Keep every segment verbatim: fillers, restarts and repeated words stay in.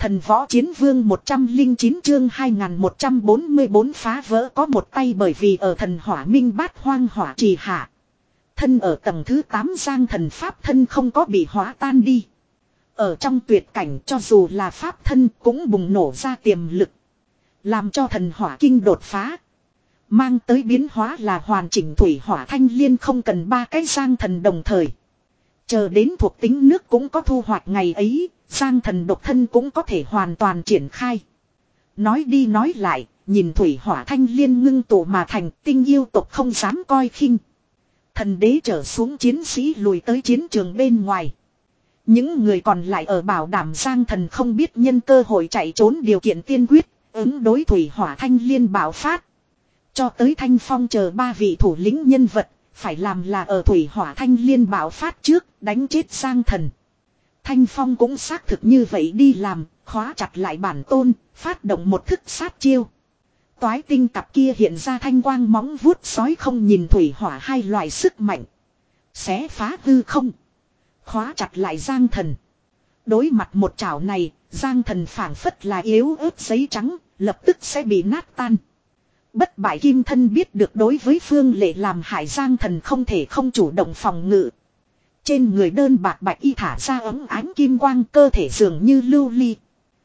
Thần võ chiến vương một trăm linh chín chương hai nghìn một trăm bốn mươi bốn phá vỡ có một tay bởi vì ở thần hỏa minh bát hoang hỏa trì hạ. Thân ở tầng thứ tám giang thần pháp thân không có bị hóa tan đi. Ở trong tuyệt cảnh cho dù là pháp thân cũng bùng nổ ra tiềm lực. Làm cho thần hỏa kinh đột phá. Mang tới biến hóa là hoàn chỉnh thủy hỏa thanh liên không cần ba cái giang thần đồng thời. Chờ đến thuộc tính nước cũng có thu hoạch ngày ấy, giang thần độc thân cũng có thể hoàn toàn triển khai. Nói đi nói lại, nhìn thủy hỏa thanh liên ngưng tụ mà thành tinh yêu tộc không dám coi khinh. Thần đế trở xuống chiến sĩ lùi tới chiến trường bên ngoài. Những người còn lại ở bảo đảm giang thần không biết nhân cơ hội chạy trốn điều kiện tiên quyết, ứng đối thủy hỏa thanh liên bạo phát. Cho tới Thanh Phong chờ ba vị thủ lĩnh nhân vật, phải làm là ở thủy hỏa thanh liên bạo phát trước, đánh chết giang thần. Thanh Phong cũng xác thực như vậy đi làm, khóa chặt lại bản tôn, phát động một thức sát chiêu. Toái tinh cặp kia hiện ra thanh quang móng vuốt sói không nhìn thủy hỏa hai loại sức mạnh. Xé phá hư không. Khóa chặt lại giang thần. Đối mặt một chảo này, giang thần phảng phất là yếu ớt giấy trắng, lập tức sẽ bị nát tan. Bất bại kim thân biết được đối với phương lệ làm hại giang thần không thể không chủ động phòng ngự. Trên người đơn bạc bạch y thả ra ấm ánh kim quang cơ thể dường như lưu ly.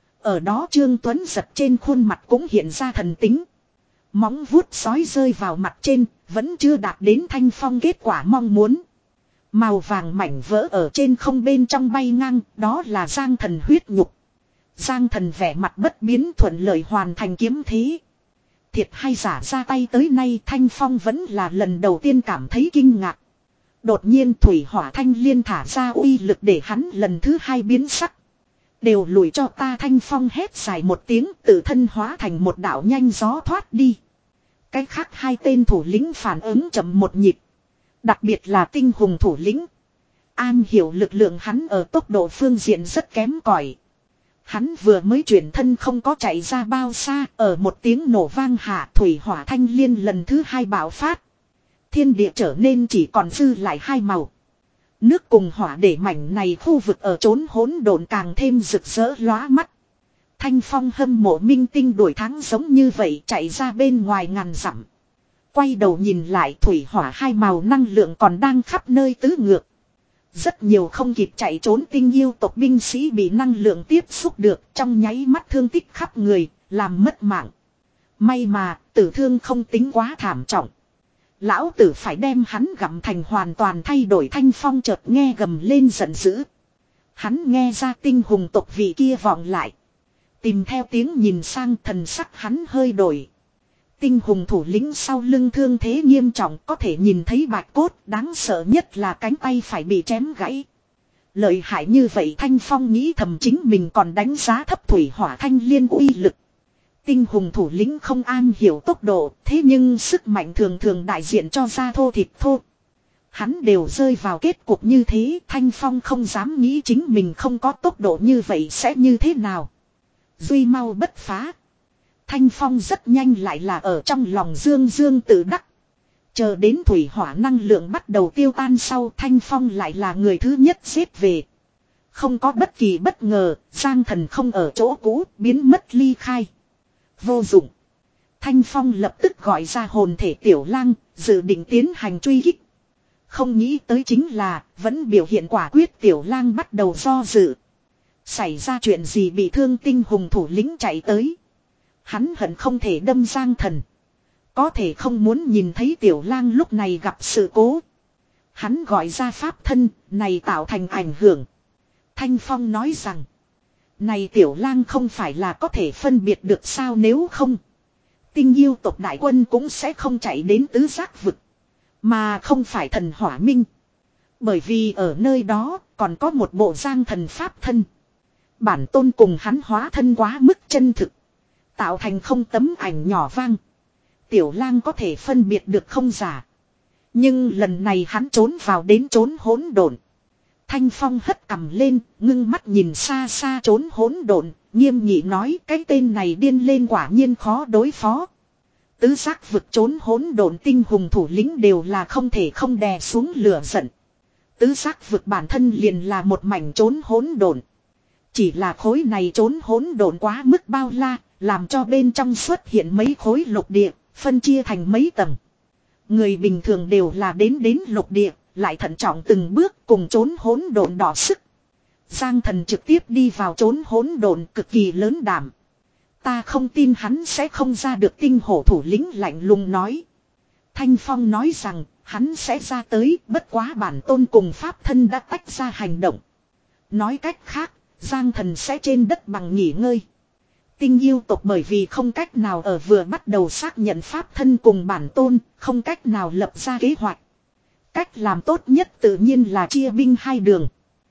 Ở đó Trương Tuấn giật trên khuôn mặt cũng hiện ra thần tính. Móng vuốt sói rơi vào mặt trên, vẫn chưa đạt đến Thanh Phong kết quả mong muốn. Màu vàng mảnh vỡ ở trên không bên trong bay ngang, đó là giang thần huyết nhục. Giang thần vẻ mặt bất biến thuận lợi hoàn thành kiếm thế. Thiệt hay giả ra tay tới nay Thanh Phong vẫn là lần đầu tiên cảm thấy kinh ngạc. Đột nhiên thủy hỏa thanh liên thả ra uy lực để hắn lần thứ hai biến sắc. Đều lùi cho ta. Thanh Phong hét dài một tiếng tự thân hóa thành một đạo nhanh gió thoát đi. Cái khác hai tên thủ lĩnh phản ứng chậm một nhịp. Đặc biệt là tinh hùng thủ lĩnh. An hiểu lực lượng hắn ở tốc độ phương diện rất kém cỏi. Hắn vừa mới chuyển thân không có chạy ra bao xa, ở một tiếng nổ vang hạ thủy hỏa thanh liên lần thứ hai bạo phát. Thiên địa trở nên chỉ còn dư lại hai màu. Nước cùng hỏa để mảnh này khu vực ở trốn hỗn độn càng thêm rực rỡ lóa mắt. Thanh Phong hâm mộ minh tinh đuổi thắng giống như vậy chạy ra bên ngoài ngàn dặm. Quay đầu nhìn lại thủy hỏa hai màu năng lượng còn đang khắp nơi tứ ngược. Rất nhiều không kịp chạy trốn tinh yêu tộc binh sĩ bị năng lượng tiếp xúc được trong nháy mắt thương tích khắp người, làm mất mạng. May mà tử thương không tính quá thảm trọng. Lão tử phải đem hắn gặm thành hoàn toàn thay đổi. Thanh Phong chợt nghe gầm lên giận dữ. Hắn nghe ra tinh hùng tộc vị kia vọng lại. Tìm theo tiếng nhìn sang thần sắc hắn hơi đổi. Tinh hùng thủ lĩnh sau lưng thương thế nghiêm trọng có thể nhìn thấy bạch cốt, đáng sợ nhất là cánh tay phải bị chém gãy. Lợi hại như vậy Thanh Phong nghĩ thầm chính mình còn đánh giá thấp thủy hỏa thanh liên uy lực. Tinh hùng thủ lĩnh không an hiểu tốc độ, thế nhưng sức mạnh thường thường đại diện cho da thô thịt thô. Hắn đều rơi vào kết cục như thế, Thanh Phong không dám nghĩ chính mình không có tốc độ như vậy sẽ như thế nào. Duy mau bất phá. Thanh Phong rất nhanh lại là ở trong lòng dương dương tự đắc. Chờ đến thủy hỏa năng lượng bắt đầu tiêu tan sau Thanh Phong lại là người thứ nhất giết về. Không có bất kỳ bất ngờ, giang thần không ở chỗ cũ, biến mất ly khai. Vô dụng. Thanh Phong lập tức gọi ra hồn thể tiểu lang, dự định tiến hành truy kích. Không nghĩ tới chính là, vẫn biểu hiện quả quyết tiểu lang bắt đầu do dự. Xảy ra chuyện gì bị thương tinh hùng thủ lĩnh chạy tới. Hắn hận không thể đâm giang thần. Có thể không muốn nhìn thấy tiểu lang lúc này gặp sự cố. Hắn gọi ra pháp thân, này tạo thành ảnh hưởng. Thanh Phong nói rằng. Này tiểu lang không phải là có thể phân biệt được sao nếu không. Tinh yêu tộc đại quân cũng sẽ không chạy đến tứ giác vực. Mà không phải thần hỏa minh. Bởi vì ở nơi đó còn có một bộ giang thần pháp thân. Bản tôn cùng hắn hóa thân quá mức chân thực. Tạo thành không tấm ảnh nhỏ vang. Tiểu lang có thể phân biệt được không giả. Nhưng lần này hắn trốn vào đến trốn hỗn độn. Thanh Phong hất cằm lên, ngưng mắt nhìn xa xa trốn hỗn độn, nghiêm nghị nói cái tên này điên lên quả nhiên khó đối phó. Tứ giác vực trốn hỗn độn tinh hùng thủ lĩnh đều là không thể không đè xuống lửa giận. Tứ giác vực bản thân liền là một mảnh trốn hỗn độn. Chỉ là khối này trốn hỗn độn quá mức bao la, làm cho bên trong xuất hiện mấy khối lục địa, phân chia thành mấy tầng. Người bình thường đều là đến đến lục địa, lại thận trọng từng bước cùng trốn hỗn độn đỏ sức. Giang Thần trực tiếp đi vào trốn hỗn độn cực kỳ lớn đảm. Ta không tin hắn sẽ không ra được, tinh hổ thủ lĩnh lạnh lùng nói. Thanh Phong nói rằng hắn sẽ ra tới, bất quá bản tôn cùng pháp thân đã tách ra hành động. Nói cách khác, Giang Thần sẽ trên đất bằng nghỉ ngơi. Tinh yêu tộc bởi vì không cách nào ở vừa bắt đầu xác nhận pháp thân cùng bản tôn, không cách nào lập ra kế hoạch. Cách làm tốt nhất tự nhiên là chia binh hai đường.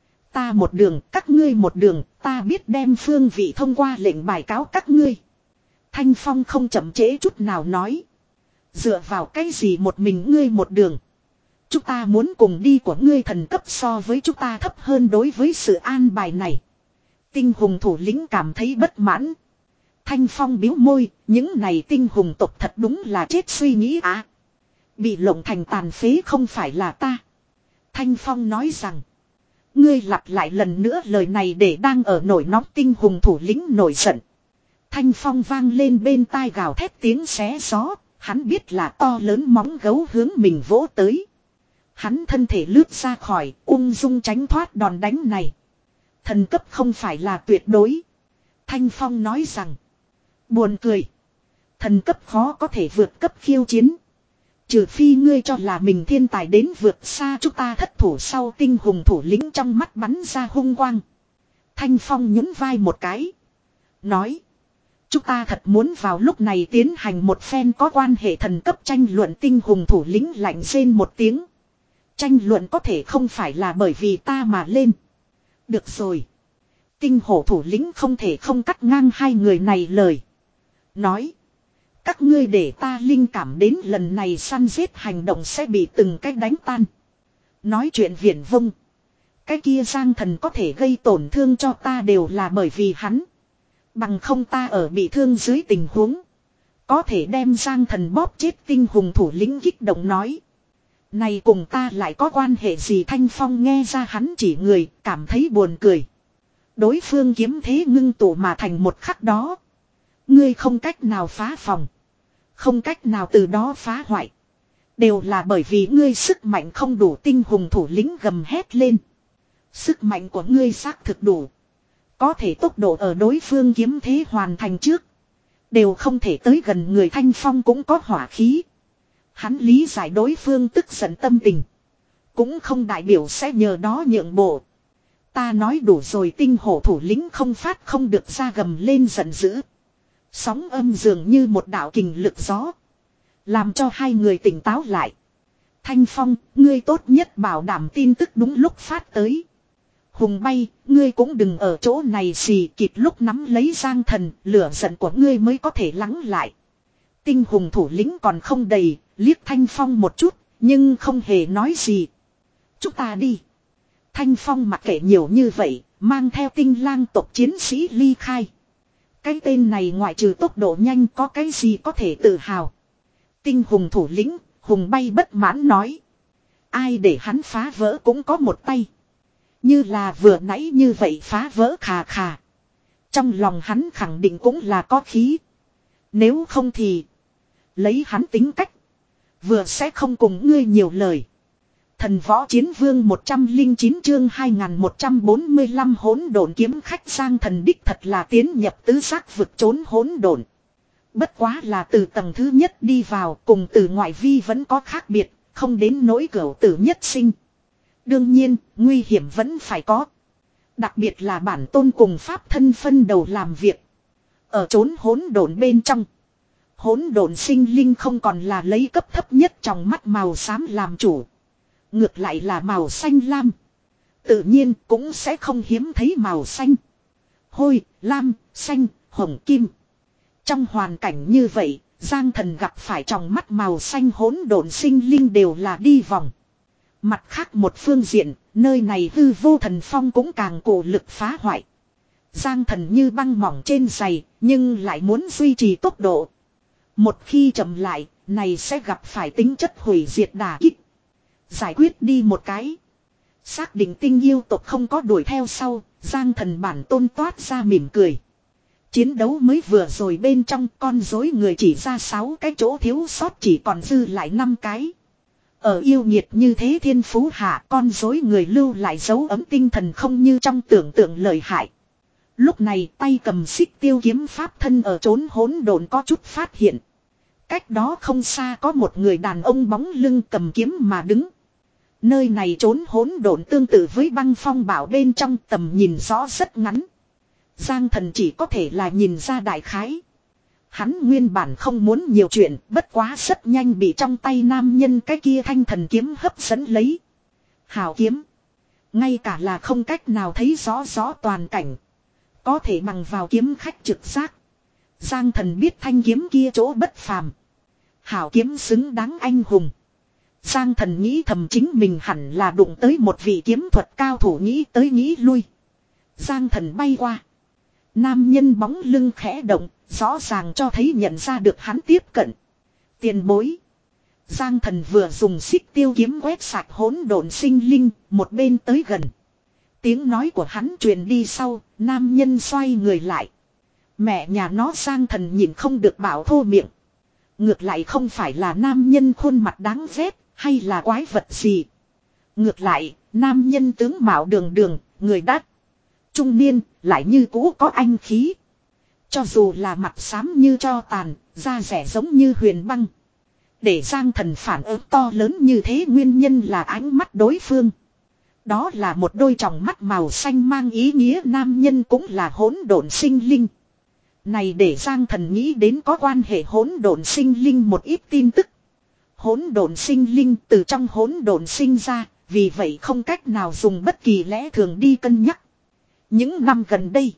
Ta một đường, các ngươi một đường, ta biết đem phương vị thông qua lệnh bài cáo các ngươi. Thanh Phong không chậm trễ chút nào nói. Dựa vào cái gì một mình ngươi một đường. Chúng ta muốn cùng đi của ngươi thần cấp so với chúng ta thấp hơn. Đối với sự an bài này, tinh hùng thủ lĩnh cảm thấy bất mãn. Thanh Phong biếu môi, những này tinh hùng tộc thật đúng là chết suy nghĩ á. À, bị lộng thành tàn phế không phải là ta. Thanh Phong nói rằng, ngươi lặp lại lần nữa lời này để đang ở nổi nóng tinh hùng thủ lĩnh nổi giận. Thanh Phong vang lên bên tai gào thét tiếng xé gió, hắn biết là to lớn móng gấu hướng mình vỗ tới. Hắn thân thể lướt ra khỏi, ung dung tránh thoát đòn đánh này. Thần cấp không phải là tuyệt đối. Thanh Phong nói rằng, buồn cười. Thần cấp khó có thể vượt cấp khiêu chiến. Trừ phi ngươi cho là mình thiên tài đến vượt xa chúng ta thất thủ sau. Tinh hùng thủ lĩnh trong mắt bắn ra hung quang. Thanh Phong nhún vai một cái. Nói, chúng ta thật muốn vào lúc này tiến hành một phen có quan hệ thần cấp tranh luận. Tinh hùng thủ lĩnh lạnh rên một tiếng. Tranh luận có thể không phải là bởi vì ta mà lên. Được rồi. Tinh hổ thủ lĩnh không thể không cắt ngang hai người này lời. Nói, các ngươi để ta linh cảm đến lần này săn giết hành động sẽ bị từng cách đánh tan. Nói chuyện viển vông. Cái kia Giang Thần có thể gây tổn thương cho ta đều là bởi vì hắn. Bằng không ta ở bị thương dưới tình huống, có thể đem Giang Thần bóp chết. Tinh hùng thủ lĩnh kích động nói. Này cùng ta lại có quan hệ gì? Thanh Phong nghe ra hắn chỉ người, cảm thấy buồn cười. Đối phương kiếm thế ngưng tụ mà thành một khắc đó, ngươi không cách nào phá phòng, không cách nào từ đó phá hoại, đều là bởi vì ngươi sức mạnh không đủ. Tinh hùng thủ lĩnh gầm hét lên. Sức mạnh của ngươi xác thực đủ, có thể tốc độ ở đối phương kiếm thế hoàn thành trước, đều không thể tới gần người. Thanh Phong cũng có hỏa khí. Hắn lý giải đối phương tức giận tâm tình, cũng không đại biểu sẽ nhờ đó nhượng bộ. Ta nói đủ rồi. Tinh hổ thủ lĩnh không phát không được ra gầm lên giận dữ. Sóng âm dường như một đạo kình lực gió, làm cho hai người tỉnh táo lại. Thanh Phong, ngươi tốt nhất bảo đảm tin tức đúng lúc phát tới. Hùng Bay, ngươi cũng đừng ở chỗ này xì kịp lúc nắm lấy Giang Thần, lửa giận của ngươi mới có thể lắng lại. Tinh hùng thủ lĩnh còn không đầy, liếc Thanh Phong một chút, nhưng không hề nói gì. Chúng ta đi. Thanh Phong mặc kệ nhiều như vậy, mang theo tinh lang tộc chiến sĩ ly khai. Cái tên này ngoại trừ tốc độ nhanh có cái gì có thể tự hào. Tinh hùng thủ lĩnh, Hùng Bay bất mãn nói. Ai để hắn phá vỡ cũng có một tay. Như là vừa nãy như vậy phá vỡ khà khà. Trong lòng hắn khẳng định cũng là có khí. Nếu không thì, lấy hắn tính cách, vừa sẽ không cùng ngươi nhiều lời. Thần võ chiến vương một trăm lẻ chín chương hai nghìn một trăm bốn mươi lăm hỗn độn kiếm khách. Giang Thần đích thật là tiến nhập tứ giác vực trốn hỗn độn. Bất quá là từ tầng thứ nhất đi vào, cùng từ ngoại vi vẫn có khác biệt, không đến nỗi cửu tử nhất sinh. Đương nhiên, nguy hiểm vẫn phải có. Đặc biệt là bản tôn cùng pháp thân phân đầu làm việc. Ở trốn hỗn độn bên trong, hỗn độn sinh linh không còn là lấy cấp thấp nhất trong mắt màu xám làm chủ, ngược lại là màu xanh lam. Tự nhiên cũng sẽ không hiếm thấy màu xanh, hôi, lam, xanh, hồng, kim. Trong hoàn cảnh như vậy, Giang Thần gặp phải trong mắt màu xanh hỗn độn sinh linh đều là đi vòng. Mặt khác một phương diện, nơi này hư vô thần phong cũng càng cổ lực phá hoại. Giang Thần như băng mỏng trên giày, nhưng lại muốn duy trì tốc độ. Một khi chậm lại, này sẽ gặp phải tính chất hủy diệt đả kích. Giải quyết đi một cái, xác định tinh yêu tộc không có đuổi theo sau, Giang Thần bản tôn toát ra mỉm cười. Chiến đấu mới vừa rồi bên trong con rối người chỉ ra sáu cái chỗ thiếu sót chỉ còn dư lại năm cái. Ở yêu nghiệt như thế thiên phú hạ con rối người lưu lại dấu ấm tinh thần không như trong tưởng tượng lợi hại. Lúc này tay cầm xích tiêu kiếm pháp thân ở trốn hỗn độn có chút phát hiện. Cách đó không xa có một người đàn ông bóng lưng cầm kiếm mà đứng. Nơi này trốn hỗn độn tương tự với băng phong bảo bên trong tầm nhìn rõ rất ngắn. Giang Thần chỉ có thể là nhìn ra đại khái. Hắn nguyên bản không muốn nhiều chuyện, bất quá rất nhanh bị trong tay nam nhân cái kia thanh thần kiếm hấp dẫn lấy. Hào kiếm. Ngay cả là không cách nào thấy rõ rõ toàn cảnh. Có thể bằng vào kiếm khách trực giác. Giang Thần biết thanh kiếm kia chỗ bất phàm. Hảo kiếm xứng đáng anh hùng. Giang Thần nghĩ thầm chính mình hẳn là đụng tới một vị kiếm thuật cao thủ nghĩ tới nghĩ lui. Giang Thần bay qua. Nam nhân bóng lưng khẽ động, rõ ràng cho thấy nhận ra được hắn tiếp cận. Tiền bối. Giang Thần vừa dùng xích tiêu kiếm quét sạch hỗn độn sinh linh, một bên tới gần. Tiếng nói của hắn truyền đi sau, nam nhân xoay người lại. Mẹ nhà nó Giang Thần nhìn không được bảo thô miệng. Ngược lại không phải là nam nhân khuôn mặt đáng ghét, hay là quái vật gì. Ngược lại, nam nhân tướng mạo đường đường, người đắt. Trung niên, lại như cũ có anh khí. Cho dù là mặt xám như tro tàn, da rẻ giống như huyền băng. Để Giang Thần phản ứng to lớn như thế nguyên nhân là ánh mắt đối phương. Đó là một đôi tròng mắt màu xanh mang ý nghĩa nam nhân cũng là hỗn độn sinh linh. Này để Giang Thần nghĩ đến có quan hệ hỗn độn sinh linh một ít tin tức. Hỗn độn sinh linh từ trong hỗn độn sinh ra, vì vậy không cách nào dùng bất kỳ lẽ thường đi cân nhắc. Những năm gần đây,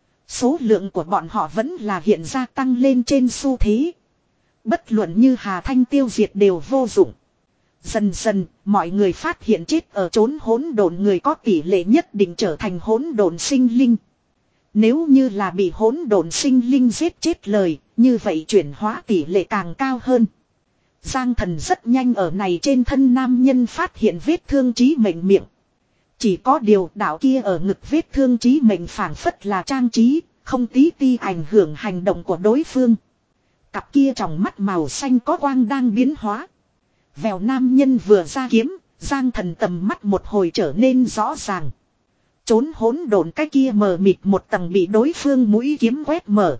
số lượng của bọn họ vẫn là hiện ra tăng lên trên xu thế. Bất luận như Hà Thanh tiêu diệt đều vô dụng. Dần dần, mọi người phát hiện chết ở chốn hỗn độn người có tỷ lệ nhất định trở thành hỗn độn sinh linh. Nếu như là bị hỗn độn sinh linh giết chết lời, như vậy chuyển hóa tỷ lệ càng cao hơn. Giang Thần rất nhanh ở này trên thân nam nhân phát hiện vết thương chí mệnh miệng. Chỉ có điều đạo kia ở ngực vết thương chí mệnh phảng phất là trang trí, không tí ti ảnh hưởng hành động của đối phương. Cặp kia trong mắt màu xanh có quang đang biến hóa. Vèo nam nhân vừa ra kiếm, Giang Thần tầm mắt một hồi trở nên rõ ràng. Trốn hỗn độn cái kia mờ mịt một tầng bị đối phương mũi kiếm quét mở.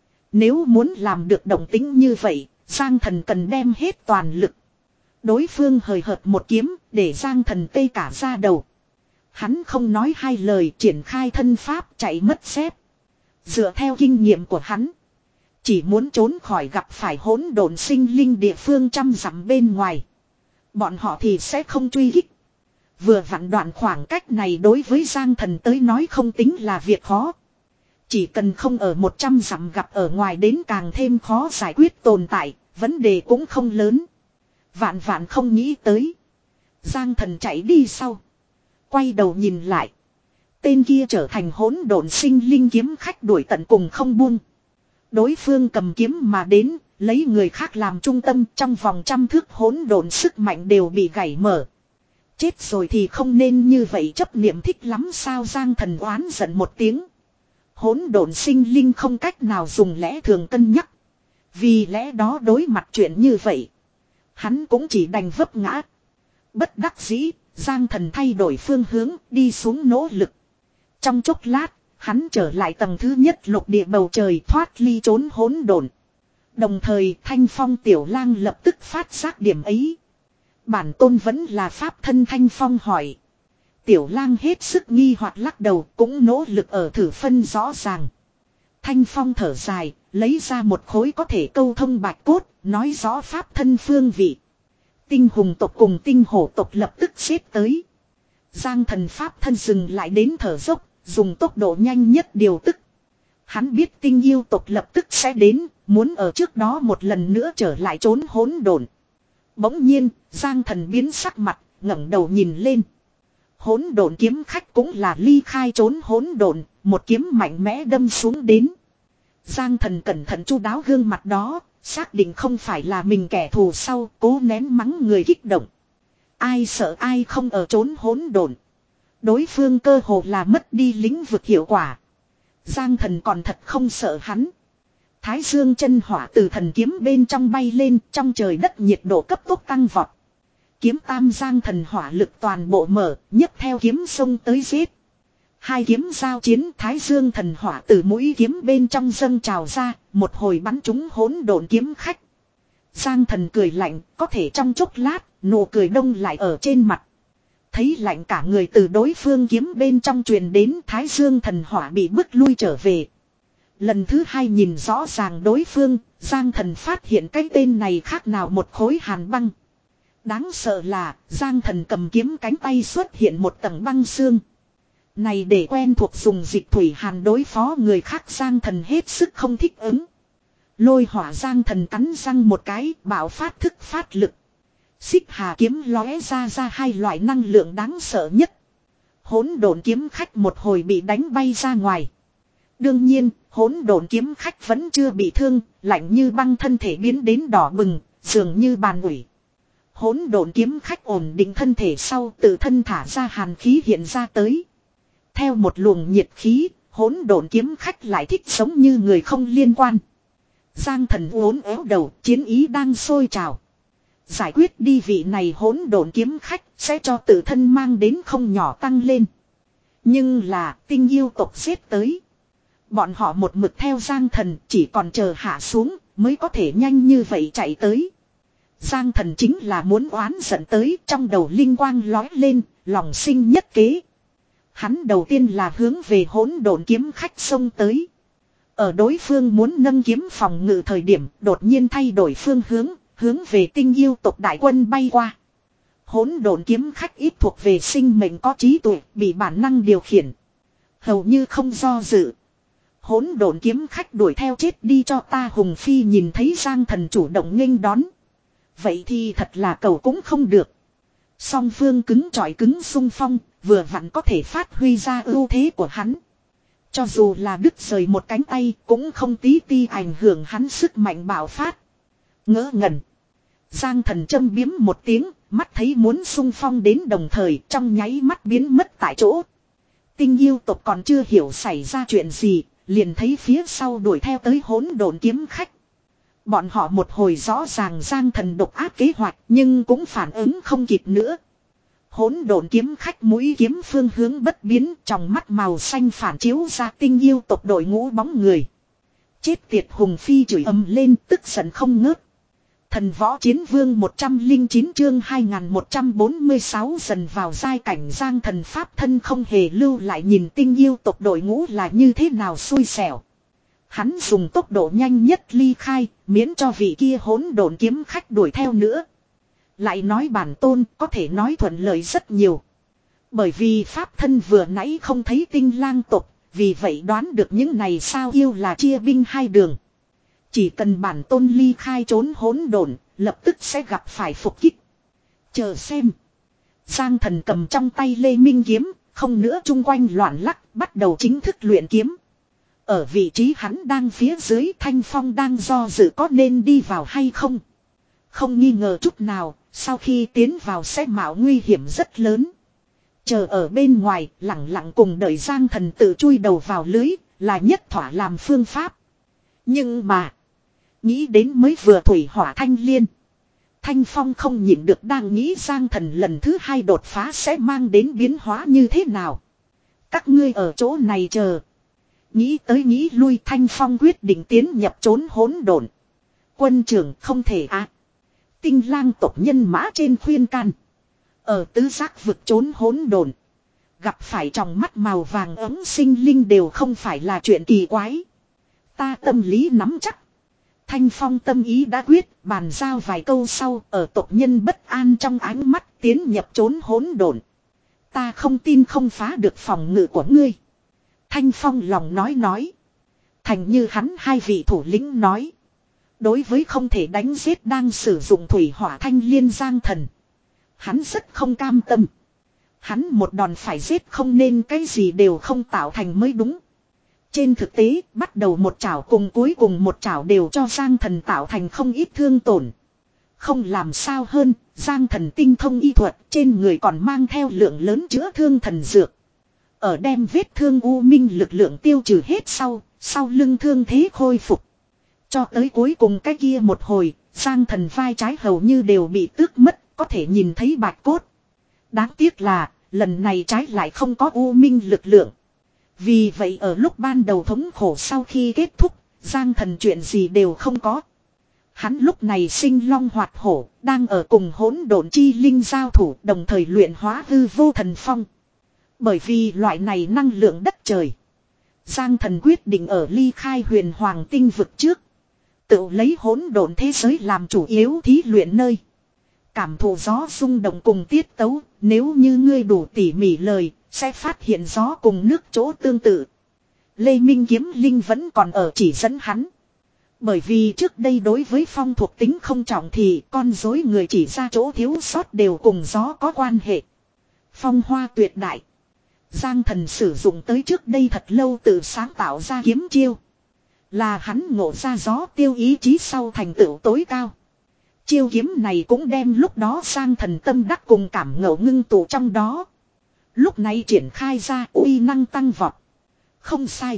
Nếu muốn làm được động tính như vậy, Giang Thần cần đem hết toàn lực. Đối phương hời hợt một kiếm, để Giang Thần tê cả ra đầu. Hắn không nói hai lời triển khai thân pháp chạy mất xếp. Dựa theo kinh nghiệm của hắn, chỉ muốn trốn khỏi gặp phải hỗn độn sinh linh địa phương trăm dặm bên ngoài, bọn họ thì sẽ không truy kích. Vừa vặn đoạn khoảng cách này đối với Giang Thần tới nói không tính là việc khó. Chỉ cần không ở một trăm dặm gặp ở ngoài đến càng thêm khó giải quyết tồn tại, vấn đề cũng không lớn. Vạn vạn không nghĩ tới. Giang Thần chạy đi sau. Quay đầu nhìn lại. Tên kia trở thành hỗn độn sinh linh kiếm khách đuổi tận cùng không buông. Đối phương cầm kiếm mà đến, lấy người khác làm trung tâm trong vòng trăm thước hỗn độn sức mạnh đều bị gãy mở. Chết rồi thì không nên như vậy chấp niệm thích lắm sao Giang Thần oán giận một tiếng. Hỗn độn sinh linh không cách nào dùng lẽ thường cân nhắc. Vì lẽ đó đối mặt chuyện như vậy, hắn cũng chỉ đành vấp ngã. Bất đắc dĩ, Giang Thần thay đổi phương hướng đi xuống nỗ lực. Trong chốc lát, hắn trở lại tầng thứ nhất lục địa bầu trời thoát ly trốn hỗn độn. Đồng thời Thanh Phong Tiểu Lang lập tức phát giác điểm ấy. Bản tôn vẫn là pháp thân Thanh Phong hỏi. Tiểu Lang hết sức nghi hoặc lắc đầu cũng nỗ lực ở thử phân rõ ràng. Thanh Phong thở dài, lấy ra một khối có thể câu thông bạch cốt, nói rõ pháp thân phương vị. Tinh hùng tộc cùng tinh hổ tộc lập tức xếp tới. Giang Thần pháp thân dừng lại đến thở dốc, dùng tốc độ nhanh nhất điều tức. Hắn biết tinh yêu tộc lập tức sẽ đến, muốn ở trước đó một lần nữa trở lại trốn hỗn độn. Bỗng nhiên, Giang Thần biến sắc mặt, ngẩng đầu nhìn lên. Hỗn độn kiếm khách cũng là ly khai trốn hỗn độn, một kiếm mạnh mẽ đâm xuống đến. Giang Thần cẩn thận chu đáo gương mặt đó, xác định không phải là mình kẻ thù sau, cố nén mắng người kích động. Ai sợ ai không ở trốn hỗn độn. Đối phương cơ hồ là mất đi lĩnh vực hiệu quả. Giang thần còn thật không sợ hắn. Thái dương chân hỏa từ thần kiếm bên trong bay lên, trong trời đất nhiệt độ cấp tốc tăng vọt. Kiếm tam giang thần hỏa lực toàn bộ mở, nhấc theo kiếm xông tới giết. Hai kiếm giao chiến, thái dương thần hỏa từ mũi kiếm bên trong dâng trào ra, một hồi bắn trúng hỗn độn kiếm khách. Giang thần cười lạnh, có thể trong chốc lát, nụ cười đông lại ở trên mặt. Thấy lạnh cả người từ đối phương kiếm bên trong truyền đến, thái dương thần hỏa bị bức lui trở về. Lần thứ hai nhìn rõ ràng đối phương, Giang thần phát hiện cái tên này khác nào một khối hàn băng. Đáng sợ là, Giang thần cầm kiếm cánh tay xuất hiện một tầng băng xương. Này để quen thuộc dùng dịch thủy hàn đối phó người khác, Giang thần hết sức không thích ứng. Lôi hỏa Giang thần cắn răng một cái, bảo phát thức phát lực. Xích hà kiếm lóe ra ra hai loại năng lượng đáng sợ nhất. Hỗn độn kiếm khách một hồi bị đánh bay ra ngoài. Đương nhiên, hỗn độn kiếm khách vẫn chưa bị thương, lạnh như băng thân thể biến đến đỏ bừng, dường như bàn ủi. Hỗn độn kiếm khách ổn định thân thể sau, tự thân thả ra hàn khí hiện ra tới. Theo một luồng nhiệt khí, hỗn độn kiếm khách lại thích sống như người không liên quan. Giang thần uốn éo đầu, chiến ý đang sôi trào. Giải quyết đi vị này hỗn độn kiếm khách sẽ cho tự thân mang đến không nhỏ tăng lên. Nhưng là tinh yêu tộc giết tới. Bọn họ một mực theo Giang thần, chỉ còn chờ hạ xuống mới có thể nhanh như vậy chạy tới. Giang thần chính là muốn oán giận tới, trong đầu linh quang lói lên, lòng sinh nhất kế. Hắn đầu tiên là hướng về hỗn độn kiếm khách xông tới. Ở đối phương muốn nâng kiếm phòng ngự thời điểm, đột nhiên thay đổi phương hướng, hướng về tinh yêu tộc đại quân bay qua. Hỗn độn kiếm khách ít thuộc về sinh mệnh có trí tuệ, bị bản năng điều khiển. Hầu như không do dự. Hỗn độn kiếm khách đuổi theo chết đi cho ta, Hùng Phi nhìn thấy Giang thần chủ động nghênh đón. Vậy thì thật là cầu cũng không được. Song phương cứng chọi cứng xung phong, vừa vặn có thể phát huy ra ưu thế của hắn. Cho dù là đứt rời một cánh tay cũng không tí ti ảnh hưởng hắn sức mạnh bạo phát. Ngỡ ngẩn. Giang thần châm biếm một tiếng, mắt thấy muốn xung phong đến đồng thời, trong nháy mắt biến mất tại chỗ. Tinh yêu tộc còn chưa hiểu xảy ra chuyện gì, liền thấy phía sau đuổi theo tới hỗn độn kiếm khách. Bọn họ một hồi rõ ràng Giang thần độc ác kế hoạch, nhưng cũng phản ứng không kịp nữa. Hỗn độn kiếm khách mũi kiếm phương hướng bất biến, trong mắt màu xanh phản chiếu ra tinh yêu tộc đội ngũ bóng người. Chết tiệt, Hùng Phi chửi ầm lên, tức giận không ngớt. Thần võ chiến vương một trăm lẻ chín chương hai nghìn một trăm bốn mươi sáu dần vào giai cảnh Giang thần pháp thân không hề lưu lại nhìn tinh yêu tộc đội ngũ là như thế nào xui xẻo. Hắn dùng tốc độ nhanh nhất ly khai, miễn cho vị kia hỗn độn kiếm khách đuổi theo nữa. Lại nói bản tôn có thể nói thuận lợi rất nhiều. Bởi vì pháp thân vừa nãy không thấy tinh lang tộc, vì vậy đoán được những này sao yêu là chia binh hai đường. Chỉ cần bản tôn ly khai trốn hỗn độn, lập tức sẽ gặp phải phục kích. Chờ xem. Giang thần cầm trong tay Lê Minh kiếm, không nữa chung quanh loạn lắc, bắt đầu chính thức luyện kiếm. Ở vị trí hắn đang phía dưới, Thanh Phong đang do dự có nên đi vào hay không. Không nghi ngờ chút nào, sau khi tiến vào sẽ mạo nguy hiểm rất lớn. Chờ ở bên ngoài, lặng lặng cùng đợi Giang thần tự chui đầu vào lưới, là nhất thỏa làm phương pháp. Nhưng mà, nghĩ đến mới vừa thủy hỏa thanh liên. Thanh Phong không nhịn được đang nghĩ Giang thần lần thứ hai đột phá sẽ mang đến biến hóa như thế nào. Các ngươi ở chỗ này chờ. Nghĩ tới nghĩ lui, Thanh Phong quyết định tiến nhập trốn hỗn độn. Quân trưởng không thể à. Tinh lang tộc nhân mã trên khuyên can. Ở tứ giác vực trốn hỗn độn. Gặp phải trong mắt màu vàng ấm sinh linh đều không phải là chuyện kỳ quái. Ta tâm lý nắm chắc. Thanh Phong tâm ý đã quyết, bàn giao vài câu sau, ở tộc nhân bất an trong ánh mắt tiến nhập trốn hỗn độn. Ta không tin không phá được phòng ngự của ngươi. Thanh Phong lòng nói nói. Thành như hắn hai vị thủ lĩnh nói. Đối với không thể đánh giết đang sử dụng thủy hỏa thanh liên Giang thần. Hắn rất không cam tâm. Hắn một đòn phải giết không nên cái gì đều không tạo thành mới đúng. Trên thực tế, bắt đầu một chảo cùng cuối cùng một chảo đều cho Giang thần tạo thành không ít thương tổn. Không làm sao hơn, Giang Thần tinh thông y thuật, trên người còn mang theo lượng lớn chữa thương thần dược. Ở đem vết thương u minh lực lượng tiêu trừ hết sau, sau lưng thương thế khôi phục. Cho tới cuối cùng cái kia một hồi, Giang Thần vai trái hầu như đều bị tước mất, có thể nhìn thấy bạch cốt. Đáng tiếc là, lần này trái lại không có u minh lực lượng. Vì vậy ở lúc ban đầu thống khổ sau khi kết thúc, Giang Thần chuyện gì đều không có. Hắn lúc này sinh long hoạt hổ, đang ở cùng hỗn độn chi linh giao thủ, đồng thời luyện hóa hư vô thần phong. Bởi vì loại này năng lượng đất trời, Giang Thần quyết định ở ly khai huyền hoàng tinh vực trước, tự lấy hỗn độn thế giới làm chủ yếu thí luyện nơi. Cảm thụ gió rung động cùng tiết tấu, nếu như ngươi đủ tỉ mỉ lời, sẽ phát hiện gió cùng nước chỗ tương tự. Lê Minh Kiếm Linh vẫn còn ở chỉ dẫn hắn. Bởi vì trước đây đối với phong thuộc tính không trọng thì con rối người chỉ ra chỗ thiếu sót đều cùng gió có quan hệ. Phong hoa tuyệt đại. Giang Thần sử dụng tới trước đây thật lâu tự sáng tạo ra kiếm chiêu. Là hắn ngộ ra gió tiêu ý chí sau thành tựu tối cao. Chiêu kiếm này cũng đem lúc đó Giang Thần tâm đắc cùng cảm ngộ ngưng tụ trong đó. Lúc này triển khai ra uy năng tăng vọt. Không sai.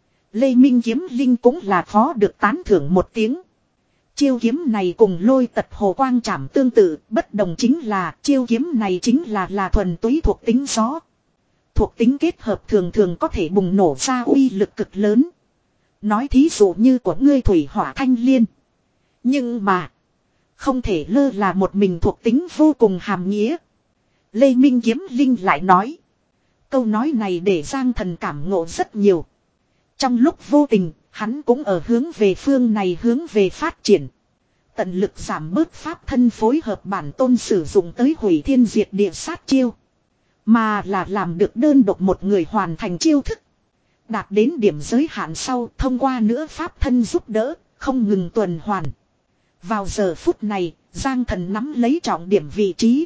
Lê Minh Kiếm Linh cũng là khó được tán thưởng một tiếng. Chiêu kiếm này cùng lôi tật hồ quang trảm tương tự, bất đồng chính là chiêu kiếm này chính là là thuần túy thuộc tính gió. Thuộc tính kết hợp thường thường có thể bùng nổ ra uy lực cực lớn. Nói thí dụ như của ngươi thủy hỏa thanh liên. Nhưng mà, không thể lơ là một mình thuộc tính vô cùng hàm nghĩa. Lê Minh Kiếm Linh lại nói. Câu nói này để Giang Thần cảm ngộ rất nhiều. Trong lúc vô tình, hắn cũng ở hướng về phương này hướng về phát triển. Tận lực giảm bớt pháp thân phối hợp bản tôn sử dụng tới hủy thiên diệt địa sát chiêu. Mà là làm được đơn độc một người hoàn thành chiêu thức. Đạt đến điểm giới hạn sau thông qua nữa pháp thân giúp đỡ, không ngừng tuần hoàn. Vào giờ phút này, Giang Thần nắm lấy trọng điểm vị trí.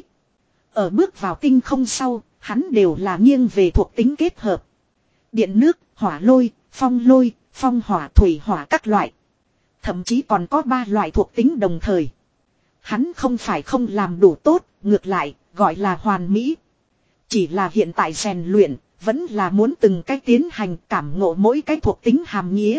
Ở bước vào tinh không sau, hắn đều là nghiêng về thuộc tính kết hợp. Điện nước, hỏa lôi, phong lôi, phong hỏa thủy hỏa các loại. Thậm chí còn có ba loại thuộc tính đồng thời. Hắn không phải không làm đủ tốt, ngược lại, gọi là hoàn mỹ. Chỉ là hiện tại rèn luyện, vẫn là muốn từng cách tiến hành cảm ngộ mỗi cái thuộc tính hàm nghĩa.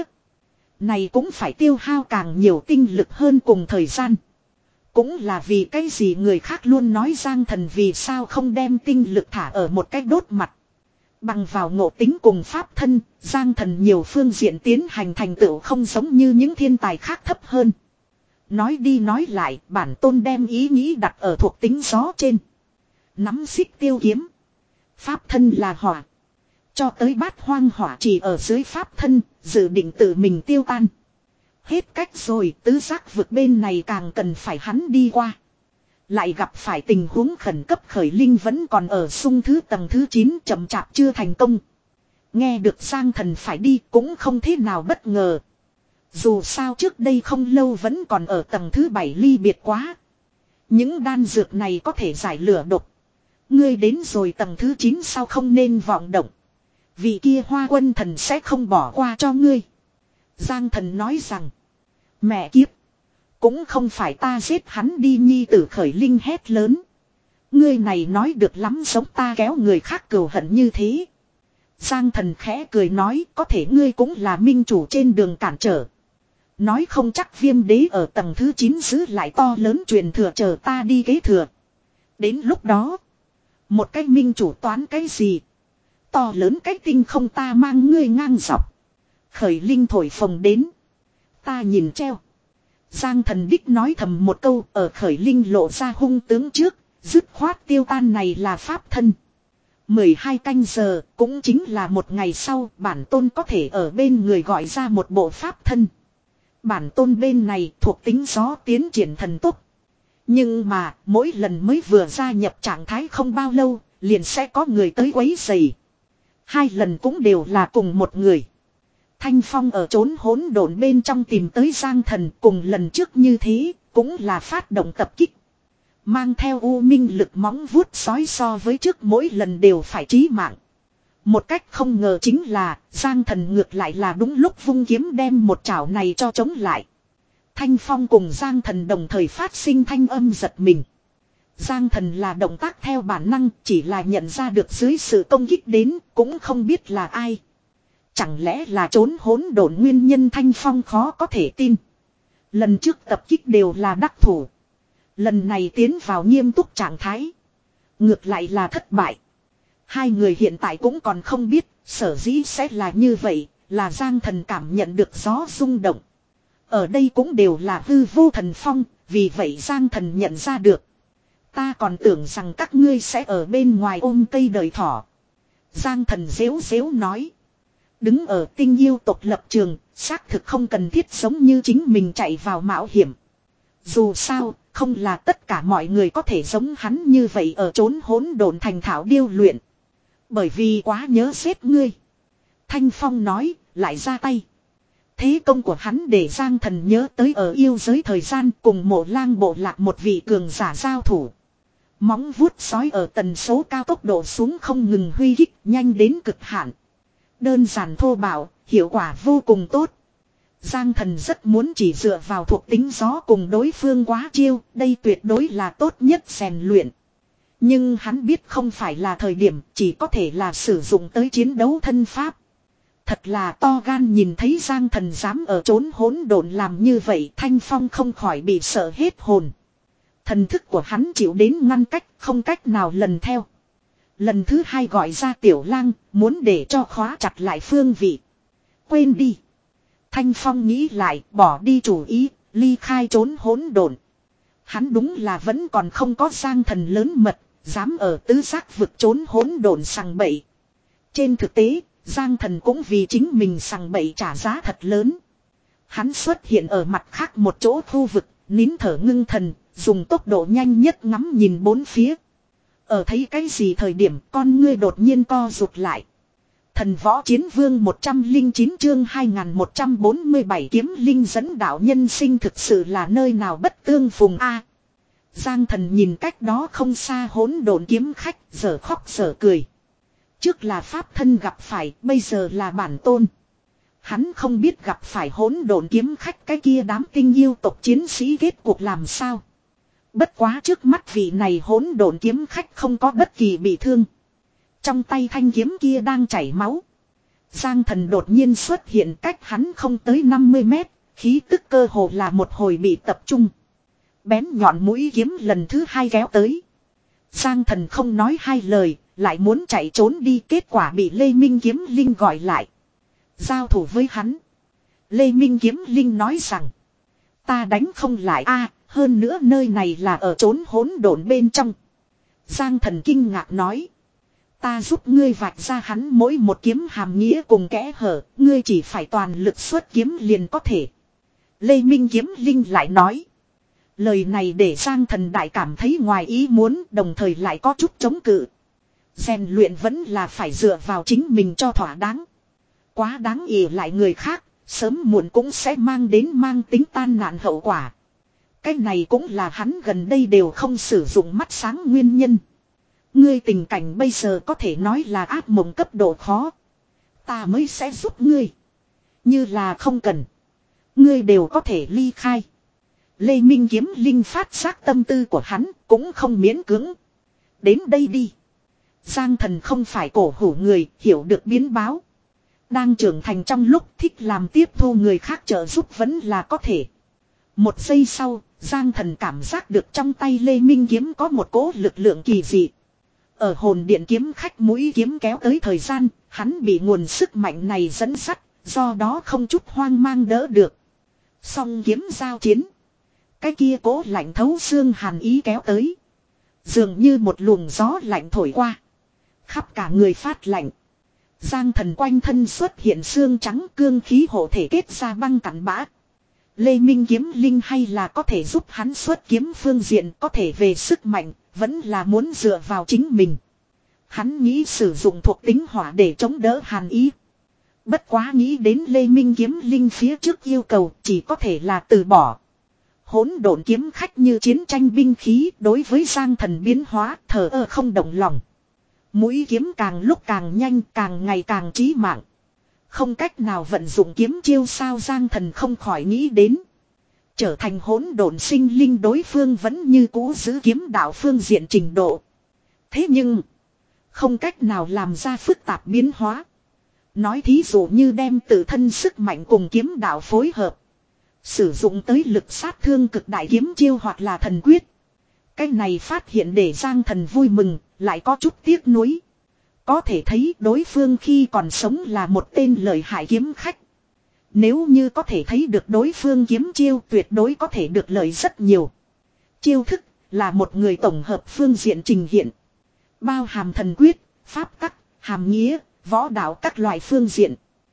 Này cũng phải tiêu hao càng nhiều tinh lực hơn cùng thời gian. Cũng là vì cái gì người khác luôn nói Giang Thần vì sao không đem tinh lực thả ở một cách đốt mặt. Bằng vào ngộ tính cùng pháp thân, Giang Thần nhiều phương diện tiến hành thành tựu không giống như những thiên tài khác thấp hơn. Nói đi nói lại, bản tôn đem ý nghĩ đặt ở thuộc tính gió trên. Nắm xích tiêu kiếm. Pháp thân là hỏa. Cho tới bát hoang hỏa chỉ ở dưới pháp thân, dự định tự mình tiêu tan. Hết cách rồi, tứ giác vực bên này càng cần phải hắn đi qua. Lại gặp phải tình huống khẩn cấp khởi linh vẫn còn ở sung thứ tầng thứ chín chậm chạp chưa thành công. Nghe được Giang Thần phải đi cũng không thế nào bất ngờ. Dù sao trước đây không lâu vẫn còn ở tầng thứ bảy ly biệt quá. Những đan dược này có thể giải lửa độc. Ngươi đến rồi tầng thứ chín sao không nên vọng động. Vị kia Hoa Quân Thần sẽ không bỏ qua cho ngươi. Giang Thần nói rằng. Mẹ kiếp. Cũng không phải ta giết hắn đi nhi tử khởi linh hét lớn. Ngươi này nói được lắm giống ta kéo người khác cừu hận như thế. Giang Thần khẽ cười nói có thể ngươi cũng là minh chủ trên đường cản trở. Nói không chắc Viêm Đế ở tầng thứ chín giữ lại to lớn truyền thừa chờ ta đi kế thừa. Đến lúc đó. Một cái minh chủ toán cái gì. To lớn cái tinh không ta mang ngươi ngang dọc. Khởi linh thổi phồng đến. Ta nhìn treo. Giang Thần đích nói thầm một câu ở khởi linh lộ ra hung tướng trước. Dứt khoát tiêu tan này là pháp thân. mười hai canh giờ cũng chính là một ngày sau bản tôn có thể ở bên người gọi ra một bộ pháp thân. Bản tôn bên này thuộc tính gió tiến triển thần tốc. Nhưng mà mỗi lần mới vừa gia nhập trạng thái không bao lâu liền sẽ có người tới quấy rầy. Hai lần cũng đều là cùng một người. Thanh Phong ở trốn hỗn độn bên trong tìm tới Giang Thần cùng lần trước như thế cũng là phát động tập kích. Mang theo u minh lực móng vuốt sói so với trước mỗi lần đều phải chí mạng. Một cách không ngờ chính là Giang Thần ngược lại là đúng lúc vung kiếm đem một chảo này cho chống lại. Thanh Phong cùng Giang Thần đồng thời phát sinh thanh âm giật mình. Giang Thần là động tác theo bản năng, chỉ là nhận ra được dưới sự công kích đến, cũng không biết là ai. Chẳng lẽ là trốn hỗn độn nguyên nhân? Thanh Phong khó có thể tin. Lần trước tập kích đều là đắc thủ. Lần này tiến vào nghiêm túc trạng thái. Ngược lại là thất bại. Hai người hiện tại cũng còn không biết, sở dĩ sẽ là như vậy, là Giang Thần cảm nhận được gió rung động. Ở đây cũng đều là hư vô thần phong, vì vậy Giang Thần nhận ra được. Ta còn tưởng rằng các ngươi sẽ ở bên ngoài ôm cây đời thỏ. Giang Thần dễu dễu nói. Đứng ở tinh yêu tộc lập trường, xác thực không cần thiết giống như chính mình chạy vào mạo hiểm. Dù sao, không là tất cả mọi người có thể giống hắn như vậy ở trốn hỗn độn thành thảo điêu luyện. Bởi vì quá nhớ xếp ngươi. Thanh Phong nói, lại ra tay. Thế công của hắn để Giang Thần nhớ tới ở yêu giới thời gian cùng Mộ Lang bộ lạc một vị cường giả giao thủ. Móng vuốt sói ở tần số cao tốc độ xuống không ngừng huy kích, nhanh đến cực hạn. Đơn giản thô bạo, hiệu quả vô cùng tốt. Giang Thần rất muốn chỉ dựa vào thuộc tính gió cùng đối phương quá chiêu, đây tuyệt đối là tốt nhất rèn luyện. Nhưng hắn biết không phải là thời điểm, chỉ có thể là sử dụng tới chiến đấu thân pháp. Thật là to gan, nhìn thấy Giang Thần dám ở trốn hỗn độn làm như vậy, Thanh Phong không khỏi bị sợ hết hồn. Thần thức của hắn chịu đến ngăn cách, không cách nào lần theo. Lần thứ hai gọi ra Tiểu Lang, muốn để cho khóa chặt lại phương vị. Quên đi. Thanh Phong nghĩ lại, bỏ đi chủ ý, ly khai trốn hỗn độn. Hắn đúng là vẫn còn không có Giang Thần lớn mật, dám ở tứ giác vực trốn hỗn độn sằng bậy. Trên thực tế, Giang Thần cũng vì chính mình sằng bậy trả giá thật lớn. Hắn xuất hiện ở mặt khác một chỗ khu vực, nín thở ngưng thần, dùng tốc độ nhanh nhất ngắm nhìn bốn phía. Ở thấy cái gì thời điểm con ngươi đột nhiên co rụt lại. Thần võ chiến vương một trăm lẻ chín chương hai nghìn một trăm bốn mươi bảy kiếm linh dẫn đạo nhân sinh thực sự là nơi nào bất tương phùng a. Giang Thần nhìn cách đó không xa hỗn độn kiếm khách, giờ khóc giờ cười. Trước là pháp thân gặp phải, bây giờ là bản tôn. Hắn không biết gặp phải hỗn độn kiếm khách cái kia đám tinh yêu tộc chiến sĩ kết cuộc làm sao. Bất quá trước mắt vị này hỗn độn kiếm khách không có bất kỳ bị thương. Trong tay thanh kiếm kia đang chảy máu. Giang Thần đột nhiên xuất hiện cách hắn không tới năm mươi mét, khí tức cơ hồ là một hồi bị tập trung. Bén nhọn mũi kiếm lần thứ hai kéo tới. Giang Thần không nói hai lời, lại muốn chạy trốn đi, kết quả bị Lê Minh Kiếm Linh gọi lại. Giao thủ với hắn. Lê Minh Kiếm Linh nói rằng, ta đánh không lại a, hơn nữa nơi này là ở trốn hỗn độn bên trong. Giang Thần kinh ngạc nói, ta giúp ngươi vạch ra hắn mỗi một kiếm hàm nghĩa cùng kẽ hở, ngươi chỉ phải toàn lực xuất kiếm liền có thể. Lê Minh Kiếm Linh lại nói. Lời này để Giang Thần đại cảm thấy ngoài ý muốn, đồng thời lại có chút chống cự. Rèn luyện vẫn là phải dựa vào chính mình cho thỏa đáng. Quá đáng ỷ lại người khác, sớm muộn cũng sẽ mang đến mang tính tan nạn hậu quả. Cái này cũng là hắn gần đây đều không sử dụng mắt sáng nguyên nhân. Ngươi tình cảnh bây giờ có thể nói là ác mộng cấp độ khó. Ta mới sẽ giúp ngươi. Như là không cần, ngươi đều có thể ly khai. Lê Minh Kiếm Linh phát giác tâm tư của hắn, cũng không miễn cưỡng. Đến đây đi. Giang Thần không phải cổ hủ người, hiểu được biến báo. Đang trưởng thành trong lúc thích làm tiếp thu người khác trợ giúp vẫn là có thể. Một giây sau, Giang Thần cảm giác được trong tay Lê Minh Kiếm có một cỗ lực lượng kỳ dị. Ở hồn điện kiếm khách mũi kiếm kéo tới thời gian, hắn bị nguồn sức mạnh này dẫn dắt, do đó không chút hoang mang đỡ được. Song kiếm giao chiến. Cái kia cố lạnh thấu xương hàn ý kéo tới. Dường như một luồng gió lạnh thổi qua. Khắp cả người phát lạnh. Giang Thần quanh thân xuất hiện xương trắng, cương khí hộ thể kết ra băng cắn bã. Lê Minh Kiếm Linh hay là có thể giúp hắn xuất kiếm phương diện, có thể về sức mạnh, vẫn là muốn dựa vào chính mình. Hắn nghĩ sử dụng thuộc tính hỏa để chống đỡ hàn ý. Bất quá nghĩ đến Lê Minh Kiếm Linh phía trước yêu cầu, chỉ có thể là từ bỏ. Hỗn độn kiếm khách như chiến tranh binh khí, đối với Giang Thần biến hóa thờ ơ không động lòng. Mũi kiếm càng lúc càng nhanh, càng ngày càng chí mạng. Không cách nào vận dụng kiếm chiêu sao, Giang Thần không khỏi nghĩ đến. Trở thành hỗn độn sinh linh đối phương vẫn như cũ giữ kiếm đạo phương diện trình độ. Thế nhưng, không cách nào làm ra phức tạp biến hóa. Nói thí dụ như đem tự thân sức mạnh cùng kiếm đạo phối hợp. Sử dụng tới lực sát thương cực đại kiếm chiêu hoặc là thần quyết. Cái này phát hiện để Giang Thần vui mừng, lại có chút tiếc nuối. Có thể thấy đối phương khi còn sống là một tên lợi hại kiếm khách. Nếu như có thể thấy được đối phương kiếm chiêu tuyệt đối có thể được lợi rất nhiều. Chiêu thức là một người tổng hợp phương diện trình hiện. Bao hàm thần quyết, pháp tắc, hàm nghĩa, võ đạo các loại phương diện.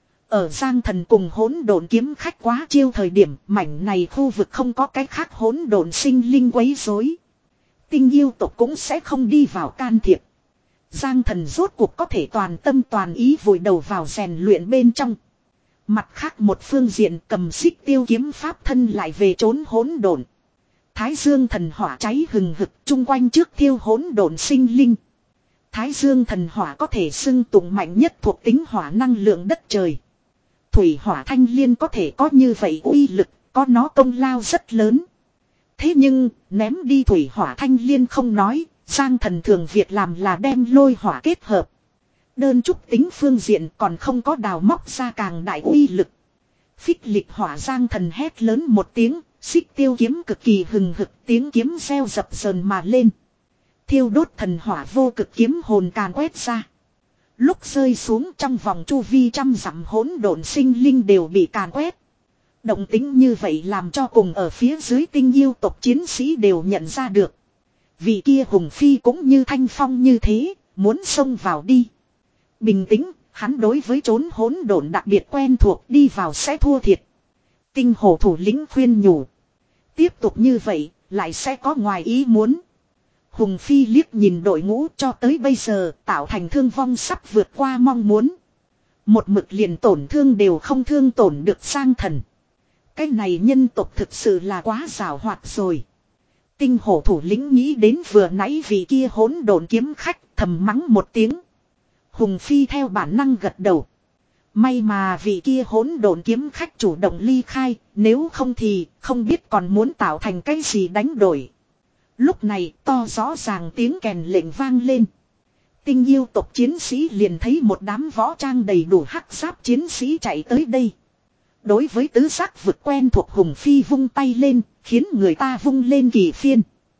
Ở Giang Thần cùng hỗn độn kiếm khách quá chiêu thời điểm mảnh này khu vực không có cái khác hỗn độn sinh linh quấy rối. Tinh yêu tộc cũng sẽ không đi vào can thiệp. Giang Thần rốt cuộc có thể toàn tâm toàn ý vùi đầu vào rèn luyện bên trong. Mặt khác một phương diện cầm xích tiêu kiếm pháp thân lại về trốn hỗn độn. Thái Dương thần hỏa cháy hừng hực chung quanh trước thiêu hỗn độn sinh linh. Thái Dương thần hỏa có thể xưng tụng mạnh nhất thuộc tính hỏa năng lượng đất trời. Thủy hỏa thanh liên có thể có như vậy uy lực, có nó công lao rất lớn. Thế nhưng, ném đi thủy hỏa thanh liên không nói, Giang Thần thường việc làm là đem lôi hỏa kết hợp. Đơn trúc tính phương diện còn không có đào móc ra càng đại uy lực. Phích lịch hỏa Giang Thần hét lớn một tiếng, xích tiêu kiếm cực kỳ hừng hực tiếng kiếm reo dập dờn mà lên. Thiêu đốt thần hỏa vô cực kiếm hồn càn quét ra. Lúc rơi xuống trong vòng chu vi trăm dặm hỗn độn sinh linh đều bị càn quét. Động tính như vậy làm cho cùng ở phía dưới tinh yêu tộc chiến sĩ đều nhận ra được. Vị kia hùng phi cũng như thanh phong như thế, muốn xông vào đi. Bình tĩnh, hắn đối với trốn hỗn độn đặc biệt quen thuộc đi vào sẽ thua thiệt. Tinh hổ thủ lĩnh khuyên nhủ. Tiếp tục như vậy, lại sẽ có ngoài ý muốn. Hùng phi liếc nhìn đội ngũ cho tới bây giờ tạo thành thương vong sắp vượt qua mong muốn. Một mực liền tổn thương đều không thương tổn được Giang Thần. Cái này nhân tộc thực sự là quá giàu hoạt rồi. Tinh hổ thủ lĩnh nghĩ đến vừa nãy vị kia hỗn độn kiếm khách thầm mắng một tiếng. Hùng phi theo bản năng gật đầu. May mà vị kia hỗn độn kiếm khách chủ động ly khai, nếu không thì không biết còn muốn tạo thành cái gì đánh đổi. Lúc này to rõ ràng tiếng kèn lệnh vang lên. Tinh yêu tộc chiến sĩ liền thấy một đám võ trang đầy đủ hắc giáp chiến sĩ chạy tới đây. Đối với tứ giác vực quen thuộc Hùng phi vung tay lên, khiến người ta vung lên kỳ phiên.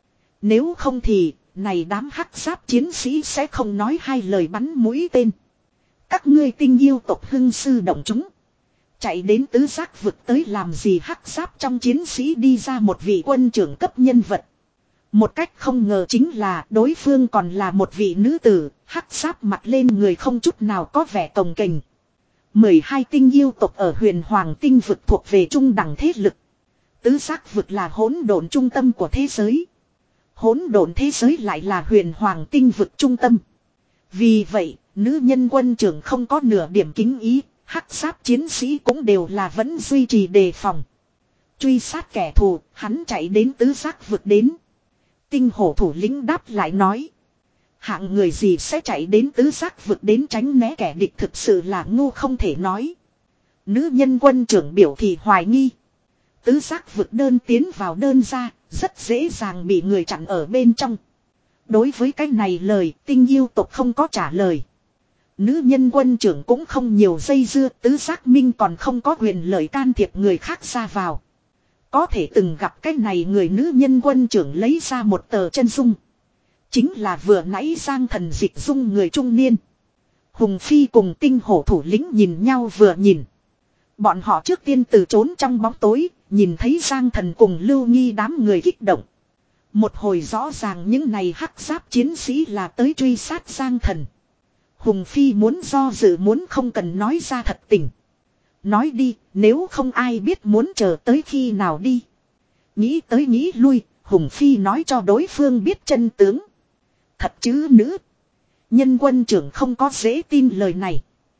Nếu không thì, này đám hắc giáp chiến sĩ sẽ không nói hai lời bắn mũi tên. Các ngươi tinh yêu tộc hưng sư động chúng. Chạy đến tứ giác vực tới làm gì hắc giáp trong chiến sĩ đi ra một vị quân trưởng cấp nhân vật. Một cách không ngờ chính là đối phương còn là một vị nữ tử, hắc giáp mặt lên người không chút nào có vẻ cồng kềnh. mười hai tinh yêu tộc ở huyền hoàng tinh vực thuộc về trung đẳng thế lực. Tứ giác vực là hỗn độn trung tâm của thế giới. Hỗn độn thế giới lại là huyền hoàng tinh vực trung tâm. Vì vậy, nữ nhân quân trưởng không có nửa điểm kính ý, hắc giáp chiến sĩ cũng đều là vẫn duy trì đề phòng. Truy sát kẻ thù, hắn chạy đến tứ giác vực đến. Tinh hổ thủ lĩnh đáp lại nói. Hạng người gì sẽ chạy đến tứ giác vực đến tránh né kẻ địch thực sự là ngu không thể nói. Nữ nhân quân trưởng biểu thị hoài nghi. Tứ giác vực đơn tiến vào đơn ra, rất dễ dàng bị người chặn ở bên trong. Đối với cái này lời, tinh yêu tộc không có trả lời. Nữ nhân quân trưởng cũng không nhiều dây dưa, tứ giác minh còn không có quyền lợi can thiệp người khác ra vào. Có thể từng gặp cái này người nữ nhân quân trưởng lấy ra một tờ chân dung. Chính là vừa nãy Giang Thần dịch dung người trung niên. Hùng phi cùng tinh hổ thủ lĩnh nhìn nhau vừa nhìn. Bọn họ trước tiên từ trốn trong bóng tối, nhìn thấy Giang Thần cùng Lưu Nghi đám người kích động. Một hồi rõ ràng những này hắc giáp chiến sĩ là tới truy sát Giang Thần. Hùng phi muốn do dự muốn không cần nói ra thật tình. Nói đi, nếu không ai biết muốn chờ tới khi nào đi. Nghĩ tới nghĩ lui, Hùng phi nói cho đối phương biết chân tướng. Thật chứ nữ. Nhân quân trưởng không có dễ tin lời này.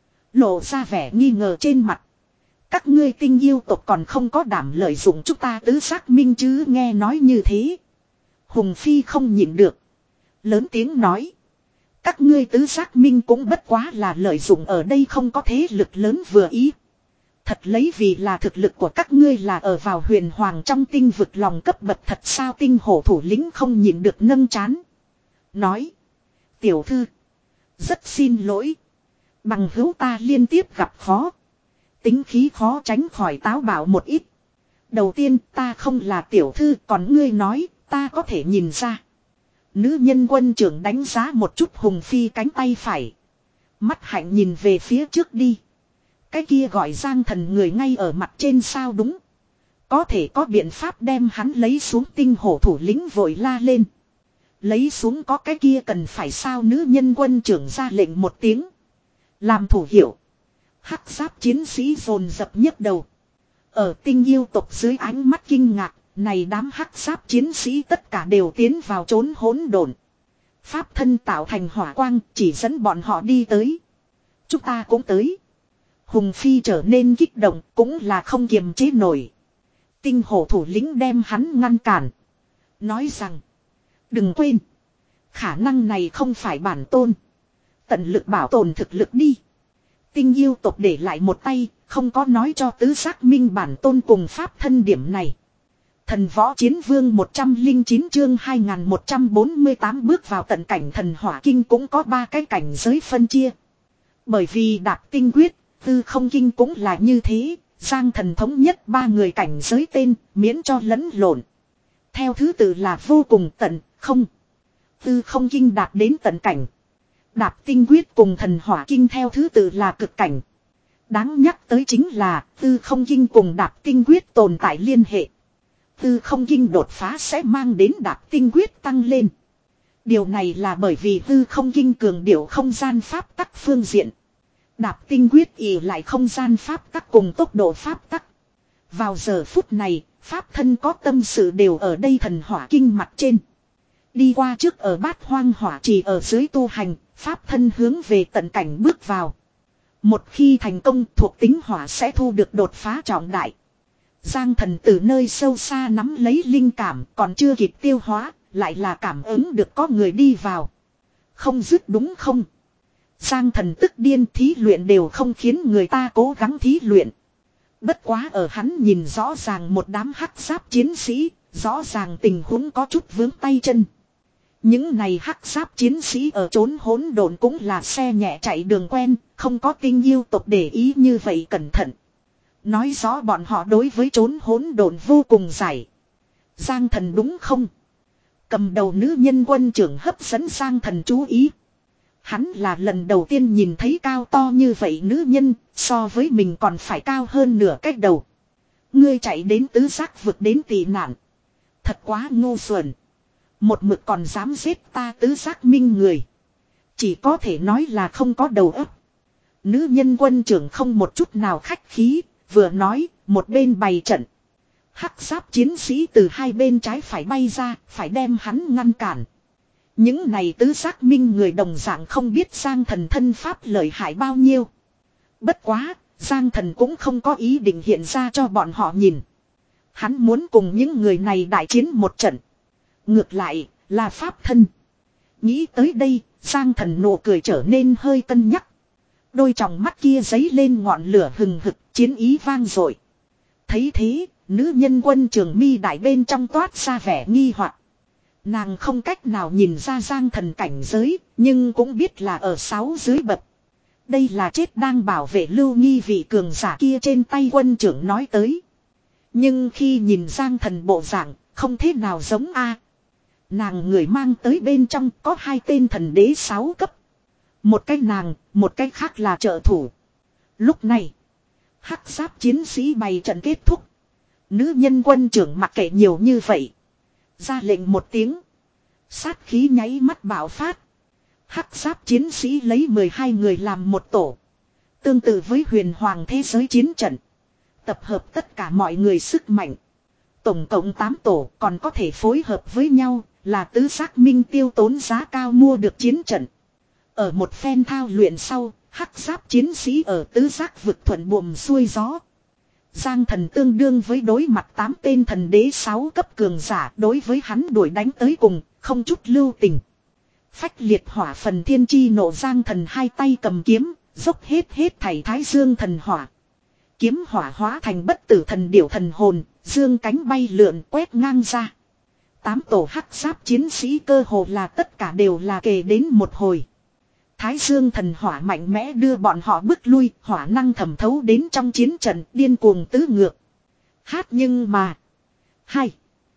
Lộ ra vẻ nghi ngờ trên mặt. Các ngươi tinh yêu tộc còn không có đảm lợi dụng chúng ta tứ xác minh chứ nghe nói như thế. Hùng phi không nhịn được. Lớn tiếng nói. Các ngươi tứ giác minh cũng bất quá là lợi dụng ở đây không có thế lực lớn vừa ý. Thật lấy vì là thực lực của các ngươi là ở vào huyền hoàng trong tinh vực lòng cấp bậc thật sao tinh hổ thủ lĩnh không nhịn được nâng chán. Nói. Tiểu thư. Rất xin lỗi. Bằng hữu ta liên tiếp gặp khó. Tính khí khó tránh khỏi táo bạo một ít. Đầu tiên ta không là tiểu thư còn ngươi nói ta có thể nhìn ra. Nữ nhân quân trưởng đánh giá một chút Hùng Phi cánh tay phải. Mắt hạnh nhìn về phía trước đi. Cái kia gọi Giang Thần người ngay ở mặt trên sao đúng. Có thể có biện pháp đem hắn lấy xuống tinh hổ thủ lĩnh vội la lên. Lấy xuống có cái kia cần phải sao nữ nhân quân trưởng ra lệnh một tiếng. Làm thủ hiệu. Hắc giáp chiến sĩ dồn dập nhấc đầu. Ở tinh yêu tộc dưới ánh mắt kinh ngạc. Này đám hắc giáp chiến sĩ tất cả đều tiến vào trốn hỗn độn. Pháp thân tạo thành hỏa quang chỉ dẫn bọn họ đi tới. Chúng ta cũng tới. Hùng Phi trở nên kích động cũng là không kiềm chế nổi. Tinh hổ thủ lĩnh đem hắn ngăn cản. Nói rằng. Đừng quên. Khả năng này không phải bản tôn. Tận lực bảo tồn thực lực đi. Tinh yêu tộc để lại một tay. Không có nói cho tứ giác minh bản tôn cùng pháp thân điểm này. Thần võ chiến vương một trăm lẻ chín chương hai nghìn một trăm bốn mươi tám bước vào tận cảnh thần hỏa kinh cũng có ba cái cảnh giới phân chia. Bởi vì đạp tinh quyết, tư không kinh cũng là như thế, Giang Thần thống nhất ba người cảnh giới tên, miễn cho lẫn lộn. Theo thứ tự là vô cùng tận, không. Tư không kinh đạt đến tận cảnh. Đạp tinh quyết cùng thần hỏa kinh theo thứ tự là cực cảnh. Đáng nhắc tới chính là tư không kinh cùng đạp tinh quyết tồn tại liên hệ. Tư không kinh đột phá sẽ mang đến đạp tinh quyết tăng lên. Điều này là bởi vì tư không kinh cường điệu không gian pháp tắc phương diện. Đạp tinh quyết ỉ lại không gian pháp tắc cùng tốc độ pháp tắc. Vào giờ phút này, pháp thân có tâm sự đều ở đây thần hỏa kinh mặt trên. Đi qua trước ở bát hoang hỏa trì ở dưới tu hành, pháp thân hướng về tận cảnh bước vào. Một khi thành công thuộc tính hỏa sẽ thu được đột phá trọng đại. Giang Thần từ nơi sâu xa nắm lấy linh cảm còn chưa kịp tiêu hóa, lại là cảm ứng được có người đi vào. Không dứt đúng không? Giang Thần tức điên thí luyện đều không khiến người ta cố gắng thí luyện. Bất quá ở hắn nhìn rõ ràng một đám hắc giáp chiến sĩ, rõ ràng tình huống có chút vướng tay chân. Những này hắc giáp chiến sĩ ở trốn hỗn độn cũng là xe nhẹ chạy đường quen, không có tinh yêu tộc để ý như vậy cẩn thận. Nói rõ bọn họ đối với trốn hỗn độn vô cùng giải. Giang Thần đúng không? Cầm đầu nữ nhân quân trưởng hấp dẫn Giang Thần chú ý. Hắn là lần đầu tiên nhìn thấy cao to như vậy nữ nhân, so với mình còn phải cao hơn nửa cách đầu. Ngươi chạy đến tứ giác vực đến tị nạn. Thật quá ngu xuẩn. Một mực còn dám giết ta tứ giác minh người. Chỉ có thể nói là không có đầu óc. Nữ nhân quân trưởng không một chút nào khách khí, vừa nói, một bên bày trận. Hắc giáp chiến sĩ từ hai bên trái phải bay ra, phải đem hắn ngăn cản. Những này tứ giác minh người đồng dạng không biết Giang Thần thân pháp lợi hại bao nhiêu. Bất quá, Giang Thần cũng không có ý định hiện ra cho bọn họ nhìn. Hắn muốn cùng những người này đại chiến một trận. Ngược lại, là pháp thân. Nghĩ tới đây, Giang Thần nụ cười trở nên hơi cân nhắc. Đôi tròng mắt kia giấy lên ngọn lửa hừng hực, chiến ý vang dội. Thấy thế, nữ nhân quân trường mi đại bên trong toát ra vẻ nghi hoặc. Nàng không cách nào nhìn ra Giang Thần cảnh giới, nhưng cũng biết là ở sáu dưới bậc. Đây là chết đang bảo vệ lưu nghi vị cường giả kia trên tay quân trưởng nói tới. Nhưng khi nhìn Giang Thần bộ dạng, không thế nào giống a. Nàng người mang tới bên trong có hai tên thần đế sáu cấp. Một cái nàng, một cái khác là trợ thủ. Lúc này, hắc giáp chiến sĩ bày trận kết thúc. Nữ nhân quân trưởng mặc kệ nhiều như vậy. Ra lệnh một tiếng. Sát khí nháy mắt bạo phát. Hắc giáp chiến sĩ lấy mười hai người làm một tổ. Tương tự với huyền hoàng thế giới chiến trận. Tập hợp tất cả mọi người sức mạnh. Tổng cộng tám tổ còn có thể phối hợp với nhau là tứ giác minh tiêu tốn giá cao mua được chiến trận. Ở một phen thao luyện sau, hắc giáp chiến sĩ ở tứ giác vực thuận buồm xuôi gió. Giang Thần tương đương với đối mặt tám tên thần đế sáu cấp cường giả đối với hắn đuổi đánh tới cùng, không chút lưu tình. Phách liệt hỏa phần thiên chi nộ Giang Thần hai tay cầm kiếm, dốc hết hết thảy thái dương thần hỏa. kiếm hỏa hóa thành bất tử thần điểu thần hồn, dương cánh bay lượn quét ngang ra. Tám tổ hắc giáp chiến sĩ cơ hồ là tất cả đều là kề đến một hồi. Thái dương thần hỏa mạnh mẽ đưa bọn họ bước lui, hỏa năng thẩm thấu đến trong chiến trận điên cuồng tứ ngược. Hát nhưng mà. Hai.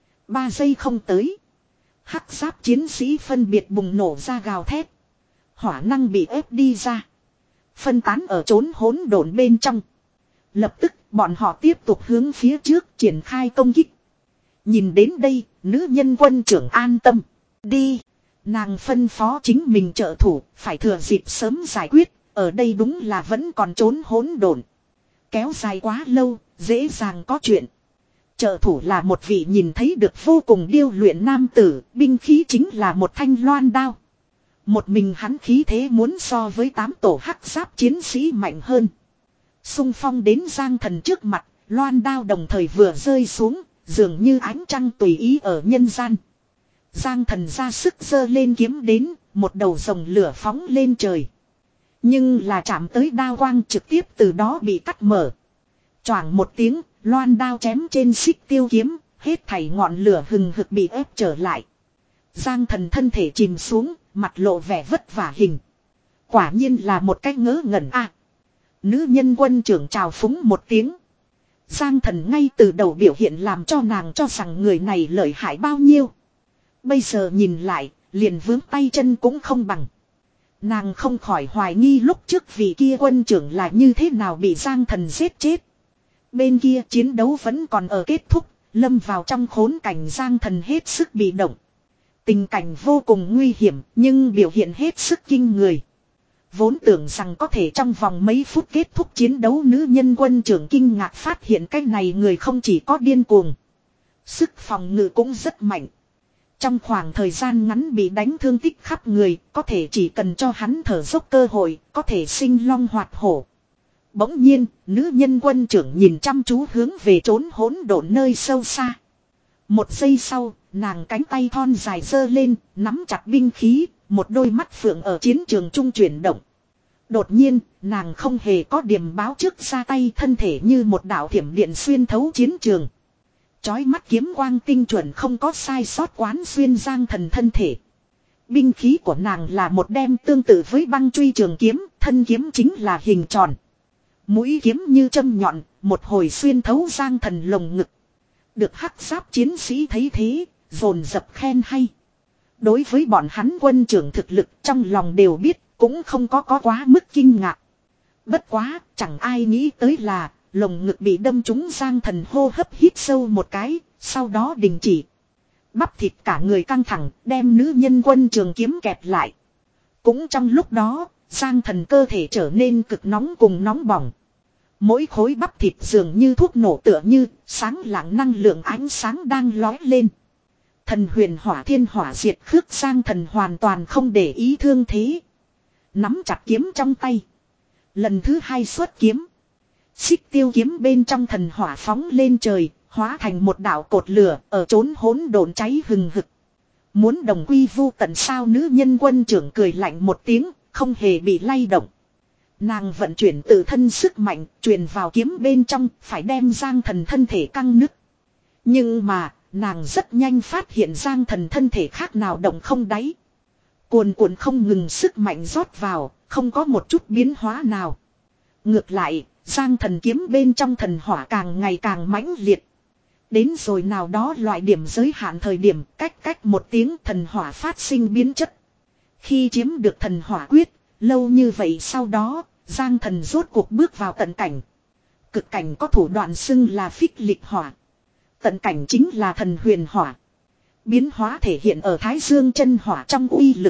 Ba giây không tới. Hắc giáp chiến sĩ phân biệt bùng nổ ra gào thét. Hỏa năng bị ép đi ra. Phân tán ở trốn hỗn độn bên trong. Lập tức bọn họ tiếp tục hướng phía trước triển khai công kích. Nhìn đến đây, nữ nhân quân trưởng an tâm. Đi. Nàng phân phó chính mình trợ thủ, phải thừa dịp sớm giải quyết, ở đây đúng là vẫn còn trốn hỗn độn. Kéo dài quá lâu, dễ dàng có chuyện. Trợ thủ là một vị nhìn thấy được vô cùng điêu luyện nam tử, binh khí chính là một thanh loan đao. Một mình hắn khí thế muốn so với tám tổ hắc giáp chiến sĩ mạnh hơn. Xung phong đến Giang Thần trước mặt, loan đao đồng thời vừa rơi xuống, dường như ánh trăng tùy ý ở nhân gian. Giang Thần ra sức giơ lên kiếm đến, một đầu rồng lửa phóng lên trời. Nhưng là chạm tới đao quang trực tiếp từ đó bị cắt mở. Choảng một tiếng, loan đao chém trên xích tiêu kiếm, hết thảy ngọn lửa hừng hực bị ép trở lại. Giang Thần thân thể chìm xuống, mặt lộ vẻ vất vả hình. Quả nhiên là một cái ngớ ngẩn a. Nữ nhân quân trưởng chào phúng một tiếng. Giang Thần ngay từ đầu biểu hiện làm cho nàng cho rằng người này lợi hại bao nhiêu. Bây giờ nhìn lại, liền vướng tay chân cũng không bằng. Nàng không khỏi hoài nghi lúc trước vị kia quân trưởng là như thế nào bị Giang Thần giết chết. Bên kia chiến đấu vẫn còn ở kết thúc, lâm vào trong khốn cảnh Giang Thần hết sức bị động. Tình cảnh vô cùng nguy hiểm, nhưng biểu hiện hết sức kinh người. Vốn tưởng rằng có thể trong vòng mấy phút kết thúc chiến đấu, nữ nhân quân trưởng kinh ngạc phát hiện cái này người không chỉ có điên cuồng. Sức phòng ngự cũng rất mạnh. Trong khoảng thời gian ngắn bị đánh thương tích khắp người, có thể chỉ cần cho hắn thở dốc cơ hội, có thể sinh long hoạt hổ. Bỗng nhiên, nữ nhân quân trưởng nhìn chăm chú hướng về trốn hỗn độn nơi sâu xa. Một giây sau, nàng cánh tay thon dài giơ lên, nắm chặt binh khí, một đôi mắt phượng ở chiến trường trung chuyển động. Đột nhiên, nàng không hề có điểm báo trước ra tay, thân thể như một đạo thiểm điện xuyên thấu chiến trường. Chói mắt kiếm quang tinh chuẩn không có sai sót quán xuyên Giang Thần thân thể. Binh khí của nàng là một đem tương tự với băng truy trường kiếm, thân kiếm chính là hình tròn. Mũi kiếm như châm nhọn, một hồi xuyên thấu Giang Thần lồng ngực. Được hắc giáp chiến sĩ thấy thế, dồn dập khen hay. Đối với bọn hắn quân trưởng thực lực trong lòng đều biết, cũng không có có quá mức kinh ngạc. Bất quá, chẳng ai nghĩ tới là, lồng ngực bị đâm trúng Giang Thần hô hấp hít sâu một cái, sau đó đình chỉ. Bắp thịt cả người căng thẳng, đem nữ nhân quân trường kiếm kẹp lại. Cũng trong lúc đó, Giang Thần cơ thể trở nên cực nóng cùng nóng bỏng. Mỗi khối bắp thịt dường như thuốc nổ tựa như, sáng lạng năng lượng ánh sáng đang lói lên. Thần huyền hỏa thiên hỏa diệt khước Giang Thần hoàn toàn không để ý thương thế. Nắm chặt kiếm trong tay. Lần thứ hai xuất kiếm. Xích tiêu kiếm bên trong thần hỏa phóng lên trời, hóa thành một đạo cột lửa ở trốn hỗn độn cháy hừng hực. Muốn đồng quy vu tận sao? Nữ nhân quân trưởng cười lạnh một tiếng, không hề bị lay động. Nàng vận chuyển tự thân sức mạnh, truyền vào kiếm bên trong, phải đem Giang Thần thân thể căng nứt. Nhưng mà, nàng rất nhanh phát hiện Giang Thần thân thể khác nào động không đáy. Cuồn cuộn không ngừng sức mạnh rót vào, không có một chút biến hóa nào. Ngược lại, Giang Thần kiếm bên trong thần hỏa càng ngày càng mãnh liệt. Đến rồi nào đó loại điểm giới hạn thời điểm, cách cách một tiếng thần hỏa phát sinh biến chất. Khi chiếm được thần hỏa quyết, lâu như vậy sau đó, Giang Thần rốt cuộc bước vào tận cảnh. Cực cảnh có thủ đoạn xưng là phích lịch hỏa. Tận cảnh chính là thần huyền hỏa. Biến hóa thể hiện ở Thái Dương chân hỏa trong uy lực.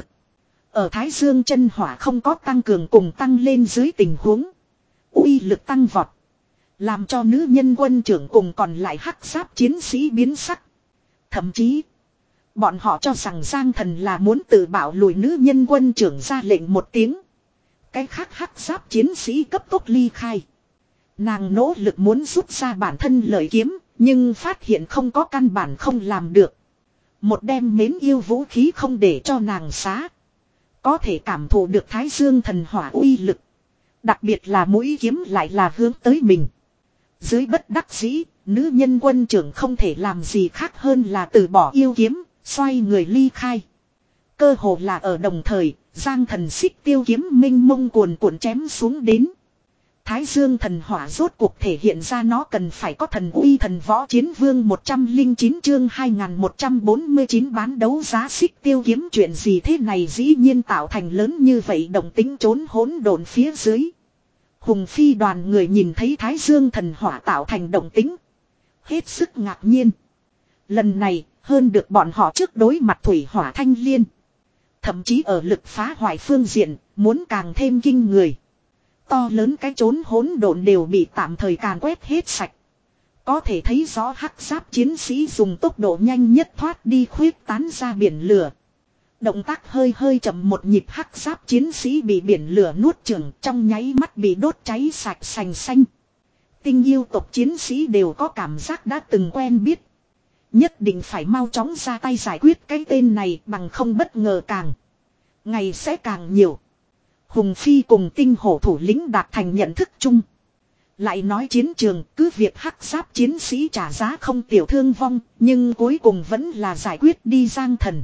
Ở Thái Dương chân hỏa không có tăng cường cùng tăng lên dưới tình huống, uy lực tăng vọt. Làm cho nữ nhân quân trưởng cùng còn lại hắc giáp chiến sĩ biến sắc. Thậm chí, bọn họ cho rằng Giang Thần là muốn tự bảo lùi, nữ nhân quân trưởng ra lệnh một tiếng. Cái khác hắc giáp chiến sĩ cấp tốc ly khai. Nàng nỗ lực muốn rút ra bản thân lợi kiếm, nhưng phát hiện không có căn bản không làm được. Một đem mến yêu vũ khí không để cho nàng xá. Có thể cảm thụ được Thái Dương thần hỏa uy lực. Đặc biệt là mũi kiếm lại là hướng tới mình. Dưới bất đắc dĩ, nữ nhân quân trưởng không thể làm gì khác hơn là từ bỏ yêu kiếm, xoay người ly khai. Cơ hồ là ở đồng thời, Giang Thần xích tiêu kiếm minh mông cuồn cuộn chém xuống đến. Thái Dương thần hỏa rốt cuộc thể hiện ra nó cần phải có thần uy. Thần võ chiến vương một trăm lẻ chín chương hai nghìn một trăm bốn mươi chín bán đấu giá xích tiêu kiếm, chuyện gì thế này dĩ nhiên tạo thành lớn như vậy động tính trốn hỗn độn phía dưới. Hùng phi đoàn người nhìn thấy Thái Dương thần hỏa tạo thành động tính, hết sức ngạc nhiên. Lần này hơn được bọn họ trước đối mặt thủy hỏa thanh liên. Thậm chí ở lực phá hoại phương diện muốn càng thêm kinh người. To lớn cái chốn hỗn độn đều bị tạm thời càn quét hết sạch. Có thể thấy rõ hắc giáp chiến sĩ dùng tốc độ nhanh nhất thoát đi khuyết tán ra biển lửa. Động tác hơi hơi chậm một nhịp, hắc giáp chiến sĩ bị biển lửa nuốt chửng, trong nháy mắt bị đốt cháy sạch sành xanh. Tinh yêu tộc chiến sĩ đều có cảm giác đã từng quen biết. Nhất định phải mau chóng ra tay giải quyết cái tên này, bằng không bất ngờ càng ngày sẽ càng nhiều. Hùng Phi cùng tinh hổ thủ lĩnh đạt thành nhận thức chung. Lại nói chiến trường, cứ việc hắc giáp chiến sĩ trả giá không tiểu thương vong, nhưng cuối cùng vẫn là giải quyết đi Giang Thần.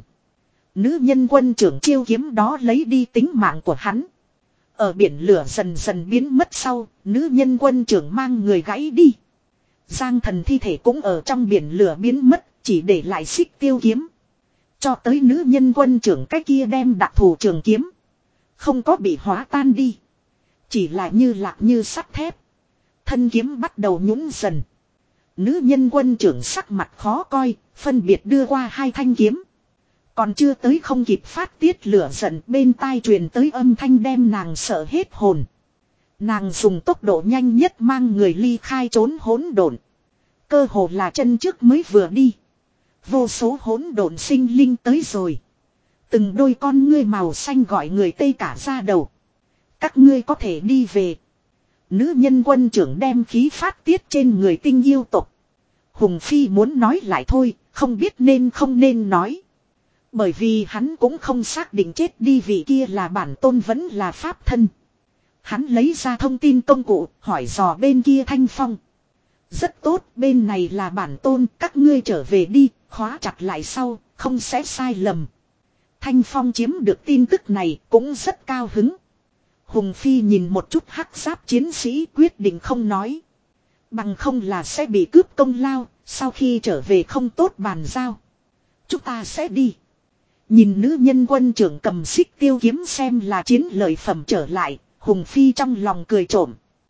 Nữ nhân quân trưởng chiêu kiếm đó lấy đi tính mạng của hắn. Ở biển lửa dần dần biến mất sau, nữ nhân quân trưởng mang người gãy đi. Giang Thần thi thể cũng ở trong biển lửa biến mất, chỉ để lại xích tiêu kiếm. Cho tới nữ nhân quân trưởng cái kia đem đặc thù trường kiếm, không có bị hóa tan đi, chỉ là như lạc như sắt thép. Thân kiếm bắt đầu nhũn dần. Nữ nhân quân trưởng sắc mặt khó coi, phân biệt đưa qua hai thanh kiếm. Còn chưa tới không kịp phát tiết lửa giận, bên tai truyền tới âm thanh đem nàng sợ hết hồn. Nàng dùng tốc độ nhanh nhất mang người ly khai trốn hỗn độn. Cơ hồ là chân trước mới vừa đi, vô số hỗn độn sinh linh tới rồi. Từng đôi con ngươi màu xanh gọi người tê cả da đầu. Các ngươi có thể đi về. Nữ nhân quân trưởng đem khí phát tiết trên người tinh yêu tộc. Hùng Phi muốn nói lại thôi, không biết nên không nên nói. Bởi vì hắn cũng không xác định chết đi vị kia là bản tôn vẫn là pháp thân. Hắn lấy ra thông tin công cụ, hỏi dò bên kia Thanh Phong. Rất tốt, bên này là bản tôn, các ngươi trở về đi, khóa chặt lại sau, không sẽ sai lầm. Thanh Phong chiếm được tin tức này cũng rất cao hứng. Hùng Phi nhìn một chút hắc giáp chiến sĩ, quyết định không nói. Bằng không là sẽ bị cướp công lao, sau khi trở về không tốt bàn giao. Chúng ta sẽ đi. Nhìn nữ nhân quân trưởng cầm xích tiêu kiếm xem là chiến lợi phẩm trở lại, Hùng Phi trong lòng cười trộm.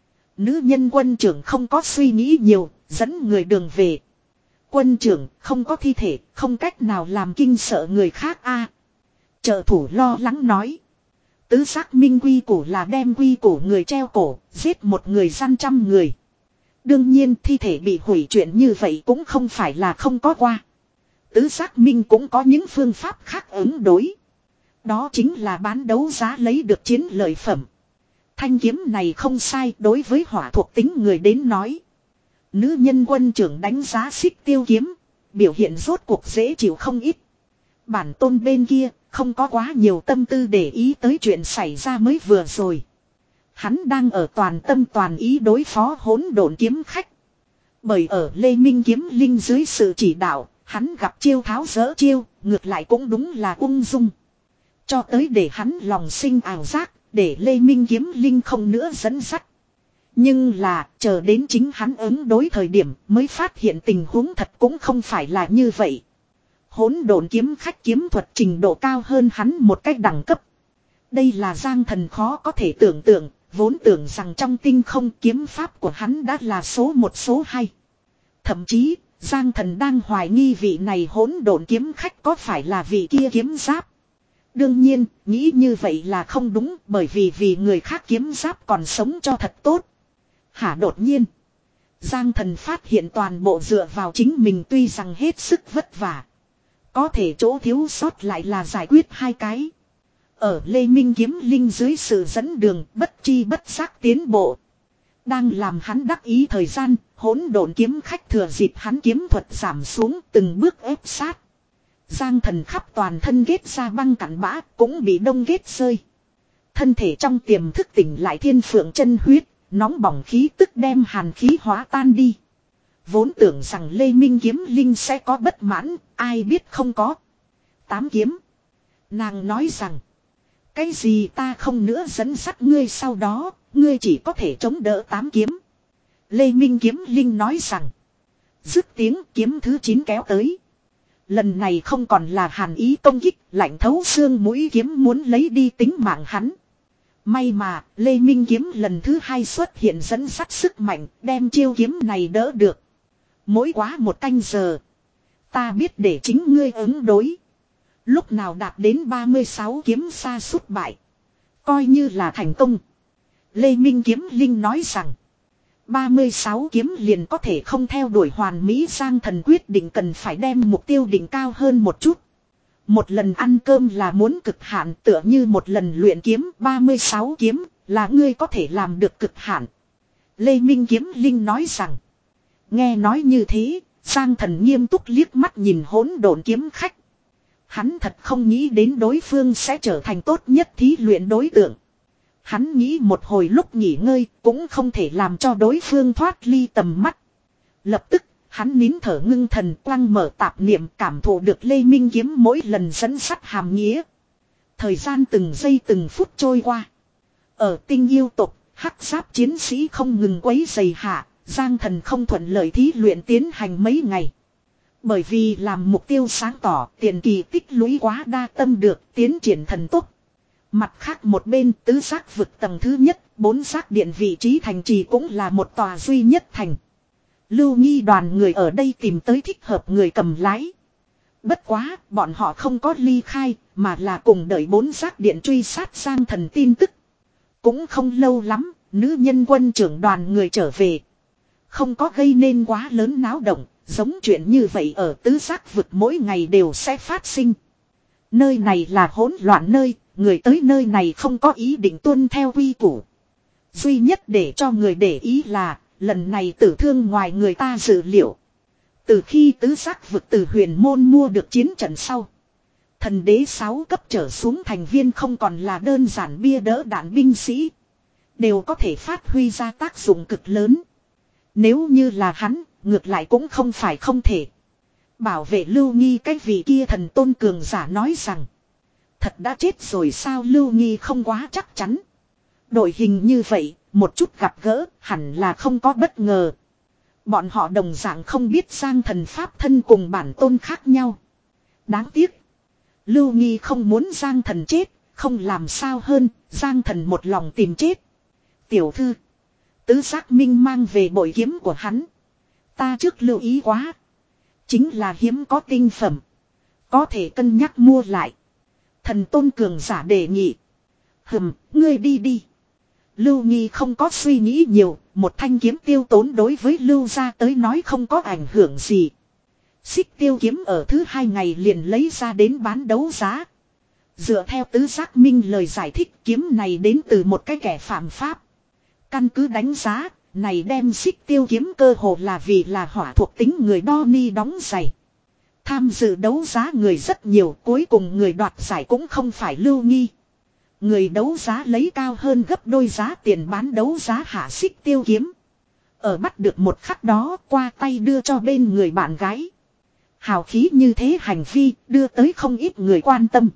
Nữ nhân quân trưởng không có suy nghĩ nhiều, dẫn người đường về. Quân trưởng không có thi thể, không cách nào làm kinh sợ người khác a. Trợ thủ lo lắng nói. Tứ giác minh quy củ là đem quy củ người treo cổ, giết một người gian trăm người. Đương nhiên thi thể bị hủy chuyện như vậy cũng không phải là không có qua. Tứ giác minh cũng có những phương pháp khác ứng đối. Đó chính là bán đấu giá lấy được chiến lợi phẩm. Thanh kiếm này không sai, đối với hỏa thuộc tính người đến nói. Nữ nhân quân trưởng đánh giá xích tiêu kiếm, biểu hiện rốt cuộc dễ chịu không ít. Bản tôn bên kia không có quá nhiều tâm tư để ý tới chuyện xảy ra mới vừa rồi. Hắn đang ở toàn tâm toàn ý đối phó hỗn độn kiếm khách. Bởi ở Lê Minh kiếm linh dưới sự chỉ đạo, hắn gặp chiêu tháo dỡ chiêu, ngược lại cũng đúng là ung dung. Cho tới để hắn lòng sinh ảo giác, để Lê Minh kiếm linh không nữa dẫn dắt. Nhưng là, chờ đến chính hắn ứng đối thời điểm mới phát hiện tình huống thật cũng không phải là như vậy. Hỗn độn kiếm khách kiếm thuật trình độ cao hơn hắn một cách đẳng cấp. Đây là Giang Thần khó có thể tưởng tượng, vốn tưởng rằng trong tinh không kiếm pháp của hắn đã là số một số hai. Thậm chí, Giang Thần đang hoài nghi vị này hỗn độn kiếm khách có phải là vị kia kiếm giáp. Đương nhiên, nghĩ như vậy là không đúng, bởi vì vì người khác kiếm giáp còn sống cho thật tốt. Hả, đột nhiên, Giang Thần phát hiện toàn bộ dựa vào chính mình tuy rằng hết sức vất vả. Có thể chỗ thiếu sót lại là giải quyết hai cái. Ở Lê Minh kiếm linh dưới sự dẫn đường bất chi bất giác tiến bộ. Đang làm hắn đắc ý thời gian, hỗn độn kiếm khách thừa dịp hắn kiếm thuật giảm xuống từng bước ép sát. Giang Thần khắp toàn thân kết ra băng cặn bã cũng bị đông kết rơi. Thân thể trong tiềm thức tỉnh lại thiên phượng chân huyết, nóng bỏng khí tức đem hàn khí hóa tan đi. Vốn tưởng rằng Lê Minh Kiếm Linh sẽ có bất mãn, ai biết không có. Tám kiếm. Nàng nói rằng, cái gì ta không nữa dẫn dắt ngươi, sau đó, ngươi chỉ có thể chống đỡ tám kiếm. Lê Minh Kiếm Linh nói rằng, dứt tiếng kiếm thứ chín kéo tới. Lần này không còn là hàn ý công kích, lạnh thấu xương mũi kiếm muốn lấy đi tính mạng hắn. May mà, Lê Minh Kiếm lần thứ hai xuất hiện dẫn dắt sức mạnh, đem chiêu kiếm này đỡ được. Mỗi quá một canh giờ, ta biết để chính ngươi ứng đối. Lúc nào đạt đến ba mươi sáu kiếm xa sút bại, coi như là thành công. Lê Minh Kiếm Linh nói rằng, ba mươi sáu kiếm liền có thể không theo đuổi hoàn mỹ, Giang Thần quyết định cần phải đem mục tiêu định cao hơn một chút. Một lần ăn cơm là muốn cực hạn, tựa như một lần luyện kiếm, ba mươi sáu kiếm là ngươi có thể làm được cực hạn. Lê Minh Kiếm Linh nói rằng, nghe nói như thế, Giang Thần nghiêm túc liếc mắt nhìn hỗn độn kiếm khách. Hắn thật không nghĩ đến đối phương sẽ trở thành tốt nhất thí luyện đối tượng. Hắn nghĩ một hồi lúc nghỉ ngơi cũng không thể làm cho đối phương thoát ly tầm mắt. Lập tức, hắn nín thở ngưng thần quăng mở tạp niệm, cảm thụ được Lê Minh Kiếm mỗi lần dẫn sắt hàm nghĩa. Thời gian từng giây từng phút trôi qua. Ở Tinh Yêu tộc, hắc giáp chiến sĩ không ngừng quấy rầy hạ, Giang Thần không thuận lợi thí luyện tiến hành mấy ngày. Bởi vì làm mục tiêu sáng tỏ, tiền kỳ tích lũy quá đa tâm được, tiến triển thần tốc. Mặt khác một bên, tứ giác vực tầng thứ nhất, bốn giác điện vị trí thành trì cũng là một tòa duy nhất thành. Lưu Nghi đoàn người ở đây tìm tới thích hợp người cầm lái. Bất quá, bọn họ không có ly khai, mà là cùng đợi bốn giác điện truy sát Giang Thần tin tức. Cũng không lâu lắm, nữ nhân quân trưởng đoàn người trở về. Không có gây nên quá lớn náo động, giống chuyện như vậy ở tứ giác vực mỗi ngày đều sẽ phát sinh. Nơi này là hỗn loạn nơi, người tới nơi này không có ý định tuân theo quy củ. Duy nhất để cho người để ý là, lần này tử thương ngoài người ta dự liệu. Từ khi tứ giác vực từ huyền môn mua được chiến trận sau, thần đế sáu cấp trở xuống thành viên không còn là đơn giản bia đỡ đạn binh sĩ, đều có thể phát huy ra tác dụng cực lớn. Nếu như là hắn, ngược lại cũng không phải không thể. Bảo vệ Lưu Nghi cái vị kia thần tôn cường giả nói rằng, thật đã chết rồi sao? Lưu Nghi không quá chắc chắn. Đội hình như vậy, một chút gặp gỡ, hẳn là không có bất ngờ. Bọn họ đồng dạng không biết Giang Thần pháp thân cùng bản tôn khác nhau. Đáng tiếc, Lưu Nghi không muốn Giang Thần chết, không làm sao hơn, Giang Thần một lòng tìm chết. Tiểu thư, tứ giác minh mang về bội kiếm của hắn. Ta trước lưu ý quá. Chính là hiếm có tinh phẩm. Có thể cân nhắc mua lại. Thần tôn cường giả đề nghị. Hừm, ngươi đi đi. Lưu Nghi không có suy nghĩ nhiều. Một thanh kiếm tiêu tốn đối với Lưu gia tới nói không có ảnh hưởng gì. Xích tiêu kiếm ở thứ hai ngày liền lấy ra đến bán đấu giá. Dựa theo tứ giác minh lời giải thích, kiếm này đến từ một cái kẻ phạm pháp. Căn cứ đánh giá, này đem xích tiêu kiếm cơ hồ là vì là hỏa thuộc tính người đo ni đóng giày. Tham dự đấu giá người rất nhiều, cuối cùng người đoạt giải cũng không phải Lưu Nghi. Người đấu giá lấy cao hơn gấp đôi giá tiền bán đấu giá hạ xích tiêu kiếm. Ở bắt được một khắc đó, qua tay đưa cho bên người bạn gái. Hào khí như thế hành vi, đưa tới không ít người quan tâm.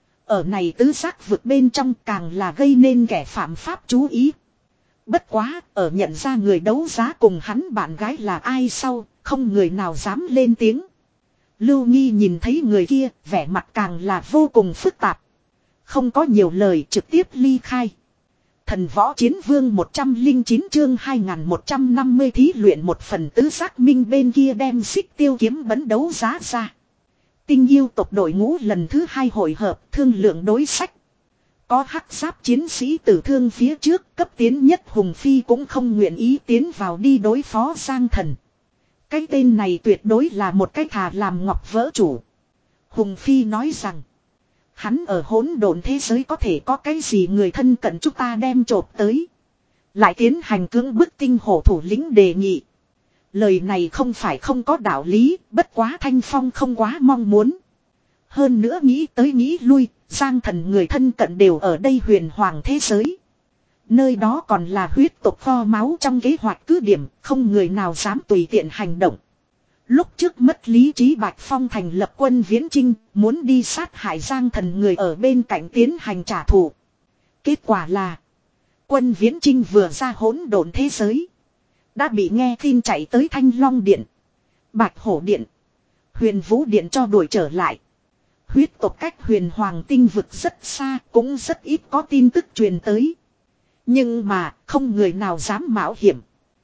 Ở này tứ giác vực bên trong càng là gây nên kẻ phạm pháp chú ý. Bất quá, ở nhận ra người đấu giá cùng hắn bạn gái là ai sau, không người nào dám lên tiếng. Lưu Nghi nhìn thấy người kia, vẻ mặt càng là vô cùng phức tạp. Không có nhiều lời, trực tiếp ly khai. Thần võ chiến vương một trăm lẻ chín chương hai nghìn một trăm năm mươi thí luyện một phần tứ giác minh bên kia đem xích tiêu kiếm bấn đấu giá ra. Tinh yêu tộc đội ngũ lần thứ hai hội hợp thương lượng đối sách. Có hắc giáp chiến sĩ tử thương phía trước, cấp tiến nhất Hùng Phi cũng không nguyện ý tiến vào đi đối phó Giang Thần. Cái tên này tuyệt đối là một cái thà làm ngọc vỡ chủ. Hùng Phi nói rằng, hắn ở hỗn độn thế giới có thể có cái gì người thân cận chúng ta đem chộp tới. Lại tiến hành cưỡng bức tinh hổ thủ lĩnh đề nghị. Lời này không phải không có đạo lý, bất quá Thanh Phong không quá mong muốn. Hơn nữa nghĩ tới nghĩ lui, Giang Thần người thân cận đều ở đây huyền hoàng thế giới. Nơi đó còn là huyết tộc kho máu trong kế hoạch cứ điểm, không người nào dám tùy tiện hành động. Lúc trước mất lý trí Bạch Phong thành lập quân viễn chinh, muốn đi sát hại Giang Thần người ở bên cạnh tiến hành trả thù. Kết quả là quân viễn chinh vừa ra hỗn độn thế giới, đã bị nghe tin chạy tới Thanh Long Điện, Bạch Hổ Điện, Huyền Vũ Điện cho đuổi trở lại. Huyết tộc cách huyền hoàng tinh vực rất xa, cũng rất ít có tin tức truyền tới. Nhưng mà không người nào dám mạo hiểm.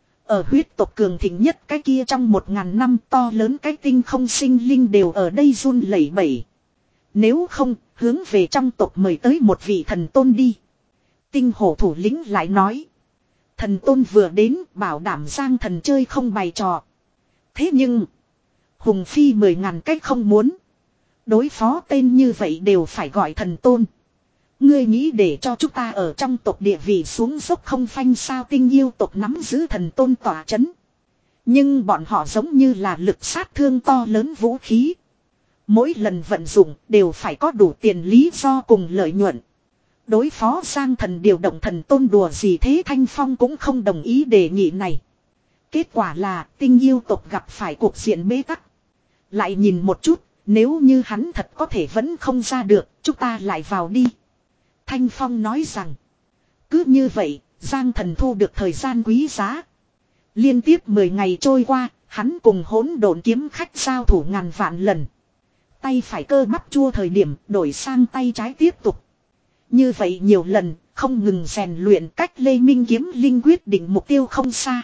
Ở huyết tộc cường thịnh nhất cái kia trong một ngàn năm, to lớn cái tinh không sinh linh đều ở đây run lẩy bẩy. Nếu không, hướng về trong tộc mời tới một vị thần tôn đi. Tinh hổ thủ lĩnh lại nói. Thần tôn vừa đến, bảo đảm Giang Thần chơi không bày trò. Thế nhưng Hùng Phi mười ngàn cách không muốn. Đối phó tên như vậy đều phải gọi thần tôn. Ngươi nghĩ để cho chúng ta ở trong tộc địa vị xuống dốc không phanh sao? Tinh yêu tộc nắm giữ thần tôn tỏa chấn. Nhưng bọn họ giống như là lực sát thương to lớn vũ khí. Mỗi lần vận dụng đều phải có đủ tiền lý do cùng lợi nhuận. Đối phó Giang Thần điều động thần tôn đùa gì thế? Thanh Phong cũng không đồng ý đề nghị này. Kết quả là tinh yêu tộc gặp phải cuộc diện bế tắc. Lại nhìn một chút, nếu như hắn thật có thể vẫn không ra được, chúng ta lại vào đi. Thanh Phong nói rằng, cứ như vậy, Giang Thần thu được thời gian quý giá. Liên tiếp mười ngày trôi qua, hắn cùng hỗn độn kiếm khách giao thủ ngàn vạn lần. Tay phải cơ bắp chua thời điểm, đổi sang tay trái tiếp tục. Như vậy nhiều lần, không ngừng rèn luyện, cách Lê Minh kiếm linh quyết định mục tiêu không xa.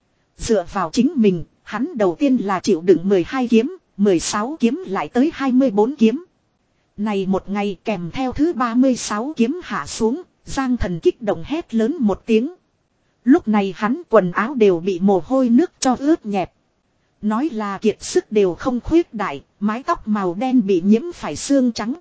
Dựa vào chính mình, hắn đầu tiên là chịu đựng mười hai kiếm, mười sáu kiếm lại tới hai mươi bốn kiếm. Này một ngày kèm theo thứ ba mươi sáu kiếm hạ xuống, Giang Thần kích động hét lớn một tiếng. Lúc này hắn quần áo đều bị mồ hôi nước cho ướt nhẹp. Nói là kiệt sức đều không khuyết đại, mái tóc màu đen bị nhiễm phải xương trắng.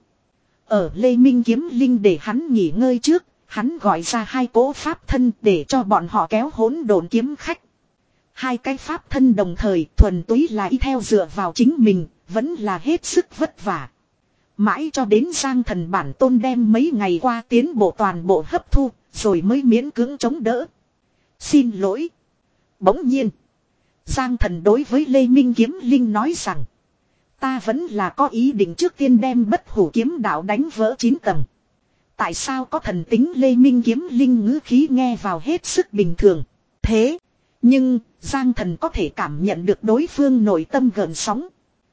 Ở Lê Minh kiếm linh để hắn nghỉ ngơi trước, hắn gọi ra hai cỗ pháp thân để cho bọn họ kéo hỗn độn kiếm khách. Hai cái pháp thân đồng thời thuần túy là y theo dựa vào chính mình, vẫn là hết sức vất vả. Mãi cho đến Giang Thần bản tôn đem mấy ngày qua tiến bộ toàn bộ hấp thu, rồi mới miễn cưỡng chống đỡ. Xin lỗi. Bỗng nhiên, Giang Thần đối với Lê Minh kiếm linh nói rằng, ta vẫn là có ý định trước tiên đem bất hủ kiếm đạo đánh vỡ chín tầng. Tại sao có thần tính? Lê Minh kiếm linh ngữ khí nghe vào hết sức bình thường. Thế nhưng Giang Thần có thể cảm nhận được đối phương nội tâm gợn sóng.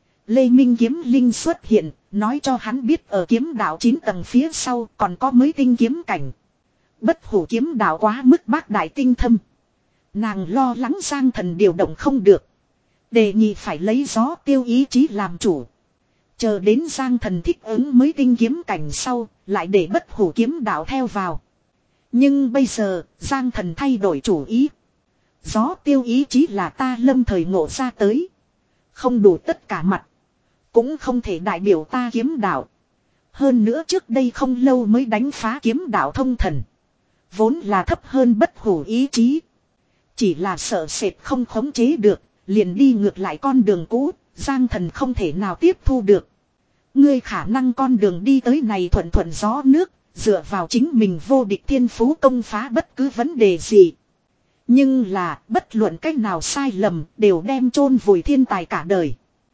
Lê Minh kiếm linh xuất hiện, nói cho hắn biết ở kiếm đạo chín tầng phía sau còn có mới tinh kiếm cảnh. Bất hủ kiếm đạo quá mức bác đại tinh thâm. Nàng lo lắng Giang Thần điều động không được. Đề nghị phải lấy gió tiêu ý chí làm chủ. Chờ đến Giang Thần thích ứng mới tinh kiếm cảnh sau, lại để bất hủ kiếm đạo theo vào. Nhưng bây giờ, Giang Thần thay đổi chủ ý. Gió tiêu ý chí là ta lâm thời ngộ ra tới. Không đủ tất cả mặt. Cũng không thể đại biểu ta kiếm đạo. Hơn nữa trước đây không lâu mới đánh phá kiếm đạo thông thần. Vốn là thấp hơn bất hủ ý chí. Chỉ là sợ sệt không khống chế được, liền đi ngược lại con đường cũ, Giang Thần không thể nào tiếp thu được. Ngươi khả năng con đường đi tới này thuận thuận gió nước, dựa vào chính mình vô địch thiên phú công phá bất cứ vấn đề gì. Nhưng là, bất luận cách nào sai lầm, đều đem chôn vùi thiên tài cả đời.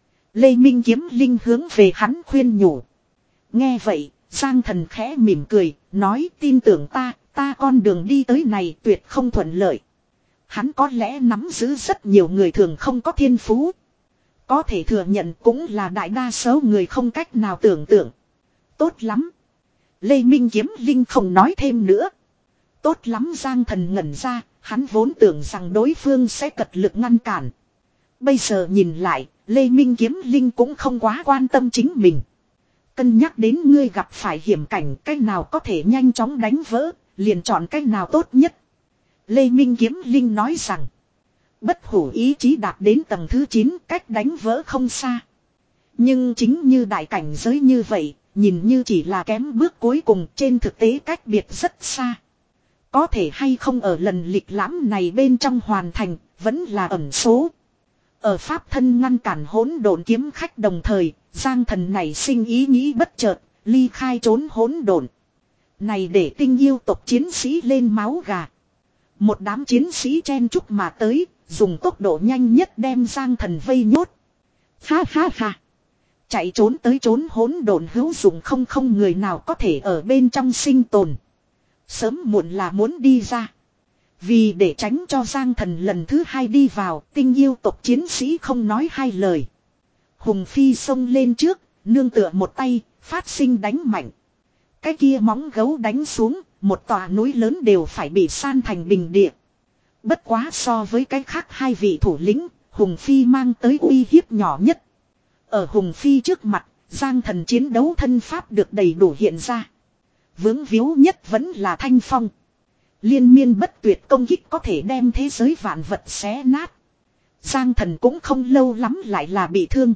Lê Minh kiếm linh hướng về hắn khuyên nhủ. Nghe vậy, Giang Thần khẽ mỉm cười, nói tin tưởng ta, ta con đường đi tới này tuyệt không thuận lợi. Hắn có lẽ nắm giữ rất nhiều người thường không có thiên phú. Có thể thừa nhận cũng là đại đa số người không cách nào tưởng tượng. Tốt lắm. Lê Minh kiếm linh không nói thêm nữa. Tốt lắm. Giang Thần ngẩn ra, hắn vốn tưởng rằng đối phương sẽ cật lực ngăn cản. Bây giờ nhìn lại, Lê Minh kiếm linh cũng không quá quan tâm chính mình. Cân nhắc đến ngươi gặp phải hiểm cảnh, cách nào có thể nhanh chóng đánh vỡ, liền chọn cách nào tốt nhất. Lê Minh kiếm linh nói rằng, bất hủ ý chí đạt đến tầng thứ chín, cách đánh vỡ không xa. Nhưng chính như đại cảnh giới như vậy, nhìn như chỉ là kém bước cuối cùng, trên thực tế cách biệt rất xa. Có thể hay không ở lần lịch lãm này bên trong hoàn thành, vẫn là ẩn số. Ở pháp thân ngăn cản hỗn độn kiếm khách đồng thời, Giang Thần này sinh ý nghĩ bất chợt, ly khai trốn hỗn độn. Này để tinh yêu tộc chiến sĩ lên máu gà. Một đám chiến sĩ chen chúc mà tới, dùng tốc độ nhanh nhất đem Giang Thần vây nhốt. Ha ha ha. Chạy trốn tới trốn hỗn độn hữu dụng không không người nào có thể ở bên trong sinh tồn. Sớm muộn là muốn đi ra. Vì để tránh cho Giang Thần lần thứ hai đi vào, tinh yêu tộc chiến sĩ không nói hai lời. Hùng Phi xông lên trước, nương tựa một tay, phát sinh đánh mạnh. Cái kia móng gấu đánh xuống, một tòa núi lớn đều phải bị san thành bình địa. Bất quá so với cái khác hai vị thủ lĩnh, Hùng Phi mang tới uy hiếp nhỏ nhất. Ở Hùng Phi trước mặt, Giang Thần chiến đấu thân pháp được đầy đủ hiện ra. Vướng víu nhất vẫn là Thanh Phong. Liên miên bất tuyệt công kích có thể đem thế giới vạn vật xé nát. Giang Thần cũng không lâu lắm lại là bị thương.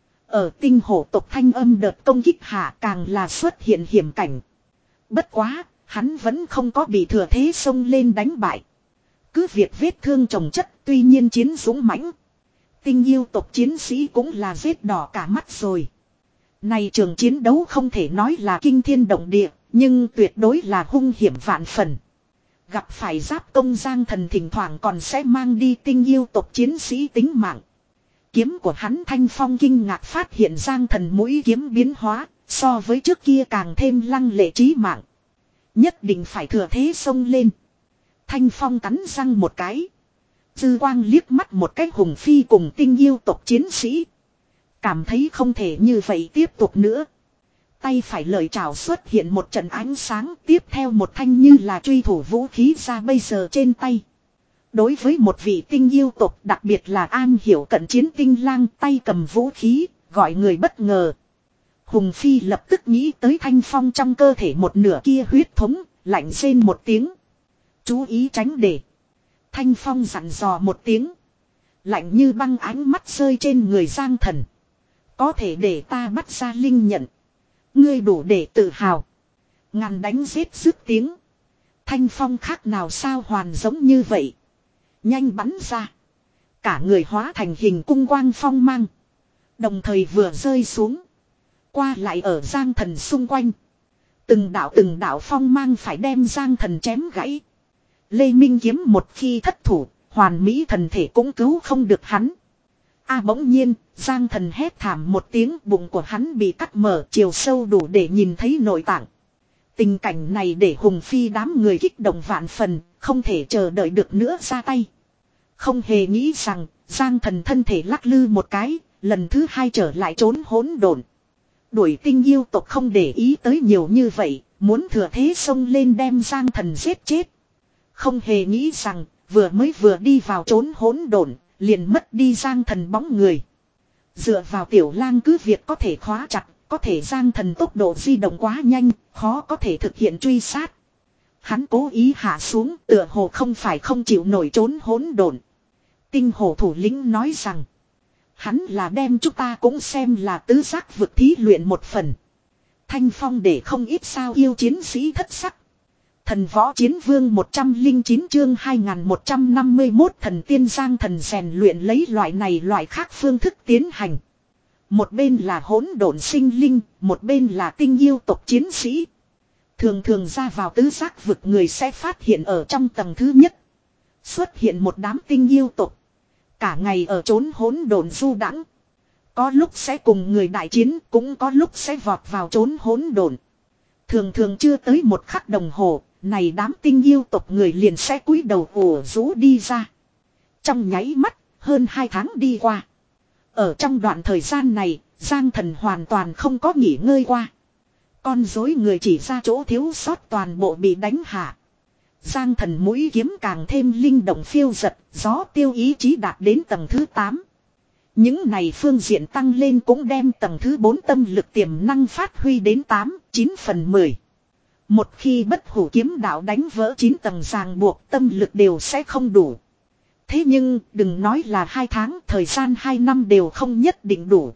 Ở tinh hổ tộc thanh âm đợt công kích hạ càng là xuất hiện hiểm cảnh. Bất quá, hắn vẫn không có bị thừa thế xông lên đánh bại. Cứ việc vết thương chồng chất tuy nhiên chiến dũng mãnh. Tinh yêu tộc chiến sĩ cũng là vết đỏ cả mắt rồi. Này trường chiến đấu không thể nói là kinh thiên động địa, nhưng tuyệt đối là hung hiểm vạn phần. Gặp phải giáp công Giang Thần thỉnh thoảng còn sẽ mang đi tinh yêu tộc chiến sĩ tính mạng. Kiếm của hắn Thanh Phong kinh ngạc phát hiện Giang Thần mũi kiếm biến hóa, so với trước kia càng thêm lăng lệ trí mạng. Nhất định phải thừa thế xông lên. Thanh Phong cắn răng một cái. Dư quang liếc mắt một cái Hùng Phi cùng tinh yêu tộc chiến sĩ. Cảm thấy không thể như vậy tiếp tục nữa. Tay phải lợi trảo xuất hiện một trận ánh sáng, tiếp theo một thanh như là truy thủ vũ khí ra bây giờ trên tay. Đối với một vị tinh yêu tộc, đặc biệt là an hiểu cận chiến tinh lang, tay cầm vũ khí, gọi người bất ngờ. Hùng Phi lập tức nghĩ tới Thanh Phong trong cơ thể một nửa kia huyết thống, lạnh rên một tiếng. Chú ý tránh để. Thanh Phong dặn dò một tiếng. Lạnh như băng ánh mắt rơi trên người Giang Thần. Có thể để ta bắt ra linh nhận. Ngươi đủ để tự hào. Ngàn đánh giết dứt tiếng. Thanh Phong khác nào sao hoàn giống như vậy. Nhanh bắn ra. Cả người hóa thành hình cung quang phong mang. Đồng thời vừa rơi xuống. Qua lại ở Giang Thần xung quanh. Từng đạo từng đạo phong mang phải đem Giang Thần chém gãy. Lê Minh kiếm một khi thất thủ, hoàn mỹ thần thể cũng cứu không được hắn. A bỗng nhiên, Giang Thần hét thảm một tiếng, bụng của hắn bị cắt mở, chiều sâu đủ để nhìn thấy nội tạng. Tình cảnh này để Hùng Phi đám người kích động vạn phần, không thể chờ đợi được nữa ra tay. Không hề nghĩ rằng, Giang Thần thân thể lắc lư một cái, lần thứ hai trở lại trốn hỗn độn. Đuổi tinh yêu tộc không để ý tới nhiều như vậy, muốn thừa thế xông lên đem Giang Thần giết chết. Không hề nghĩ rằng, vừa mới vừa đi vào trốn hỗn độn, liền mất đi Giang Thần bóng người. Dựa vào tiểu lang cứ việc có thể khóa chặt, có thể Giang Thần tốc độ di động quá nhanh, khó có thể thực hiện truy sát. Hắn cố ý hạ xuống, tựa hồ không phải không chịu nổi trốn hỗn độn. Tinh hồ thủ lĩnh nói rằng, hắn là đem chúng ta cũng xem là tứ giác vực thí luyện một phần. Thanh Phong để không ít sao yêu chiến sĩ thất sắc. Thần võ chiến vương một trăm lẻ chín chương hai nghìn một trăm năm mươi mốt thần tiên Giang Thần rèn luyện lấy loại này loại khác phương thức tiến hành. Một bên là hỗn độn sinh linh, một bên là tinh yêu tộc chiến sĩ. Thường thường ra vào tứ giác vực người sẽ phát hiện ở trong tầng thứ nhất. Xuất hiện một đám tinh yêu tộc. Cả ngày ở trốn hỗn độn du đãng. Có lúc sẽ cùng người đại chiến, cũng có lúc sẽ vọt vào trốn hỗn độn. Thường thường chưa tới một khắc đồng hồ, này đám tinh yêu tộc người liền sẽ cúi đầu ủ rũ đi ra. Trong nháy mắt, hơn hai tháng đi qua. Ở trong đoạn thời gian này, Giang Thần hoàn toàn không có nghỉ ngơi qua. Con rối người chỉ ra chỗ thiếu sót toàn bộ bị đánh hạ. Giang Thần mũi kiếm càng thêm linh động phiêu giật, gió tiêu ý chí đạt đến tầng thứ tám. Những này phương diện tăng lên cũng đem tầng thứ bốn tâm lực tiềm năng phát huy đến tám, chín phần mười. Một khi bất hủ kiếm đạo đánh vỡ chín tầng ràng buộc, tâm lực đều sẽ không đủ. Thế nhưng đừng nói là hai tháng, thời gian hai năm đều không nhất định đủ.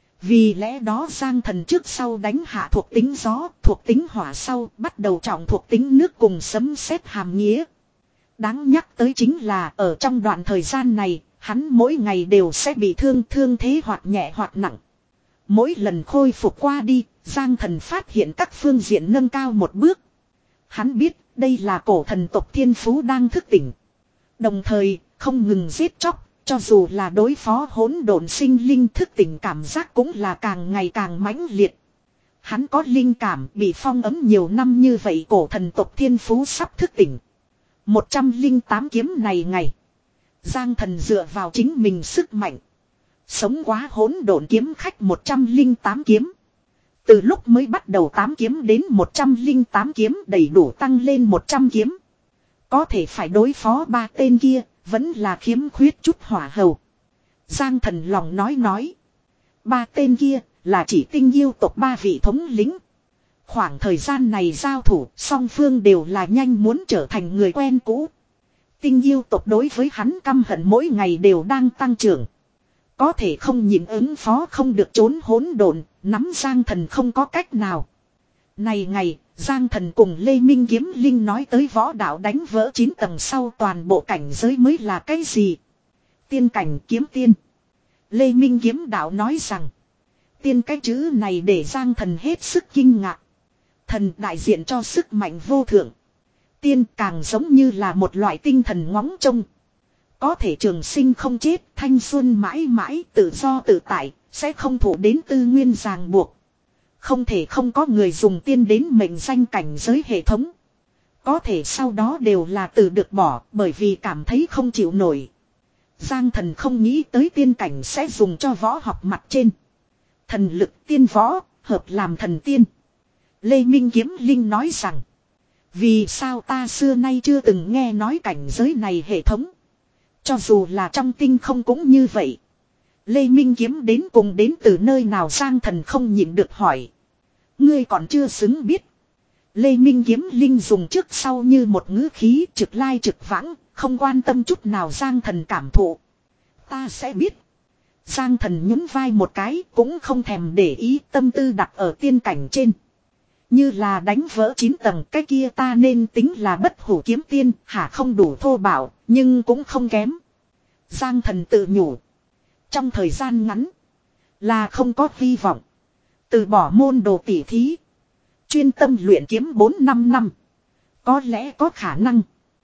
Vì lẽ đó Giang Thần trước sau đánh hạ thuộc tính gió, thuộc tính hỏa sau, bắt đầu trọng thuộc tính nước cùng sấm sét hàm nghĩa. Đáng nhắc tới chính là ở trong đoạn thời gian này, hắn mỗi ngày đều sẽ bị thương, thương thế hoặc nhẹ hoặc nặng. Mỗi lần khôi phục qua đi, Giang Thần phát hiện các phương diện nâng cao một bước. Hắn biết đây là cổ thần tộc thiên phú đang thức tỉnh. Đồng thời không ngừng giết chóc, cho dù là đối phó hỗn độn sinh linh thức tỉnh cảm giác cũng là càng ngày càng mãnh liệt. Hắn có linh cảm bị phong ấm nhiều năm như vậy cổ thần tộc thiên phú sắp thức tỉnh. một trăm lẻ tám kiếm này ngày. Giang Thần dựa vào chính mình sức mạnh. Sống quá hỗn độn kiếm khách một trăm lẻ tám kiếm. Từ lúc mới bắt đầu tám kiếm đến một trăm lẻ tám kiếm đầy đủ tăng lên một trăm kiếm. Có thể phải đối phó ba tên kia, vẫn là khiếm khuyết chút hỏa hầu. Giang Thần lòng nói nói. Ba tên kia là chỉ tinh yêu tộc ba vị thống lĩnh. Khoảng thời gian này giao thủ, song phương đều là nhanh muốn trở thành người quen cũ. Tinh yêu tộc đối với hắn căm hận mỗi ngày đều đang tăng trưởng. Có thể không nhịn ứng phó không được trốn hỗn độn, nắm Giang Thần không có cách nào. Này ngày, Giang Thần cùng Lê Minh Kiếm Linh nói tới võ đạo đánh vỡ chín tầng sau toàn bộ cảnh giới mới là cái gì? Tiên cảnh kiếm tiên. Lê Minh Kiếm đạo nói rằng, tiên cái chữ này để Giang Thần hết sức kinh ngạc. Thần đại diện cho sức mạnh vô thượng. Tiên càng giống như là một loại tinh thần ngóng trông. Có thể trường sinh không chết, thanh xuân mãi mãi, tự do tự tại, sẽ không thủ đến tư nguyên ràng buộc. Không thể không có người dùng tiên đến mệnh danh cảnh giới hệ thống. Có thể sau đó đều là từ được bỏ bởi vì cảm thấy không chịu nổi. Giang Thần không nghĩ tới tiên cảnh sẽ dùng cho võ học mặt trên. Thần lực tiên võ, hợp làm thần tiên. Lê Minh Kiếm Linh nói rằng, vì sao ta xưa nay chưa từng nghe nói cảnh giới này hệ thống. Cho dù là trong tinh không cũng như vậy. Lê Minh Kiếm đến cùng đến từ nơi nào Giang Thần không nhịn được hỏi. Ngươi còn chưa xứng biết. Lê Minh Kiếm Linh dùng trước sau như một ngữ khí trực lai trực vãng, không quan tâm chút nào Giang Thần cảm thụ. Ta sẽ biết. Giang Thần nhún vai một cái cũng không thèm để ý tâm tư đặt ở tiên cảnh trên. Như là đánh vỡ chín tầng cái kia ta nên tính là bất hủ kiếm tiên, hả không đủ thô bạo, nhưng cũng không kém. Giang Thần tự nhủ. Trong thời gian ngắn, là không có hy vọng. Từ bỏ môn đồ tỉ thí. Chuyên tâm luyện kiếm bốn năm năm. Có lẽ có khả năng.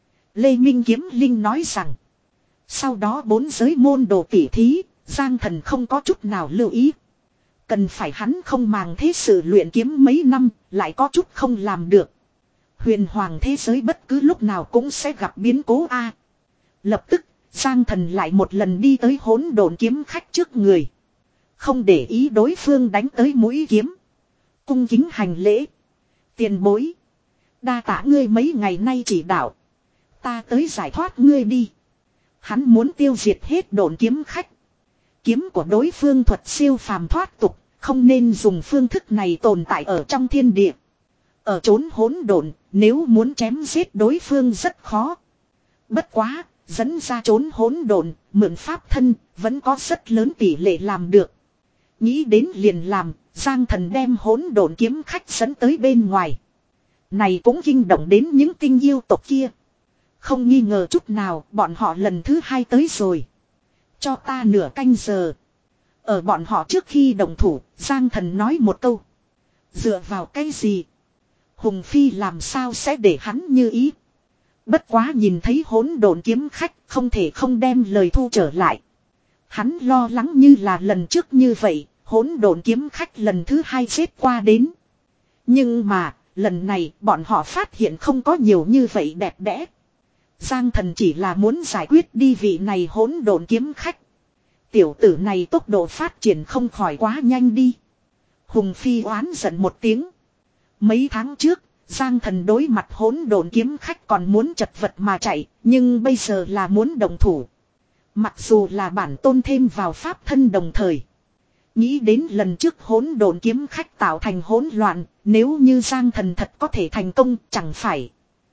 Lê Minh Kiếm Linh nói rằng. Sau đó bốn giới môn đồ tỉ thí, Giang Thần không có chút nào lưu ý. Cần phải hắn không màng thế sự luyện kiếm mấy năm, lại có chút không làm được. Huyền hoàng thế giới bất cứ lúc nào cũng sẽ gặp biến cố a. Lập tức, Giang Thần lại một lần đi tới hỗn độn kiếm khách trước người. Không để ý đối phương đánh tới mũi kiếm. Cung kính hành lễ. Tiền bối. Đa tạ ngươi mấy ngày nay chỉ đạo. Ta tới giải thoát ngươi đi. Hắn muốn tiêu diệt hết độn kiếm khách. Kiếm của đối phương thuật siêu phàm thoát tục. Không nên dùng phương thức này tồn tại ở trong thiên địa. Ở chốn hỗn độn, nếu muốn chém giết đối phương rất khó. Bất quá, dẫn ra chốn hỗn độn, mượn pháp thân, vẫn có rất lớn tỷ lệ làm được. Nghĩ đến liền làm, Giang Thần đem hỗn độn kiếm khách dẫn tới bên ngoài. Này cũng kinh động đến những tinh yêu tộc kia. Không nghi ngờ chút nào, bọn họ lần thứ hai tới rồi. Cho ta nửa canh giờ. Ở bọn họ trước khi đồng thủ, Giang Thần nói một câu. Dựa vào cái gì? Hùng Phi làm sao sẽ để hắn như ý? Bất quá nhìn thấy hỗn độn kiếm khách, không thể không đem lời thu trở lại. Hắn lo lắng như là lần trước như vậy, hỗn độn kiếm khách lần thứ hai xếp qua đến. Nhưng mà, lần này bọn họ phát hiện không có nhiều như vậy đẹp đẽ. Giang Thần chỉ là muốn giải quyết đi vị này hỗn độn kiếm khách. Tiểu tử này tốc độ phát triển không khỏi quá nhanh đi. Hùng Phi oán giận một tiếng. Mấy tháng trước, Giang Thần đối mặt hỗn độn kiếm khách còn muốn chật vật mà chạy, nhưng bây giờ là muốn đồng thủ. Mặc dù là bản tôn thêm vào pháp thân đồng thời. Nghĩ đến lần trước hỗn độn kiếm khách tạo thành hỗn loạn, nếu như Giang Thần thật có thể thành công chẳng phải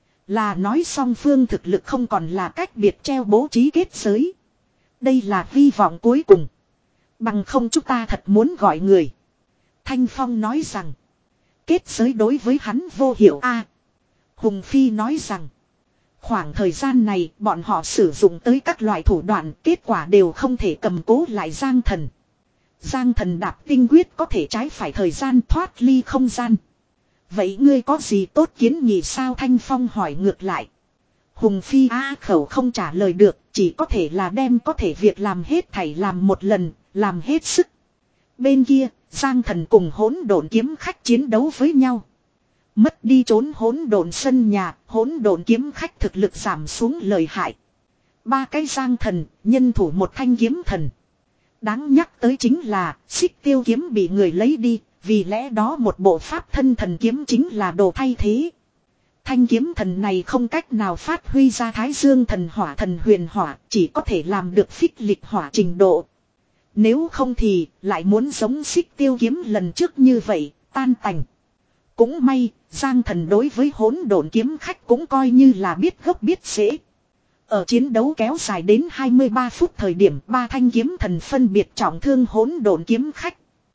là nói song phương thực lực không còn là cách biệt treo bố trí kết giới. Đây là hy vọng cuối cùng. Bằng không chúng ta thật muốn gọi người. Thanh Phong nói rằng. Kết giới đối với hắn vô hiệu a. Hùng Phi nói rằng. Khoảng thời gian này bọn họ sử dụng tới các loại thủ đoạn. Kết quả đều không thể cầm cố lại Giang Thần. Giang Thần đạp tinh quyết có thể trái phải thời gian thoát ly không gian. Vậy ngươi có gì tốt kiến nghị sao? Thanh Phong hỏi ngược lại. Hùng Phi á khẩu không trả lời được, chỉ có thể là đem có thể việc làm hết thảy làm một lần, làm hết sức. Bên kia, Giang Thần cùng hỗn độn kiếm khách chiến đấu với nhau. Mất đi trốn hỗn độn sân nhà, hỗn độn kiếm khách thực lực giảm xuống lợi hại. Ba cái Giang Thần, nhân thủ một thanh kiếm thần. Đáng nhắc tới chính là, xích tiêu kiếm bị người lấy đi, vì lẽ đó một bộ pháp thân thần kiếm chính là đồ thay thế. Thanh kiếm thần này không cách nào phát huy ra Thái Dương thần hỏa thần huyền hỏa, chỉ có thể làm được phích lịch hỏa trình độ. Nếu không thì, lại muốn giống xích tiêu kiếm lần trước như vậy, tan tành. Cũng may, Giang Thần đối với hỗn độn kiếm khách cũng coi như là biết gốc biết rễ. Ở chiến đấu kéo dài đến hai mươi ba phút thời điểm ba thanh kiếm thần phân biệt trọng thương hỗn độn kiếm khách.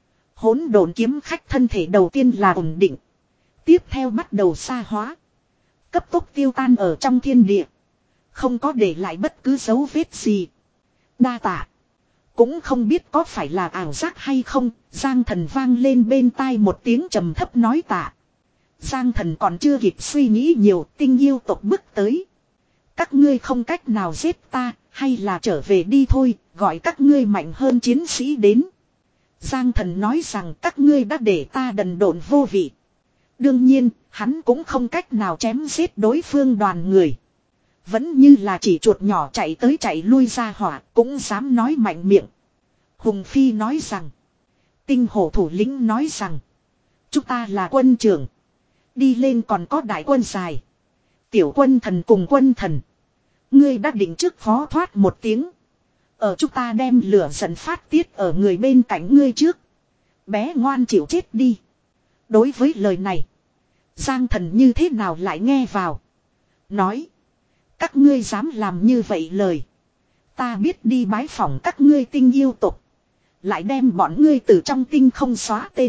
Hỗn độn kiếm khách thân thể đầu tiên là ổn định. Tiếp theo bắt đầu xa hóa. Cấp tốc tiêu tan ở trong thiên địa. Không có để lại bất cứ dấu vết gì. Đa tạ. Cũng không biết có phải là ảo giác hay không. Giang Thần vang lên bên tai một tiếng trầm thấp nói tạ. Giang Thần còn chưa kịp suy nghĩ nhiều, tinh yêu tộc bước tới. Các ngươi không cách nào giết ta, hay là trở về đi thôi, gọi các ngươi mạnh hơn chiến sĩ đến. Giang Thần nói rằng các ngươi đã để ta đần độn vô vị. Đương nhiên, hắn cũng không cách nào chém giết đối phương đoàn người. Vẫn như là chỉ chuột nhỏ chạy tới chạy lui ra hỏa, cũng dám nói mạnh miệng. Hùng Phi nói rằng, tinh hổ thủ lĩnh nói rằng, chúng ta là quân trưởng. Đi lên còn có đại quân dài. Tiểu quân thần cùng quân thần. Ngươi đã định trước khó thoát một tiếng. Ở chúng ta đem lửa giận phát tiết ở người bên cạnh ngươi trước. Bé ngoan chịu chết đi. Đối với lời này, Giang Thần như thế nào lại nghe vào. Nói, các ngươi dám làm như vậy lời. Ta biết đi bái phỏng các ngươi tinh yêu tục. Lại đem bọn ngươi từ trong tinh không xóa tên.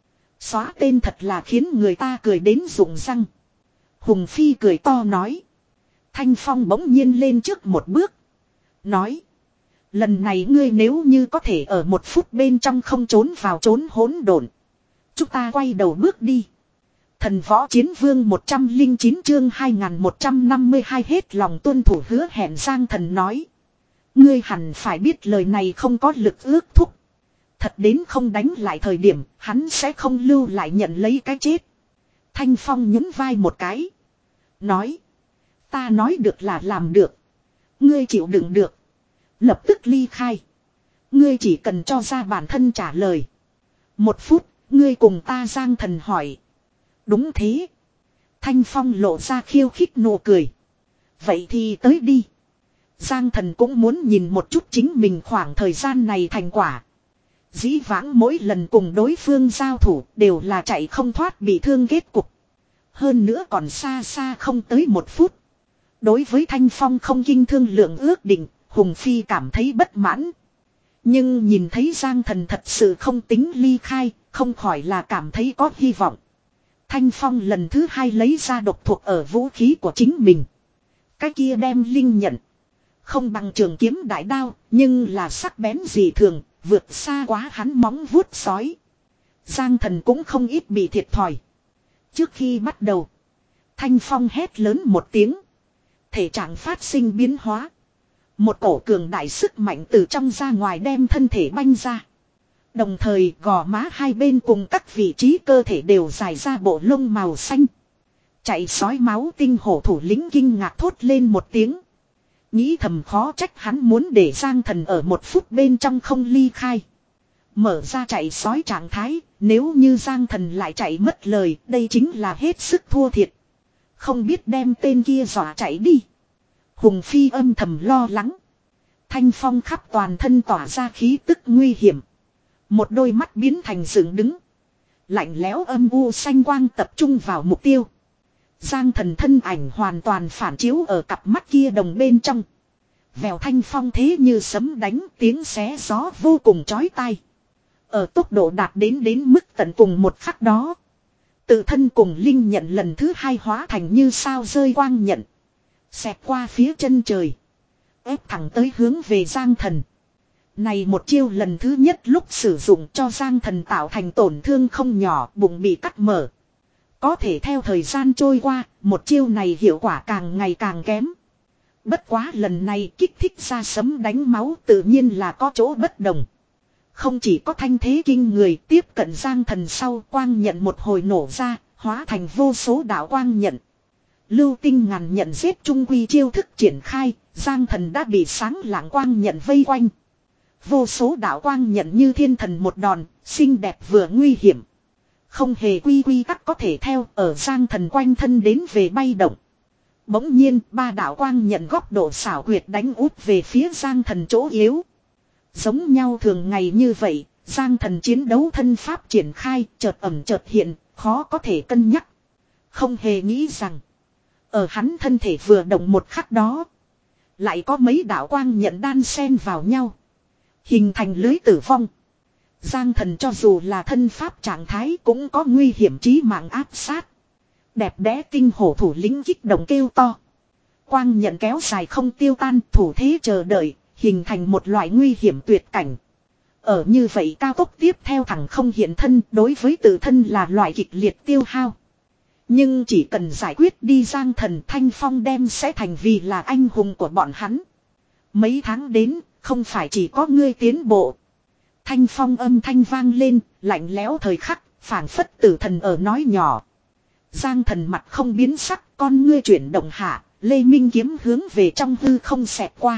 Xóa tên thật là khiến người ta cười đến rụng răng. Hùng Phi cười to nói. Thanh Phong bỗng nhiên lên trước một bước. Nói. Lần này ngươi nếu như có thể ở một phút bên trong không trốn vào trốn hỗn độn. Chúng ta quay đầu bước đi. Thần võ chiến vương một trăm lẻ chín chương hai nghìn một trăm năm mươi hai hết lòng tuân thủ hứa hẹn. Giang Thần nói. Ngươi hẳn phải biết lời này không có lực ước thúc. Thật đến không đánh lại thời điểm, hắn sẽ không lưu lại nhận lấy cái chết. Thanh Phong nhún vai một cái. Nói. Ta nói được là làm được. Ngươi chịu đựng được. Lập tức ly khai. Ngươi chỉ cần cho ra bản thân trả lời. Một phút, ngươi cùng ta. Giang Thần hỏi. Đúng thế. Thanh Phong lộ ra khiêu khích nụ cười. Vậy thì tới đi. Giang Thần cũng muốn nhìn một chút chính mình khoảng thời gian này thành quả. Dĩ vãng mỗi lần cùng đối phương giao thủ đều là chạy không thoát bị thương kết cục. Hơn nữa còn xa xa không tới một phút. Đối với Thanh Phong không kinh thương lượng ước định, Hùng Phi cảm thấy bất mãn. Nhưng nhìn thấy Giang Thần thật sự không tính ly khai, không khỏi là cảm thấy có hy vọng. Thanh Phong lần thứ hai lấy ra độc thuộc ở vũ khí của chính mình. Cái kia đem linh nhận. Không bằng trường kiếm đại đao, nhưng là sắc bén dị thường, vượt xa quá hắn móng vuốt sói. Giang Thần cũng không ít bị thiệt thòi. Trước khi bắt đầu, Thanh Phong hét lớn một tiếng. Thể trạng phát sinh biến hóa. Một cổ cường đại sức mạnh từ trong ra ngoài đem thân thể banh ra. Đồng thời gò má hai bên cùng các vị trí cơ thể đều dài ra bộ lông màu xanh. Chạy sói máu tinh hổ thủ lĩnh kinh ngạc thốt lên một tiếng. Nghĩ thầm khó trách hắn muốn để Giang Thần ở một phút bên trong không ly khai. Mở ra chạy sói trạng thái, nếu như Giang Thần lại chạy mất lời, đây chính là hết sức thua thiệt. Không biết đem tên kia dọa chạy đi. Hùng Phi âm thầm lo lắng. Thanh Phong khắp toàn thân tỏa ra khí tức nguy hiểm. Một đôi mắt biến thành dựng đứng. Lạnh lẽo âm u xanh quang tập trung vào mục tiêu. Giang Thần thân ảnh hoàn toàn phản chiếu ở cặp mắt kia đồng bên trong. Vèo Thanh Phong thế như sấm đánh, tiếng xé gió vô cùng chói tai. Ở tốc độ đạt đến đến mức tận cùng một khắc đó. Tự thân cùng linh nhận lần thứ hai hóa thành như sao rơi quang nhận. Xẹt qua phía chân trời. Ép thẳng tới hướng về Giang Thần. Này một chiêu lần thứ nhất lúc sử dụng cho Giang Thần tạo thành tổn thương không nhỏ, bụng bị cắt mở. Có thể theo thời gian trôi qua, một chiêu này hiệu quả càng ngày càng kém. Bất quá lần này kích thích ra sấm đánh máu tự nhiên là có chỗ bất đồng. Không chỉ có thanh thế kinh người tiếp cận Giang Thần sau quang nhận một hồi nổ ra, hóa thành vô số đạo quang nhận. Lưu tinh ngàn nhận giết trung quy chiêu thức triển khai, Giang Thần đã bị sáng lạng quang nhận vây quanh. Vô số đạo quang nhận như thiên thần một đòn, xinh đẹp vừa nguy hiểm. Không hề quy quy tắc có thể theo ở Giang Thần quanh thân đến về bay động. Bỗng nhiên ba đạo quang nhận góc độ xảo quyệt đánh úp về phía Giang Thần chỗ yếu. Giống nhau thường ngày như vậy, Giang Thần chiến đấu thân pháp triển khai chợt ẩm chợt hiện, khó có thể cân nhắc. Không hề nghĩ rằng, ở hắn thân thể vừa động một khắc đó, lại có mấy đạo quang nhận đan xen vào nhau, hình thành lưới tử vong. Giang Thần cho dù là thân pháp trạng thái cũng có nguy hiểm chí mạng áp sát. Đẹp đẽ tinh hổ thủ lĩnh kích động kêu to. Quang nhận kéo dài không tiêu tan, thủ thế chờ đợi, hình thành một loại nguy hiểm tuyệt cảnh. Ở như vậy cao tốc tiếp theo thẳng không hiện thân, đối với tự thân là loại kịch liệt tiêu hao. Nhưng chỉ cần giải quyết đi Giang Thần, Thanh Phong đem sẽ thành vì là anh hùng của bọn hắn. Mấy tháng đến, không phải chỉ có ngươi tiến bộ. Thanh Phong âm thanh vang lên, lạnh lẽo thời khắc, phảng phất tử thần ở nói nhỏ. Giang Thần mặt không biến sắc, con ngươi chuyển động hạ, Lê Minh kiếm hướng về trong hư không xẹt qua.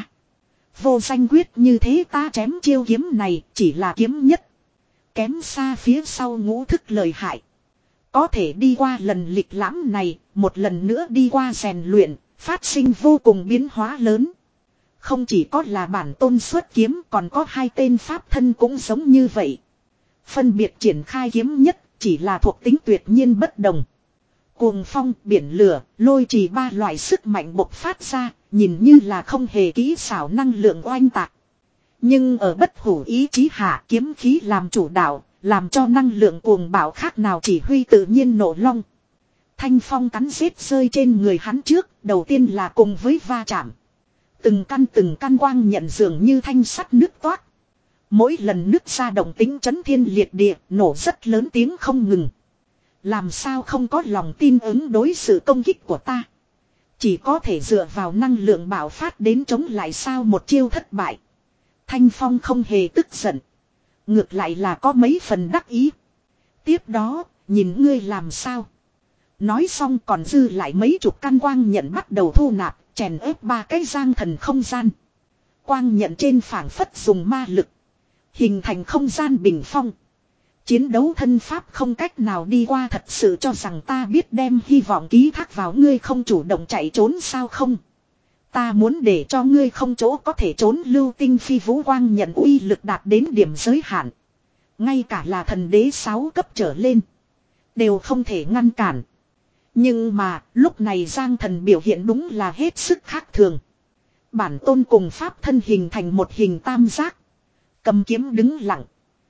Vô danh quyết như thế ta chém chiêu kiếm này chỉ là kiếm nhất. Kém xa phía sau ngũ thức lời hại. Có thể đi qua lần lịch lãm này, một lần nữa đi qua rèn luyện, phát sinh vô cùng biến hóa lớn. Không chỉ có là bản tôn xuất kiếm, còn có hai tên pháp thân cũng giống như vậy. Phân biệt triển khai kiếm nhất, chỉ là thuộc tính tuyệt nhiên bất đồng. Cuồng phong, biển lửa, lôi trì ba loại sức mạnh bộc phát ra, nhìn như là không hề kỹ xảo năng lượng oanh tạc. Nhưng ở bất hủ ý chí hạ, kiếm khí làm chủ đạo, làm cho năng lượng cuồng bạo khác nào chỉ huy tự nhiên nổ long. Thanh phong cắn giết rơi trên người hắn trước, đầu tiên là cùng với va chạm. Từng căn từng căn quang nhận dường như thanh sắt nước toát. Mỗi lần nước ra động tính chấn thiên liệt địa, nổ rất lớn tiếng không ngừng. Làm sao không có lòng tin ứng đối sự công kích của ta. Chỉ có thể dựa vào năng lượng bạo phát đến chống lại sao một chiêu thất bại. Thanh Phong không hề tức giận. Ngược lại là có mấy phần đắc ý. Tiếp đó, nhìn ngươi làm sao. Nói xong còn dư lại mấy chục căn quang nhận bắt đầu thu nạp, chèn ép ba cái Giang Thần không gian. Quang nhận trên phảng phất dùng ma lực. Hình thành không gian bình phong. Chiến đấu thân pháp không cách nào đi qua, thật sự cho rằng ta biết đem hy vọng ký thác vào ngươi không chủ động chạy trốn sao không. Ta muốn để cho ngươi không chỗ có thể trốn. Lưu tinh phi vũ quang nhận uy lực đạt đến điểm giới hạn. Ngay cả là thần đế sáu cấp trở lên đều không thể ngăn cản. Nhưng mà lúc này Giang Thần biểu hiện đúng là hết sức khác thường. Bản tôn cùng pháp thân hình thành một hình tam giác. Cầm kiếm đứng lặng.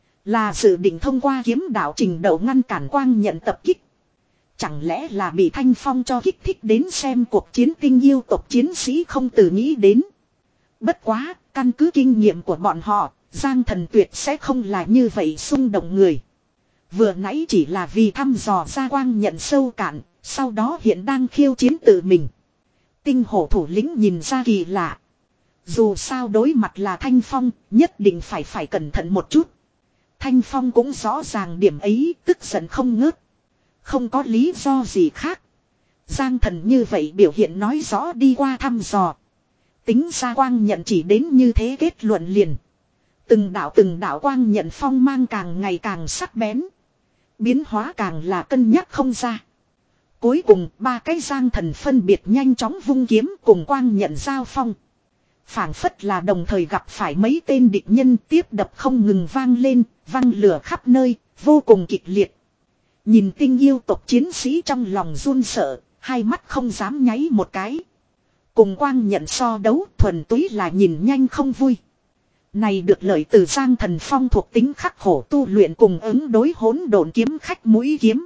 Là dự định thông qua kiếm đạo trình độ ngăn cản quang nhận tập kích. Chẳng lẽ là bị Thanh Phong cho kích thích đến xem cuộc chiến tinh yêu tộc chiến sĩ không từ nghĩ đến. Bất quá, căn cứ kinh nghiệm của bọn họ, Giang Thần tuyệt sẽ không là như vậy xung động người. Vừa nãy chỉ là vì thăm dò ra quang nhận sâu cạn, sau đó hiện đang khiêu chiến tự mình. Tinh hổ thủ lĩnh nhìn ra kỳ lạ. Dù sao đối mặt là Thanh Phong, nhất định phải phải cẩn thận một chút. Thanh Phong cũng rõ ràng điểm ấy, tức giận không ngớt. Không có lý do gì khác. Giang Thần như vậy biểu hiện nói rõ đi qua thăm dò. Tính ra quang nhận chỉ đến như thế kết luận liền. Từng đạo từng đạo quang nhận phong mang càng ngày càng sắc bén. Biến hóa càng là cân nhắc không ra. Cuối cùng ba cái Giang Thần phân biệt nhanh chóng vung kiếm cùng quang nhận giao phong. Phảng phất là đồng thời gặp phải mấy tên địch nhân, tiếp đập không ngừng vang lên, văng lửa khắp nơi, vô cùng kịch liệt. Nhìn tinh yêu tộc chiến sĩ trong lòng run sợ, hai mắt không dám nháy một cái. Cùng quang nhận so đấu thuần túy là nhìn nhanh không vui. Này được lợi từ Giang Thần Phong thuộc tính khắc khổ tu luyện cùng ứng đối hỗn độn kiếm khách mũi kiếm.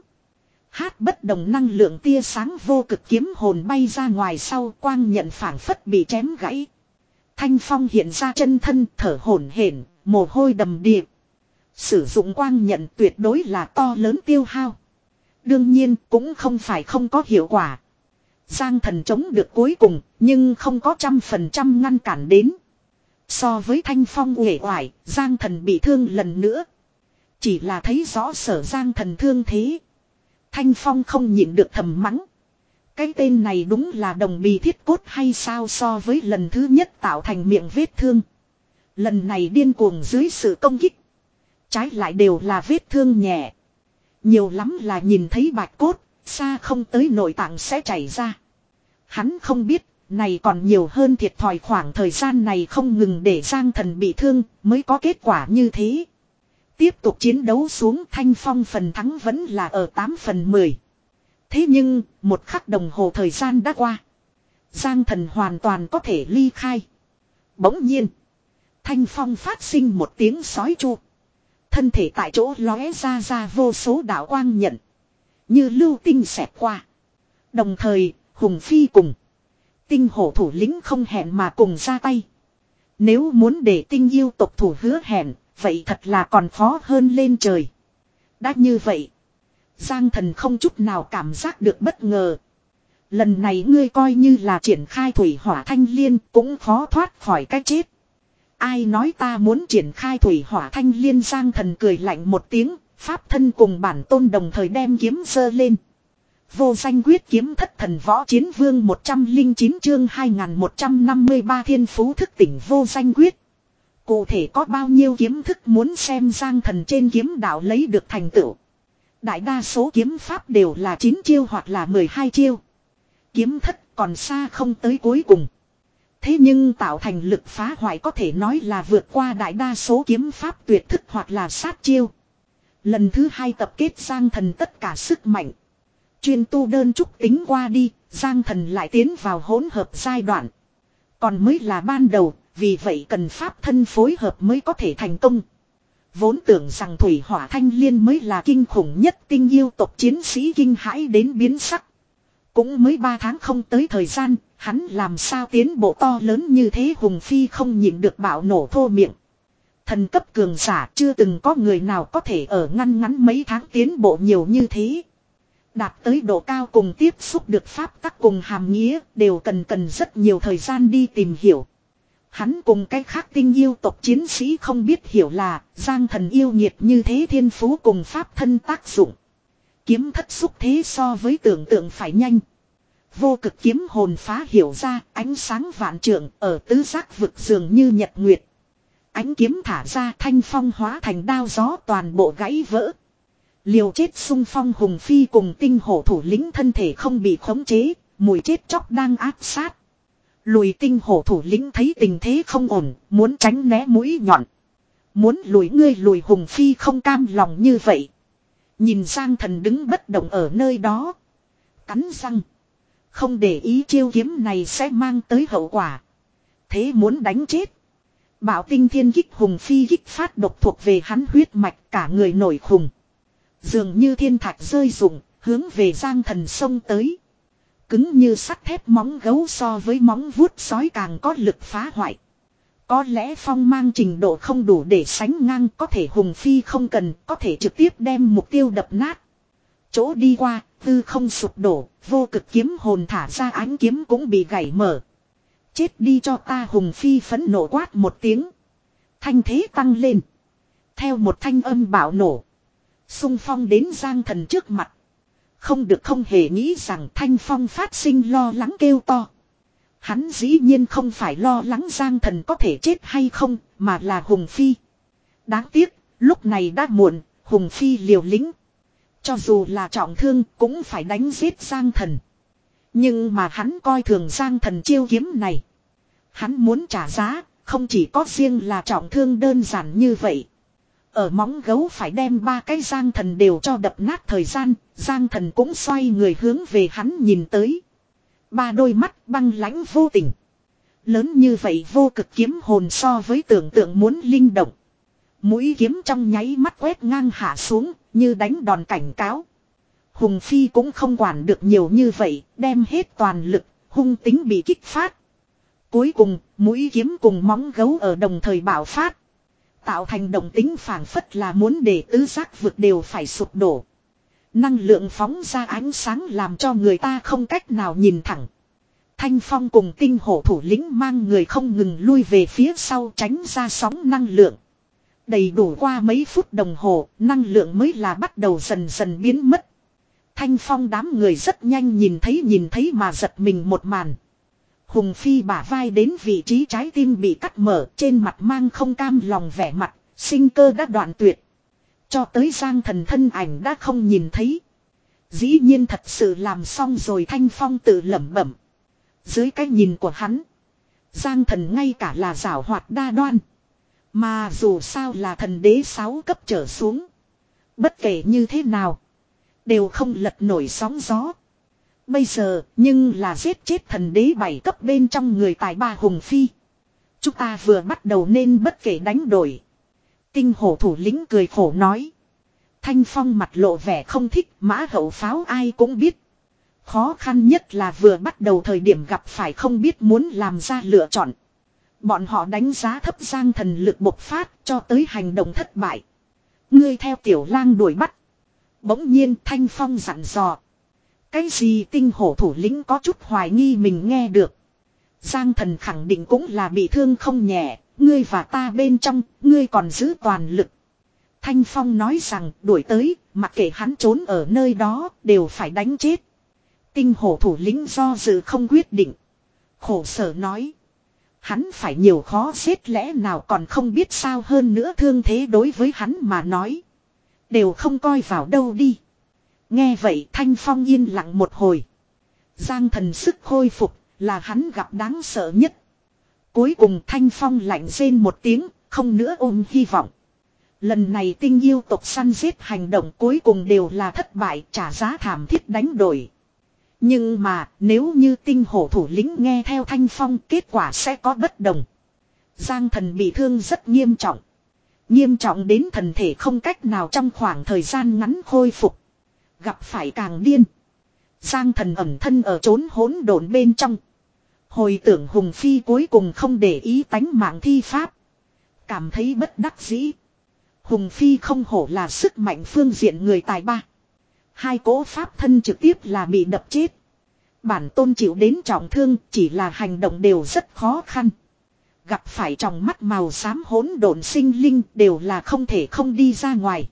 Hát bất đồng năng lượng tia sáng vô cực kiếm hồn bay ra ngoài sau, quang nhận phảng phất bị chém gãy. Thanh Phong hiện ra chân thân, thở hổn hển, mồ hôi đầm đìa. Sử dụng quang nhận tuyệt đối là to lớn tiêu hao. Đương nhiên cũng không phải không có hiệu quả. Giang Thần chống được cuối cùng, nhưng không có trăm phần trăm ngăn cản đến. So với Thanh Phong uể oải, Giang Thần bị thương lần nữa. Chỉ là thấy rõ Sở Giang Thần thương thế. Thanh Phong không nhịn được thầm mắng. Cái tên này đúng là đồng bì thiết cốt hay sao, so với lần thứ nhất tạo thành miệng vết thương. Lần này điên cuồng dưới sự công kích. Trái lại đều là vết thương nhẹ. Nhiều lắm là nhìn thấy bạch cốt, xa không tới nội tạng sẽ chảy ra. Hắn không biết, này còn nhiều hơn thiệt thòi khoảng thời gian này không ngừng để Giang Thần bị thương, mới có kết quả như thế. Tiếp tục chiến đấu xuống, Thanh Phong phần thắng vẫn là ở tám phần mười. Thế nhưng, một khắc đồng hồ thời gian đã qua. Giang Thần hoàn toàn có thể ly khai. Bỗng nhiên, Thanh Phong phát sinh một tiếng sói chu. Thân thể tại chỗ lóe ra ra vô số đạo quang nhận. Như lưu tinh xẹt qua. Đồng thời, Hùng Phi cùng Tinh Hổ thủ lĩnh không hẹn mà cùng ra tay. Nếu muốn để Tinh yêu tộc thủ hứa hẹn, vậy thật là còn khó hơn lên trời. Đã như vậy, Giang Thần không chút nào cảm giác được bất ngờ. Lần này ngươi coi như là triển khai thủy hỏa thanh liên cũng khó thoát khỏi cái chết. Ai nói ta muốn triển khai thủy hỏa thanh liên? Giang Thần cười lạnh một tiếng, pháp thân cùng bản tôn đồng thời đem kiếm giơ lên. Vô danh quyết kiếm thất thần võ chiến vương một trăm lẻ chín chương hai nghìn một trăm năm mươi ba thiên phú thức tỉnh vô danh quyết. Cụ thể có bao nhiêu kiếm thức muốn xem Giang Thần trên kiếm đạo lấy được thành tựu. Đại đa số kiếm pháp đều là chín chiêu hoặc là mười hai chiêu. Kiếm thất còn xa không tới cuối cùng. Thế nhưng tạo thành lực phá hoại có thể nói là vượt qua đại đa số kiếm pháp tuyệt thức hoặc là sát chiêu. Lần thứ hai tập kết Giang Thần tất cả sức mạnh. Chuyên tu đơn trúc tính qua đi, Giang Thần lại tiến vào hỗn hợp giai đoạn. Còn mới là ban đầu, vì vậy cần pháp thân phối hợp mới có thể thành công. Vốn tưởng rằng thủy hỏa thanh liên mới là kinh khủng nhất, Tinh yêu tộc chiến sĩ kinh hãi đến biến sắc. Cũng mới ba tháng không tới thời gian, hắn làm sao tiến bộ to lớn như thế? Hùng Phi không nhịn được bạo nổ thô miệng. Thần cấp cường giả chưa từng có người nào có thể ở ngăn ngắn mấy tháng tiến bộ nhiều như thế. Đạt tới độ cao cùng tiếp xúc được pháp tắc cùng hàm nghĩa đều cần cần rất nhiều thời gian đi tìm hiểu. Hắn cùng cái khác tinh yêu tộc chiến sĩ không biết hiểu là Giang Thần yêu nghiệt như thế thiên phú cùng pháp thân tác dụng. Kiếm thất xúc thế so với tưởng tượng phải nhanh. Vô cực kiếm hồn phá hiểu ra, ánh sáng vạn trượng ở tứ giác vực dường như nhật nguyệt. Ánh kiếm thả ra, thanh phong hóa thành đao gió toàn bộ gãy vỡ. Liều chết xung phong Hùng Phi cùng Tinh Hổ thủ lĩnh thân thể không bị khống chế, mùi chết chóc đang áp sát. Lùi Tinh Hổ thủ lĩnh thấy tình thế không ổn, muốn tránh né mũi nhọn. Muốn lùi ngươi lùi, Hùng Phi không cam lòng như vậy. Nhìn Giang Thần đứng bất động ở nơi đó. Cắn răng. Không để ý chiêu kiếm này sẽ mang tới hậu quả. Thế muốn đánh chết. Bảo tinh thiên kích Hùng Phi kích phát độc thuộc về hắn huyết mạch, cả người nổi khùng. Dường như thiên thạch rơi rụng, hướng về Giang Thần xông tới. Cứng như sắt thép móng gấu so với móng vuốt sói càng có lực phá hoại. Có lẽ phong mang trình độ không đủ để sánh ngang, có thể Hùng Phi không cần, có thể trực tiếp đem mục tiêu đập nát. Chỗ đi qua, tư không sụp đổ, vô cực kiếm hồn thả ra ánh kiếm cũng bị gãy mở. Chết đi cho ta! Hùng Phi phẫn nộ quát một tiếng. Thanh thế tăng lên. Theo một thanh âm bạo nổ. Xung phong đến Giang Thần trước mặt. Không được, không hề nghĩ rằng Thanh Phong phát sinh lo lắng kêu to. Hắn dĩ nhiên không phải lo lắng Giang Thần có thể chết hay không, mà là Hùng Phi. Đáng tiếc, lúc này đã muộn, Hùng Phi liều lĩnh. Cho dù là trọng thương cũng phải đánh giết Giang Thần. Nhưng mà hắn coi thường Giang Thần chiêu kiếm này. Hắn muốn trả giá, không chỉ có riêng là trọng thương đơn giản như vậy. Ở móng gấu phải đem ba cái Giang Thần đều cho đập nát thời gian, Giang Thần cũng xoay người hướng về hắn nhìn tới. Ba đôi mắt băng lãnh vô tình. Lớn như vậy vô cực kiếm hồn so với tưởng tượng muốn linh động. Mũi kiếm trong nháy mắt quét ngang hạ xuống, như đánh đòn cảnh cáo. Hùng Phi cũng không quản được nhiều như vậy, đem hết toàn lực, hung tính bị kích phát. Cuối cùng, mũi kiếm cùng móng gấu ở đồng thời bạo phát. Tạo thành động tính phảng phất là muốn để tứ giác vực đều phải sụp đổ. Năng lượng phóng ra ánh sáng làm cho người ta không cách nào nhìn thẳng. Thanh Phong cùng tinh hổ thủ lĩnh mang người không ngừng lui về phía sau tránh ra sóng năng lượng. Đầy đủ qua mấy phút đồng hồ, năng lượng mới là bắt đầu dần dần biến mất. Thanh Phong đám người rất nhanh nhìn thấy nhìn thấy mà giật mình một màn. Hùng Phi bả vai đến vị trí trái tim bị cắt mở, trên mặt mang không cam lòng vẻ mặt, sinh cơ đã đoạn tuyệt. Cho tới Giang Thần thân ảnh đã không nhìn thấy. Dĩ nhiên thật sự làm xong rồi, Thanh Phong tự lẩm bẩm. Dưới cái nhìn của hắn, Giang Thần ngay cả là giảo hoạt đa đoan. Mà dù sao là thần đế sáu cấp trở xuống, bất kể như thế nào đều không lật nổi sóng gió. Bây giờ nhưng là giết chết thần đế bảy cấp bên trong người tài ba Hùng Phi. Chúng ta vừa bắt đầu nên bất kể đánh đổi. Tinh hổ thủ lĩnh cười khổ nói. Thanh Phong mặt lộ vẻ không thích, mã hậu pháo ai cũng biết. Khó khăn nhất là vừa bắt đầu thời điểm gặp phải không biết muốn làm ra lựa chọn. Bọn họ đánh giá thấp Giang Thần lực bộc phát cho tới hành động thất bại. Ngươi theo tiểu lang đuổi bắt. Bỗng nhiên Thanh Phong dặn dò. Cái gì? Tinh hổ thủ lĩnh có chút hoài nghi mình nghe được. Giang Thần khẳng định cũng là bị thương không nhẹ. Ngươi và ta bên trong, ngươi còn giữ toàn lực. Thanh Phong nói rằng đuổi tới, mặc kệ hắn trốn ở nơi đó, đều phải đánh chết. Tinh hổ thủ lĩnh do dự không quyết định. Khổ sở nói. Hắn phải nhiều khó xếp lẽ nào còn không biết sao, hơn nữa thương thế đối với hắn mà nói. Đều không coi vào đâu đi. Nghe vậy Thanh Phong yên lặng một hồi. Giang Thần sức khôi phục là hắn gặp đáng sợ nhất. Cuối cùng Thanh Phong lạnh rên một tiếng, không nữa ôm hy vọng. Lần này tinh yêu tộc săn giết hành động cuối cùng đều là thất bại, trả giá thảm thiết đánh đổi. Nhưng mà nếu như tinh hổ thủ lĩnh nghe theo Thanh Phong, kết quả sẽ có bất đồng. Giang Thần bị thương rất nghiêm trọng. Nghiêm trọng đến thần thể không cách nào trong khoảng thời gian ngắn khôi phục. Gặp phải càng điên. Giang Thần ẩn thân ở trốn hỗn độn bên trong. Hồi tưởng Hùng Phi cuối cùng không để ý tánh mạng thi pháp. Cảm thấy bất đắc dĩ. Hùng Phi không hổ là sức mạnh phương diện người tài ba. Hai cỗ pháp thân trực tiếp là bị đập chết. Bản tôn chịu đến trọng thương, chỉ là hành động đều rất khó khăn. Gặp phải trong mắt màu xám hỗn độn sinh linh đều là không thể không đi ra ngoài.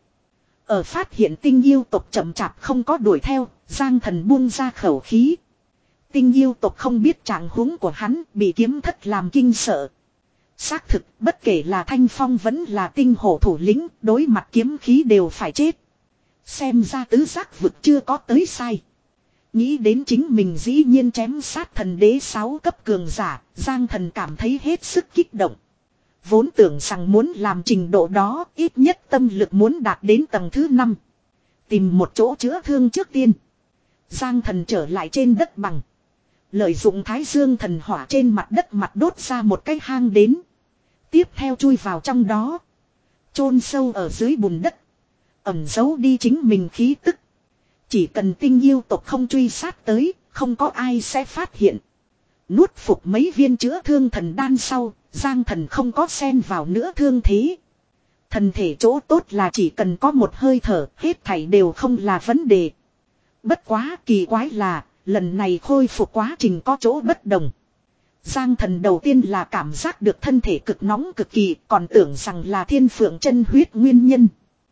Ở phát hiện tinh yêu tộc chậm chạp không có đuổi theo, Giang Thần buông ra khẩu khí. Tinh yêu tộc không biết trạng huống của hắn, bị kiếm thất làm kinh sợ. Xác thực, bất kể là Thanh Phong vẫn là tinh hổ thủ lĩnh, đối mặt kiếm khí đều phải chết. Xem ra tứ giác vực chưa có tới sai. Nghĩ đến chính mình dĩ nhiên chém sát thần đế sáu cấp cường giả, Giang Thần cảm thấy hết sức kích động. Vốn tưởng rằng muốn làm trình độ đó, ít nhất tâm lực muốn đạt đến tầng thứ năm. Tìm một chỗ chữa thương trước tiên. Giang Thần trở lại trên đất bằng. Lợi dụng Thái Dương thần hỏa trên mặt đất mặt đốt ra một cái hang đến. Tiếp theo chui vào trong đó. Chôn sâu ở dưới bùn đất. Ẩn giấu đi chính mình khí tức. Chỉ cần tinh yêu tộc không truy sát tới, không có ai sẽ phát hiện. Nuốt phục mấy viên chữa thương thần đan sau, Giang Thần không có xen vào nữa thương thế. Thần thể chỗ tốt là chỉ cần có một hơi thở, hết thảy đều không là vấn đề. Bất quá kỳ quái là, lần này khôi phục quá trình có chỗ bất đồng. Giang Thần đầu tiên là cảm giác được thân thể cực nóng cực kỳ, còn tưởng rằng là thiên phượng chân huyết nguyên nhân.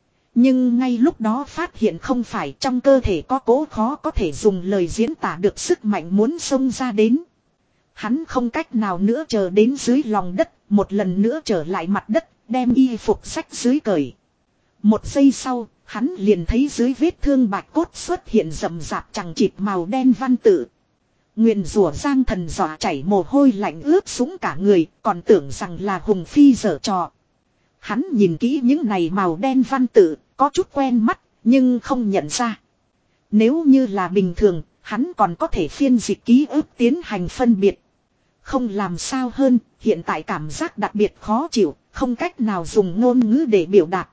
Nhưng ngay lúc đó phát hiện không phải, trong cơ thể có cố khó có thể dùng lời diễn tả được sức mạnh muốn xông ra đến. Hắn không cách nào nữa chờ đến dưới lòng đất, một lần nữa trở lại mặt đất, đem y phục xách dưới cởi. Một giây sau, hắn liền thấy dưới vết thương bạch cốt xuất hiện rậm rạp chằng chịt màu đen văn tự. Nguyền rủa Giang Thần dọa chảy mồ hôi lạnh ướt sũng cả người, còn tưởng rằng là Hùng Phi giở trò. Hắn nhìn kỹ những này màu đen văn tự, có chút quen mắt, nhưng không nhận ra. Nếu như là bình thường, hắn còn có thể phiên dịch ký ức tiến hành phân biệt. Không làm sao hơn, hiện tại cảm giác đặc biệt khó chịu, không cách nào dùng ngôn ngữ để biểu đạt.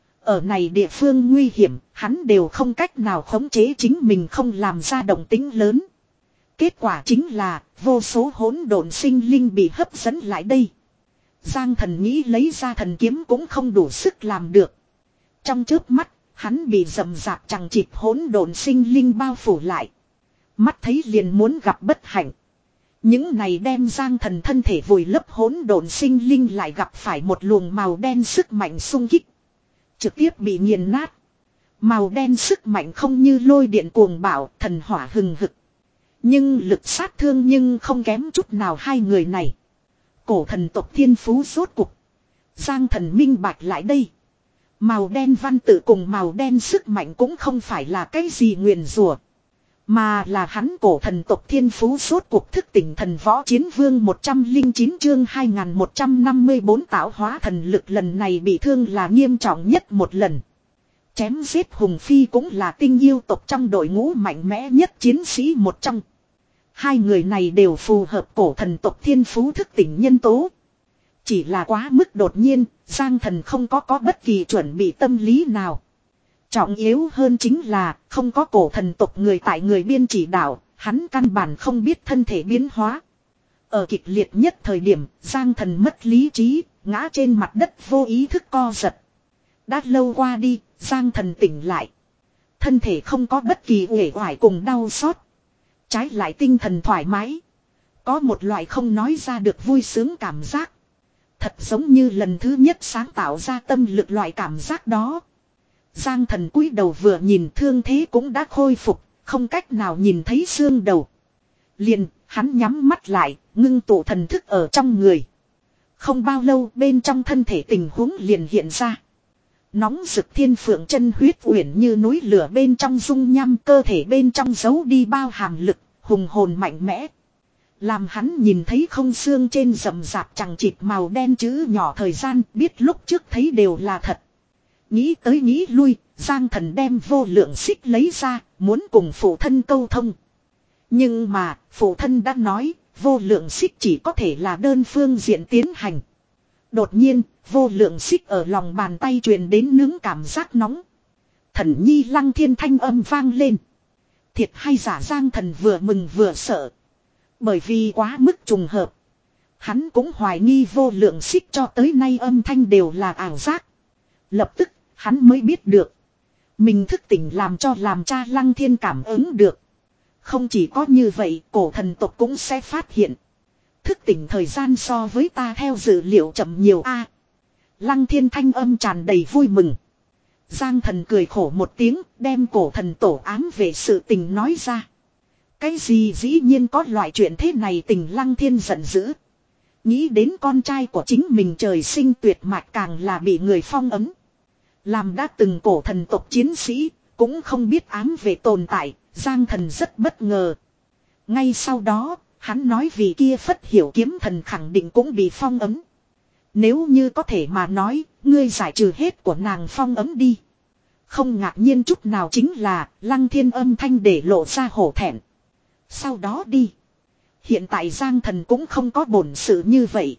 Ở này địa phương nguy hiểm, hắn đều không cách nào khống chế chính mình không làm ra động tĩnh lớn. Kết quả chính là, vô số hỗn độn sinh linh bị hấp dẫn lại đây. Giang Thần nghĩ lấy ra thần kiếm cũng không đủ sức làm được. Trong chớp mắt, Hắn bị rậm rạp chằng chịt hỗn độn sinh linh bao phủ lại. Mắt thấy liền muốn gặp bất hạnh. Những này đem Giang Thần thân thể vùi lấp hỗn độn sinh linh lại gặp phải một luồng màu đen sức mạnh xung kích. Trực tiếp bị nghiền nát. Màu đen sức mạnh không như lôi điện cuồng bạo, thần hỏa hừng hực. Nhưng lực sát thương nhưng không kém chút nào hai người này. Cổ thần tộc thiên phú rốt cục. Giang Thần minh bạch lại đây. Màu đen văn tự cùng màu đen sức mạnh cũng không phải là cái gì nguyền rủa, mà là hắn cổ thần tộc thiên phú rốt cuộc thức tỉnh thần võ chiến vương một trăm lẻ chín chương hai nghìn một trăm năm mươi tư tạo hóa thần lực lần này bị thương là nghiêm trọng nhất một lần. Chém giết Hùng Phi cũng là tinh yêu tộc trong đội ngũ mạnh mẽ nhất chiến sĩ một trong. Hai người này đều phù hợp cổ thần tộc thiên phú thức tỉnh nhân tố. Chỉ là quá mức đột nhiên, Giang Thần không có có bất kỳ chuẩn bị tâm lý nào. Trọng yếu hơn chính là không có cổ thần tộc người tại người biên chỉ đạo, hắn căn bản không biết thân thể biến hóa. Ở kịch liệt nhất thời điểm, Giang Thần mất lý trí, ngã trên mặt đất vô ý thức co giật. Đã lâu qua đi, Giang Thần tỉnh lại. Thân thể không có bất kỳ uể oải cùng đau xót. Trái lại tinh thần thoải mái. Có một loại không nói ra được vui sướng cảm giác. Thật giống như lần thứ nhất sáng tạo ra tâm lực loại cảm giác đó. Giang Thần cúi đầu vừa nhìn thương thế cũng đã khôi phục, không cách nào nhìn thấy xương đầu. Liền, hắn nhắm mắt lại, ngưng tụ thần thức ở trong người. Không bao lâu bên trong thân thể tình huống liền hiện ra. Nóng rực thiên phượng chân huyết uyển như núi lửa bên trong dung nham, cơ thể bên trong giấu đi bao hàm lực, hùng hồn mạnh mẽ. Làm hắn nhìn thấy không xương trên rậm rạp chằng chịt màu đen chữ nhỏ thời gian, biết lúc trước thấy đều là thật. Nghĩ tới nghĩ lui, Giang Thần đem vô lượng xích lấy ra, muốn cùng phụ thân câu thông. Nhưng mà, phụ thân đã nói, vô lượng xích chỉ có thể là đơn phương diện tiến hành. Đột nhiên, vô lượng xích ở lòng bàn tay truyền đến nướng cảm giác nóng. Thần nhi lăng thiên thanh âm vang lên. Thiệt hay giả Giang Thần vừa mừng vừa sợ. Bởi vì quá mức trùng hợp. Hắn cũng hoài nghi vô lượng xích cho tới nay âm thanh đều là ảo giác. Lập tức, hắn mới biết được. Mình thức tỉnh làm cho làm cha lăng thiên cảm ứng được. Không chỉ có như vậy, cổ thần tộc cũng sẽ phát hiện. Thức tỉnh thời gian so với ta theo dữ liệu chậm nhiều a. Lăng thiên thanh âm tràn đầy vui mừng. Giang Thần cười khổ một tiếng, đem cổ thần tổ ám về sự tình nói ra. Cái gì dĩ nhiên có loại chuyện thế này, tình Lăng thiên giận dữ. Nghĩ đến con trai của chính mình trời sinh tuyệt mạch càng là bị người phong ấm. Làm đã từng cổ thần tộc chiến sĩ, cũng không biết ám về tồn tại, Giang Thần rất bất ngờ. Ngay sau đó, hắn nói vì kia Phất Hiểu kiếm thần khẳng định cũng bị phong ấm. Nếu như có thể mà nói, ngươi giải trừ hết của nàng phong ấm đi. Không ngạc nhiên chút nào chính là, Lăng thiên âm thanh để lộ ra hổ thẹn. Sau đó đi. Hiện tại Giang Thần cũng không có bổn sự như vậy.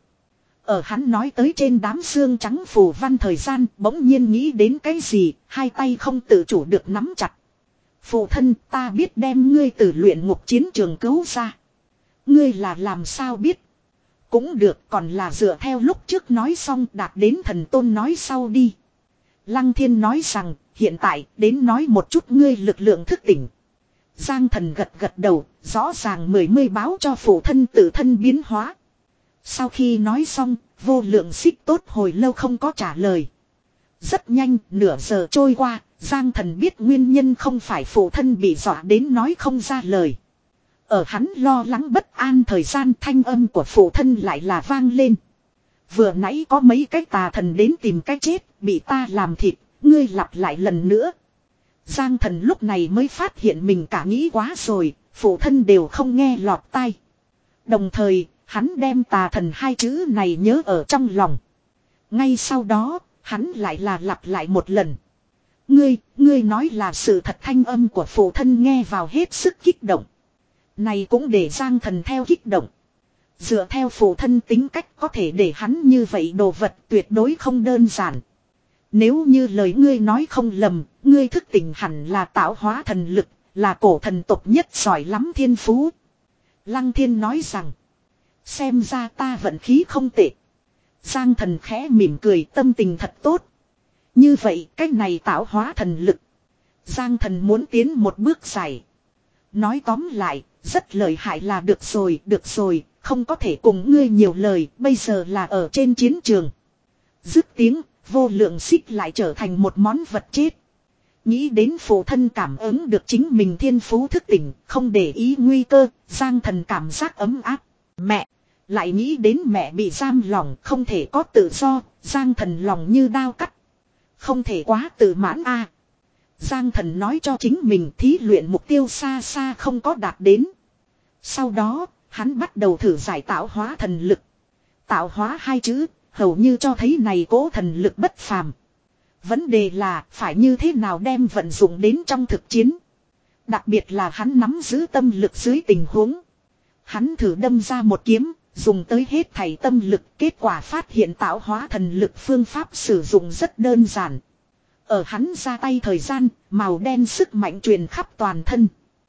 Ở hắn nói tới trên đám xương trắng phù văn thời gian, bỗng nhiên nghĩ đến cái gì, hai tay không tự chủ được nắm chặt. Phụ thân, ta biết đem ngươi từ luyện ngục chiến trường cứu ra. Ngươi là làm sao biết? Cũng được, còn là dựa theo lúc trước nói xong đạt đến thần tôn nói sau đi. Lăng thiên nói rằng, hiện tại, đến nói một chút ngươi lực lượng thức tỉnh. Giang Thần gật gật đầu, rõ ràng mười mươi báo cho phụ thân tự thân biến hóa. Sau khi nói xong, vô lượng xích tốt hồi lâu không có trả lời. Rất nhanh, nửa giờ trôi qua, Giang Thần biết nguyên nhân không phải phụ thân bị dọa đến nói không ra lời. Ở hắn lo lắng bất an thời gian, thanh âm của phụ thân lại là vang lên. Vừa nãy có mấy cái tà thần đến tìm cái chết, bị ta làm thịt, ngươi lặp lại lần nữa. Giang Thần lúc này mới phát hiện mình cả nghĩ quá rồi, phụ thân đều không nghe lọt tai. Đồng thời, hắn đem tà thần hai chữ này nhớ ở trong lòng. Ngay sau đó, hắn lại là lặp lại một lần. Ngươi, ngươi nói là sự thật, thanh âm của phụ thân nghe vào hết sức kích động. Này cũng để Giang Thần theo kích động. Dựa theo phụ thân tính cách có thể để hắn như vậy đồ vật tuyệt đối không đơn giản. Nếu như lời ngươi nói không lầm, ngươi thức tỉnh hẳn là tạo hóa thần lực, là cổ thần tộc nhất giỏi lắm thiên phú. Lăng thiên nói rằng, xem ra ta vận khí không tệ. Giang Thần khẽ mỉm cười, tâm tình thật tốt. Như vậy cách này tạo hóa thần lực. Giang thần muốn tiến một bước dài. Nói tóm lại, rất lợi hại là được rồi, được rồi, không có thể cùng ngươi nhiều lời, bây giờ là ở trên chiến trường. Dứt tiếng, vô lượng xích lại trở thành một món vật chết. Nghĩ đến phụ thân cảm ứng được chính mình thiên phú thức tỉnh, không để ý nguy cơ, Giang thần cảm giác ấm áp. Mẹ, lại nghĩ đến mẹ bị giam lỏng, không thể có tự do, Giang thần lòng như đao cắt. Không thể quá tự mãn a. Giang thần nói cho chính mình thí luyện mục tiêu xa xa không có đạt đến. Sau đó, hắn bắt đầu thử giải tạo hóa thần lực. Tạo hóa hai chữ, hầu như cho thấy này cố thần lực bất phàm. Vấn đề là phải như thế nào đem vận dụng đến trong thực chiến. Đặc biệt là hắn nắm giữ tâm lực dưới tình huống. Hắn thử đâm ra một kiếm, dùng tới hết thảy tâm lực, kết quả phát hiện tạo hóa thần lực phương pháp sử dụng rất đơn giản. Ở hắn ra tay thời gian, màu đen sức mạnh truyền khắp toàn thân.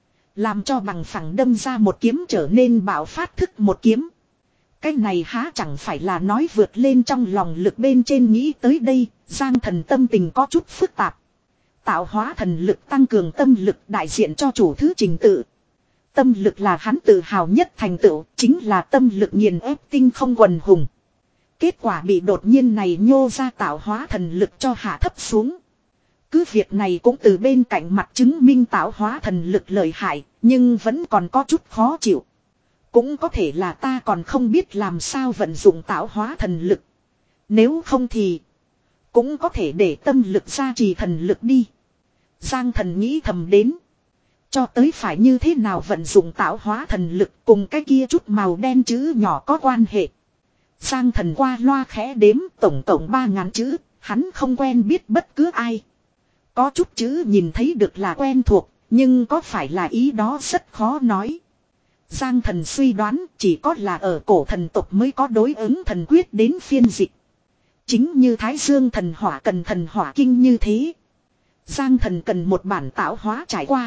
Làm cho bằng phẳng đâm ra một kiếm trở nên bạo phát thức một kiếm. Cái này há chẳng phải là nói vượt lên trong lòng lực bên trên nghĩ tới đây, Giang thần tâm tình có chút phức tạp. Tạo hóa thần lực tăng cường tâm lực đại diện cho chủ thứ trình tự. Tâm lực là hắn tự hào nhất thành tựu, chính là tâm lực nghiền ép tinh không quần hùng. Kết quả bị đột nhiên này nhô ra tạo hóa thần lực cho hạ thấp xuống. Cứ việc này cũng từ bên cạnh mặt chứng minh tạo hóa thần lực lợi hại, nhưng vẫn còn có chút khó chịu. Cũng có thể là ta còn không biết làm sao vận dụng tạo hóa thần lực. Nếu không thì cũng có thể để tâm lực gia trì thần lực đi. Giang thần nghĩ thầm đến. Cho tới phải như thế nào vận dụng tạo hóa thần lực cùng cái kia chút màu đen chữ nhỏ có quan hệ. Giang thần qua loa khẽ đếm tổng cộng ba ngàn chữ, hắn không quen biết bất cứ ai. Có chút chữ nhìn thấy được là quen thuộc, nhưng có phải là ý đó rất khó nói. Giang thần suy đoán chỉ có là ở cổ thần tộc mới có đối ứng thần quyết đến phiên dịch. Chính như Thái Dương thần hỏa cần thần hỏa kinh như thế. Giang thần cần một bản tạo hóa trải qua.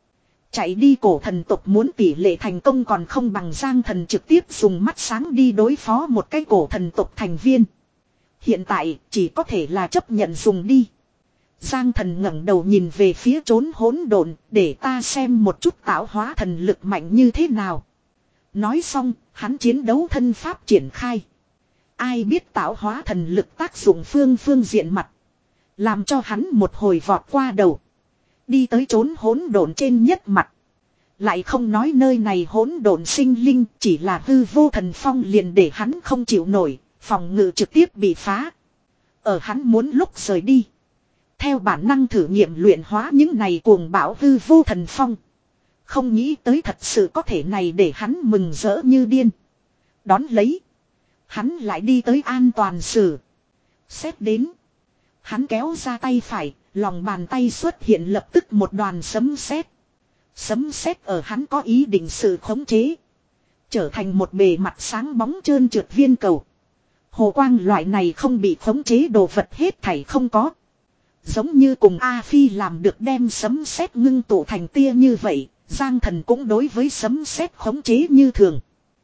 Chạy đi cổ thần tộc muốn tỷ lệ thành công còn không bằng Giang thần trực tiếp dùng mắt sáng đi đối phó một cái cổ thần tộc thành viên. Hiện tại chỉ có thể là chấp nhận dùng đi. Giang thần ngẩng đầu nhìn về phía trốn hỗn độn để ta xem một chút tạo hóa thần lực mạnh như thế nào. Nói xong, hắn chiến đấu thân pháp triển khai. Ai biết tạo hóa thần lực tác dụng phương phương diện mặt. Làm cho hắn một hồi vọt qua đầu. Đi tới trốn hỗn độn trên nhất mặt. Lại không nói nơi này hỗn độn sinh linh chỉ là hư vô thần phong liền để hắn không chịu nổi, phòng ngự trực tiếp bị phá. Ở hắn muốn lúc rời đi. Theo bản năng thử nghiệm luyện hóa những này cuồng bão hư vô thần phong. Không nghĩ tới thật sự có thể này để hắn mừng rỡ như điên. Đón lấy. Hắn lại đi tới an toàn sử. Xét đến. Hắn kéo ra tay phải, lòng bàn tay xuất hiện lập tức một đoàn sấm sét. Sấm sét ở hắn có ý định sự khống chế. Trở thành một bề mặt sáng bóng trơn trượt viên cầu. Hồ quang loại này không bị khống chế đồ vật hết thảy không có. Giống như cùng A Phi làm được đem sấm sét ngưng tụ thành tia như vậy, Giang thần cũng đối với sấm sét khống chế như thường.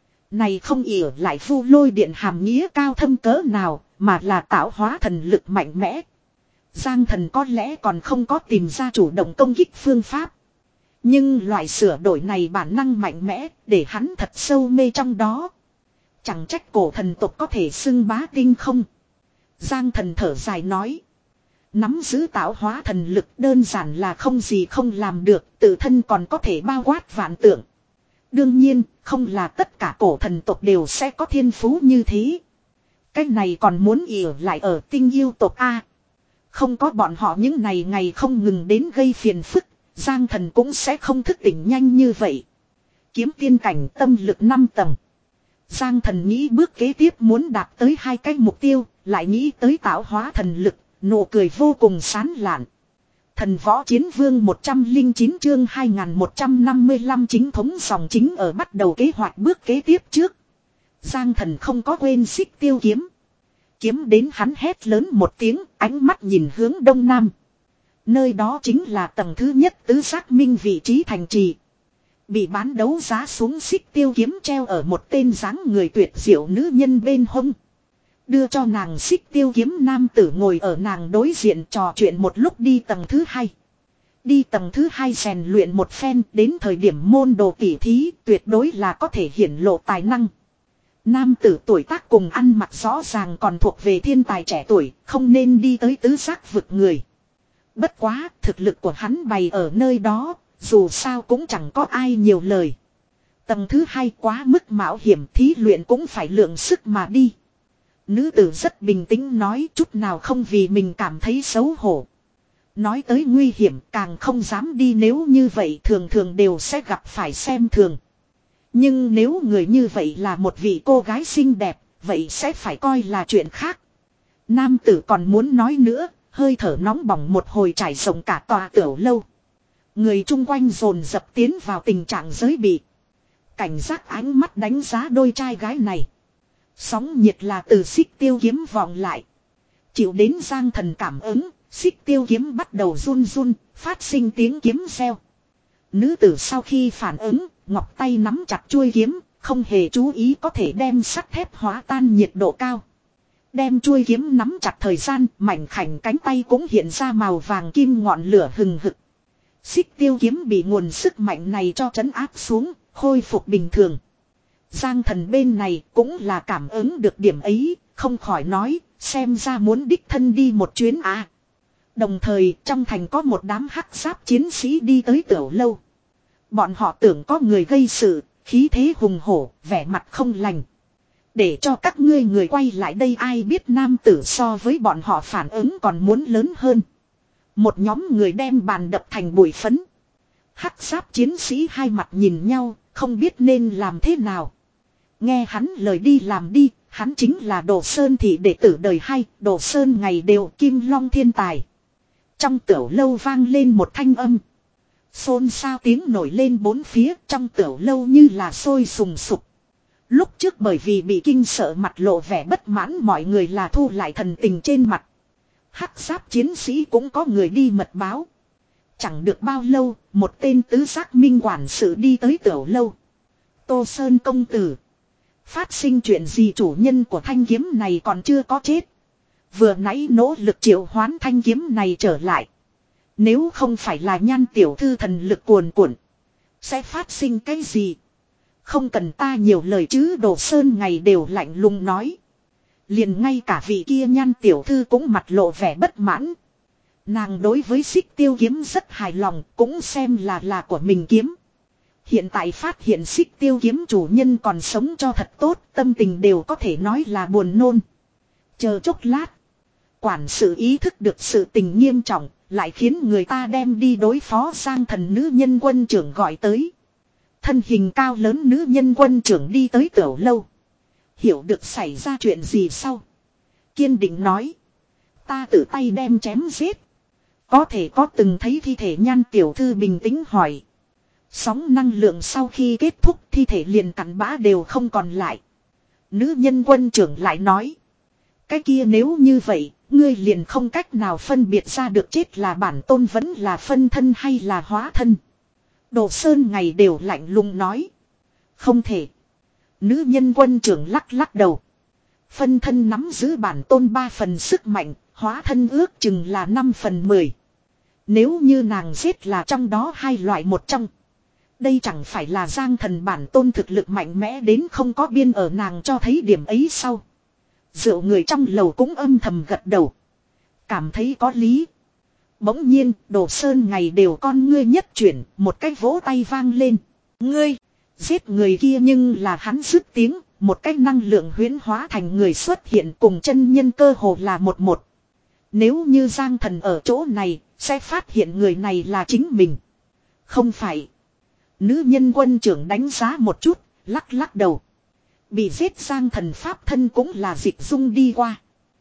Này không ỉa lại vu lôi điện hàm nghĩa cao thâm cỡ nào, mà là tạo hóa thần lực mạnh mẽ. Giang thần có lẽ còn không có tìm ra chủ động công kích phương pháp. Nhưng loại sửa đổi này bản năng mạnh mẽ, để hắn thật sâu mê trong đó. Chẳng trách cổ thần tộc có thể xưng bá tinh không. Giang thần thở dài nói. Nắm giữ tạo hóa thần lực đơn giản là không gì không làm được, tự thân còn có thể bao quát vạn tượng. Đương nhiên, không là tất cả cổ thần tộc đều sẽ có thiên phú như thế. Cái này còn muốn ỉa lại ở tinh yêu tộc A. Không có bọn họ những này ngày không ngừng đến gây phiền phức, Giang thần cũng sẽ không thức tỉnh nhanh như vậy. Kiếm tiên cảnh tâm lực năm tầng. Giang thần nghĩ bước kế tiếp muốn đạt tới hai cái mục tiêu, lại nghĩ tới tạo hóa thần lực, nụ cười vô cùng sán lạn. Thần võ chiến vương một trăm lẻ chín chương hai nghìn một trăm năm mươi lăm chính thống dòng chính ở bắt đầu kế hoạch bước kế tiếp trước. Giang thần không có quên xích tiêu kiếm. Kiếm đến hắn hét lớn một tiếng, ánh mắt nhìn hướng đông nam. Nơi đó chính là tầng thứ nhất tứ giác minh vị trí thành trì. Bị bán đấu giá xuống xích tiêu kiếm treo ở một tên dáng người tuyệt diệu nữ nhân bên hông. Đưa cho nàng xích tiêu kiếm nam tử ngồi ở nàng đối diện trò chuyện một lúc đi tầng thứ hai. Đi tầng thứ hai rèn luyện một phen, đến thời điểm môn đồ tỉ thí tuyệt đối là có thể hiển lộ tài năng. Nam tử tuổi tác cùng ăn mặc rõ ràng còn thuộc về thiên tài trẻ tuổi, không nên đi tới tứ giác vực người. Bất quá, thực lực của hắn bày ở nơi đó, dù sao cũng chẳng có ai nhiều lời. Tầng thứ hai quá mức mạo hiểm, thí luyện cũng phải lượng sức mà đi. Nữ tử rất bình tĩnh nói, chút nào không vì mình cảm thấy xấu hổ. Nói tới nguy hiểm càng không dám đi, nếu như vậy thường thường đều sẽ gặp phải xem thường. Nhưng nếu người như vậy là một vị cô gái xinh đẹp, vậy sẽ phải coi là chuyện khác. Nam tử còn muốn nói nữa, hơi thở nóng bỏng một hồi trải rộng cả tòa tiểu lâu. Người chung quanh dồn dập tiến vào tình trạng giới bị. Cảnh giác ánh mắt đánh giá đôi trai gái này. Sóng nhiệt là từ xích tiêu kiếm vọng lại. Chịu đến Giang Thần cảm ứng, xích tiêu kiếm bắt đầu run run, phát sinh tiếng kiếm reo. Nữ tử sau khi phản ứng, ngọc tay nắm chặt chuôi kiếm, không hề chú ý có thể đem sắt thép hóa tan nhiệt độ cao. Đem chuôi kiếm nắm chặt thời gian, mảnh khảnh cánh tay cũng hiện ra màu vàng kim ngọn lửa hừng hực. Xích tiêu kiếm bị nguồn sức mạnh này cho trấn áp xuống, khôi phục bình thường. Giang Thần bên này cũng là cảm ứng được điểm ấy, không khỏi nói, xem ra muốn đích thân đi một chuyến à. Đồng thời trong thành có một đám hắc giáp chiến sĩ đi tới tiểu lâu. Bọn họ tưởng có người gây sự, khí thế hùng hổ, vẻ mặt không lành. Để cho các ngươi người quay lại đây, ai biết nam tử so với bọn họ phản ứng còn muốn lớn hơn. Một nhóm người đem bàn đập thành bụi phấn. Hắc giáp chiến sĩ hai mặt nhìn nhau, không biết nên làm thế nào. Nghe hắn lời đi làm đi, hắn chính là Đồ Sơn thị đệ tử đời hai, Đồ Sơn ngày đều kim long thiên tài. Trong tiểu lâu vang lên một thanh âm. Xôn xao tiếng nổi lên bốn phía, trong tiểu lâu như là sôi sùng sục. Lúc trước bởi vì bị kinh sợ mặt lộ vẻ bất mãn, mọi người là thu lại thần tình trên mặt. Hắc giáp chiến sĩ cũng có người đi mật báo. Chẳng được bao lâu, một tên tứ giác minh quản sự đi tới tiểu lâu. Tô Sơn công tử. Phát sinh chuyện gì, chủ nhân của thanh kiếm này còn chưa có chết. Vừa nãy nỗ lực triệu hoán thanh kiếm này trở lại. Nếu không phải là Nhan tiểu thư thần lực cuồn cuộn, sẽ phát sinh cái gì? Không cần ta nhiều lời chứ, Đồ Sơn ngày đều lạnh lùng nói. Liền ngay cả vị kia Nhan tiểu thư cũng mặt lộ vẻ bất mãn. Nàng đối với xích tiêu kiếm rất hài lòng, cũng xem là là của mình kiếm. Hiện tại phát hiện xích tiêu kiếm chủ nhân còn sống cho thật tốt, tâm tình đều có thể nói là buồn nôn. Chờ chốc lát. Quản sự ý thức được sự tình nghiêm trọng, lại khiến người ta đem đi đối phó Giang Thần nữ nhân quân trưởng gọi tới. Thân hình cao lớn nữ nhân quân trưởng đi tới tiểu lâu. Hiểu được xảy ra chuyện gì sau. Kiên định nói. Ta tự tay đem chém giết. Có thể có từng thấy thi thể Nhan tiểu thư bình tĩnh hỏi. Sóng năng lượng sau khi kết thúc thi thể liền cặn bã đều không còn lại. Nữ nhân quân trưởng lại nói. Cái kia nếu như vậy, ngươi liền không cách nào phân biệt ra được chết là bản tôn vẫn là phân thân hay là hóa thân. Đồ Sơn ngày đều lạnh lùng nói. Không thể. Nữ nhân quân trưởng lắc lắc đầu. Phân thân nắm giữ bản tôn ba phần sức mạnh, hóa thân ước chừng là năm phần mười. Nếu như nàng giết là trong đó hai loại một trong. Đây chẳng phải là Giang Thần bản tôn thực lực mạnh mẽ đến không có biên, ở nàng cho thấy điểm ấy sau. Rượu người trong lầu cũng âm thầm gật đầu. Cảm thấy có lý. Bỗng nhiên, Đồ Sơn ngày đều con ngươi nhất chuyển, một cái vỗ tay vang lên. Ngươi, giết người kia, nhưng là hắn dứt tiếng, một cái năng lượng huyễn hóa thành người xuất hiện cùng chân nhân cơ hồ là một một. Nếu như Giang Thần ở chỗ này, sẽ phát hiện người này là chính mình. Không phải. Nữ nhân quân trưởng đánh giá một chút, lắc lắc đầu. Bị giết Giang Thần pháp thân cũng là dịch dung đi qua.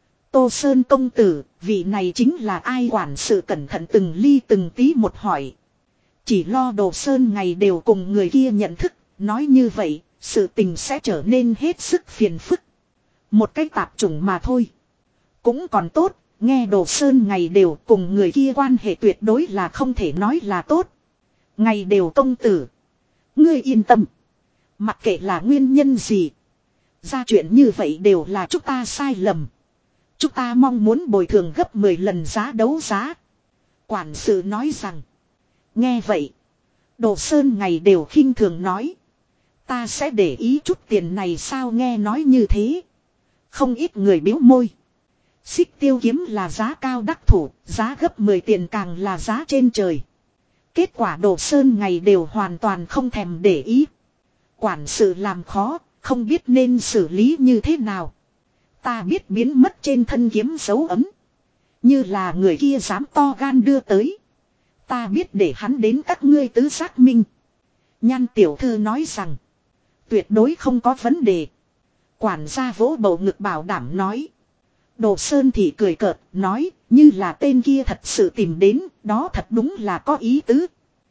Tô Sơn công tử, vị này chính là ai? Quản sự cẩn thận từng ly từng tí một hỏi. Chỉ lo Đồ Sơn ngày đều cùng người kia nhận thức, nói như vậy, sự tình sẽ trở nên hết sức phiền phức. Một cái tạp chủng mà thôi. Cũng còn tốt, nghe Đồ Sơn ngày đều cùng người kia quan hệ tuyệt đối là không thể nói là tốt. Ngày đều công tử. Ngươi yên tâm. Mặc kệ là nguyên nhân gì. Ra chuyện như vậy đều là chúng ta sai lầm. Chúng ta mong muốn bồi thường gấp mười lần giá đấu giá. Quản sự nói rằng. Nghe vậy. Đồ Sơn ngày đều khinh thường nói. Ta sẽ để ý chút tiền này sao nghe nói như thế. Không ít người biếu môi. Xích tiêu kiếm là giá cao đắc thủ. Giá gấp mười tiền càng là giá trên trời. Kết quả Đồ Sơn ngày đều hoàn toàn không thèm để ý. Quản sự làm khó. Không biết nên xử lý như thế nào. Ta biết biến mất trên thân kiếm dấu ấm. Như là người kia dám to gan đưa tới. Ta biết để hắn đến các ngươi tứ xác minh. Nhan tiểu thư nói rằng. Tuyệt đối không có vấn đề. Quản gia vỗ bầu ngực bảo đảm nói. Đồ Sơn thì cười cợt nói. Như là tên kia thật sự tìm đến. Đó thật đúng là có ý tứ.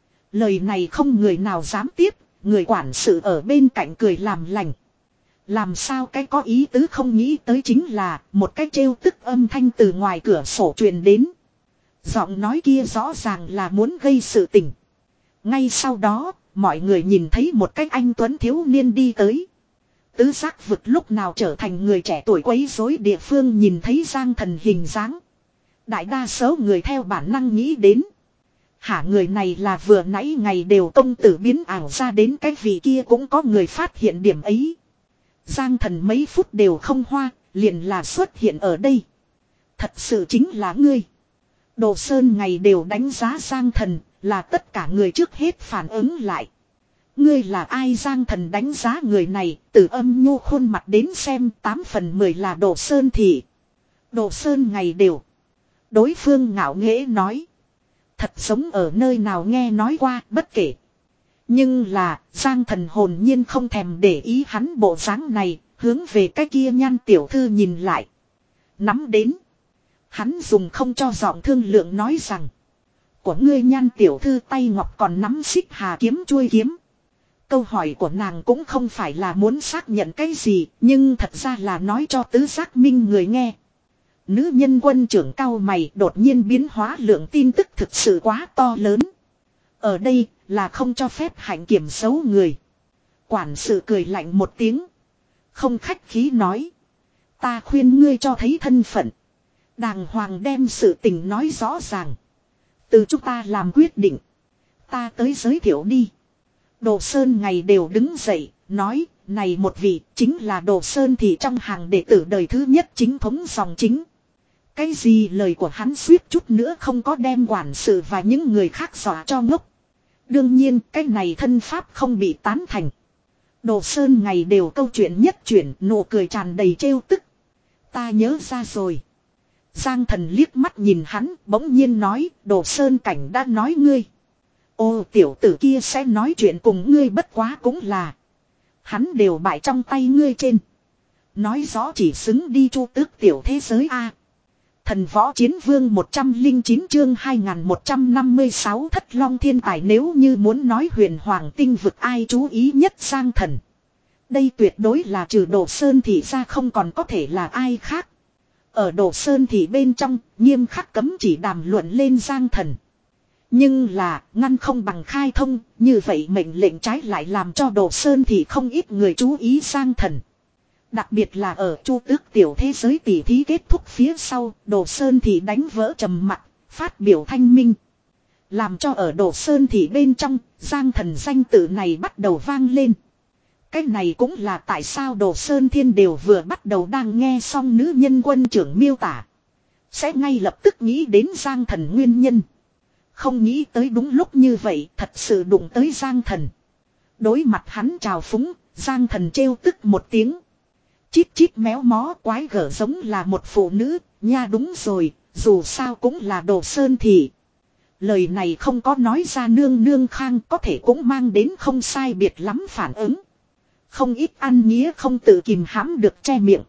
Lời này không người nào dám tiếp. Người quản sự ở bên cạnh cười làm lành. Làm sao cái có ý tứ không nghĩ tới chính là một cái trêu tức âm thanh từ ngoài cửa sổ truyền đến. Giọng nói kia rõ ràng là muốn gây sự tình. Ngay sau đó, mọi người nhìn thấy một cái anh tuấn thiếu niên đi tới. Tứ giác vực lúc nào trở thành người trẻ tuổi quấy rối địa phương nhìn thấy Giang Thần hình dáng. Đại đa số người theo bản năng nghĩ đến. Hả người này là vừa nãy ngày đều công tử biến ảo ra đến cái vị kia cũng có người phát hiện điểm ấy. Giang Thần mấy phút đều không hoa, liền là xuất hiện ở đây. Thật sự chính là ngươi. Đồ Sơn ngày đều đánh giá Giang Thần, là tất cả người trước hết phản ứng lại. Ngươi là ai Giang Thần đánh giá người này, từ âm nhu khuôn mặt đến xem tám phần mười là Đồ Sơn thị. Đồ Sơn ngày đều. Đối phương ngạo nghễ nói. Thật giống ở nơi nào nghe nói qua, bất kể. Nhưng là, Giang Thần hồn nhiên không thèm để ý hắn bộ dáng này, hướng về cái kia Nhan tiểu thư nhìn lại. Nắm đến. Hắn dùng không cho giọng thương lượng nói rằng. Của ngươi Nhan tiểu thư tay ngọc còn nắm xích hà kiếm chuôi kiếm. Câu hỏi của nàng cũng không phải là muốn xác nhận cái gì, nhưng thật ra là nói cho tứ giác minh người nghe. Nữ nhân quân trưởng cao mày đột nhiên biến hóa lượng tin tức thực sự quá to lớn. Ở đây là không cho phép hạnh kiểm xấu người. Quản sự cười lạnh một tiếng. Không khách khí nói. Ta khuyên ngươi cho thấy thân phận. Đàng hoàng đem sự tình nói rõ ràng. Từ chúng ta làm quyết định. Ta tới giới thiệu đi. Đồ Sơn ngày đều đứng dậy. Nói này một vị chính là Đồ Sơn thì trong hàng đệ tử đời thứ nhất chính thống dòng chính. Cái gì lời của hắn suýt chút nữa không có đem quản sự và những người khác dọa cho ngốc. Đương nhiên cái này thân pháp không bị tán thành. Đồ Sơn ngày đều câu chuyện nhất chuyển nụ cười tràn đầy trêu tức. Ta nhớ ra rồi. Giang Thần liếc mắt nhìn hắn bỗng nhiên nói Đồ Sơn cảnh đã nói ngươi. Ô tiểu tử kia sẽ nói chuyện cùng ngươi bất quá cũng là. Hắn đều bại trong tay ngươi trên. Nói rõ chỉ xứng đi chu tước tiểu thế giới A. Thần võ chiến vương một trăm lẻ chín chương hai nghìn một trăm năm mươi sáu thất long thiên tài nếu như muốn nói huyền hoàng tinh vực ai chú ý nhất Giang Thần. Đây tuyệt đối là trừ Đồ Sơn thị ra không còn có thể là ai khác. Ở Đồ Sơn thị bên trong nghiêm khắc cấm chỉ đàm luận lên Giang Thần. Nhưng là ngăn không bằng khai thông như vậy mệnh lệnh trái lại làm cho Đồ Sơn thị không ít người chú ý Giang Thần. Đặc biệt là ở chu tước tiểu thế giới tỷ thí kết thúc phía sau, Đồ Sơn thị đánh vỡ trầm mặc, phát biểu thanh minh. Làm cho ở Đồ Sơn thị bên trong, Giang Thần danh tự này bắt đầu vang lên. Cái này cũng là tại sao Đồ Sơn Thiên đều vừa bắt đầu đang nghe xong nữ nhân quân trưởng miêu tả. Sẽ ngay lập tức nghĩ đến Giang Thần nguyên nhân. Không nghĩ tới đúng lúc như vậy, thật sự đụng tới Giang Thần. Đối mặt hắn trào phúng, Giang Thần trêu tức một tiếng. Chít chít méo mó quái gở giống là một phụ nữ, nha đúng rồi, dù sao cũng là Đồ Sơn thị. Lời này không có nói ra nương nương khang có thể cũng mang đến không sai biệt lắm phản ứng. Không ít ăn nghĩa không tự kìm hãm được che miệng.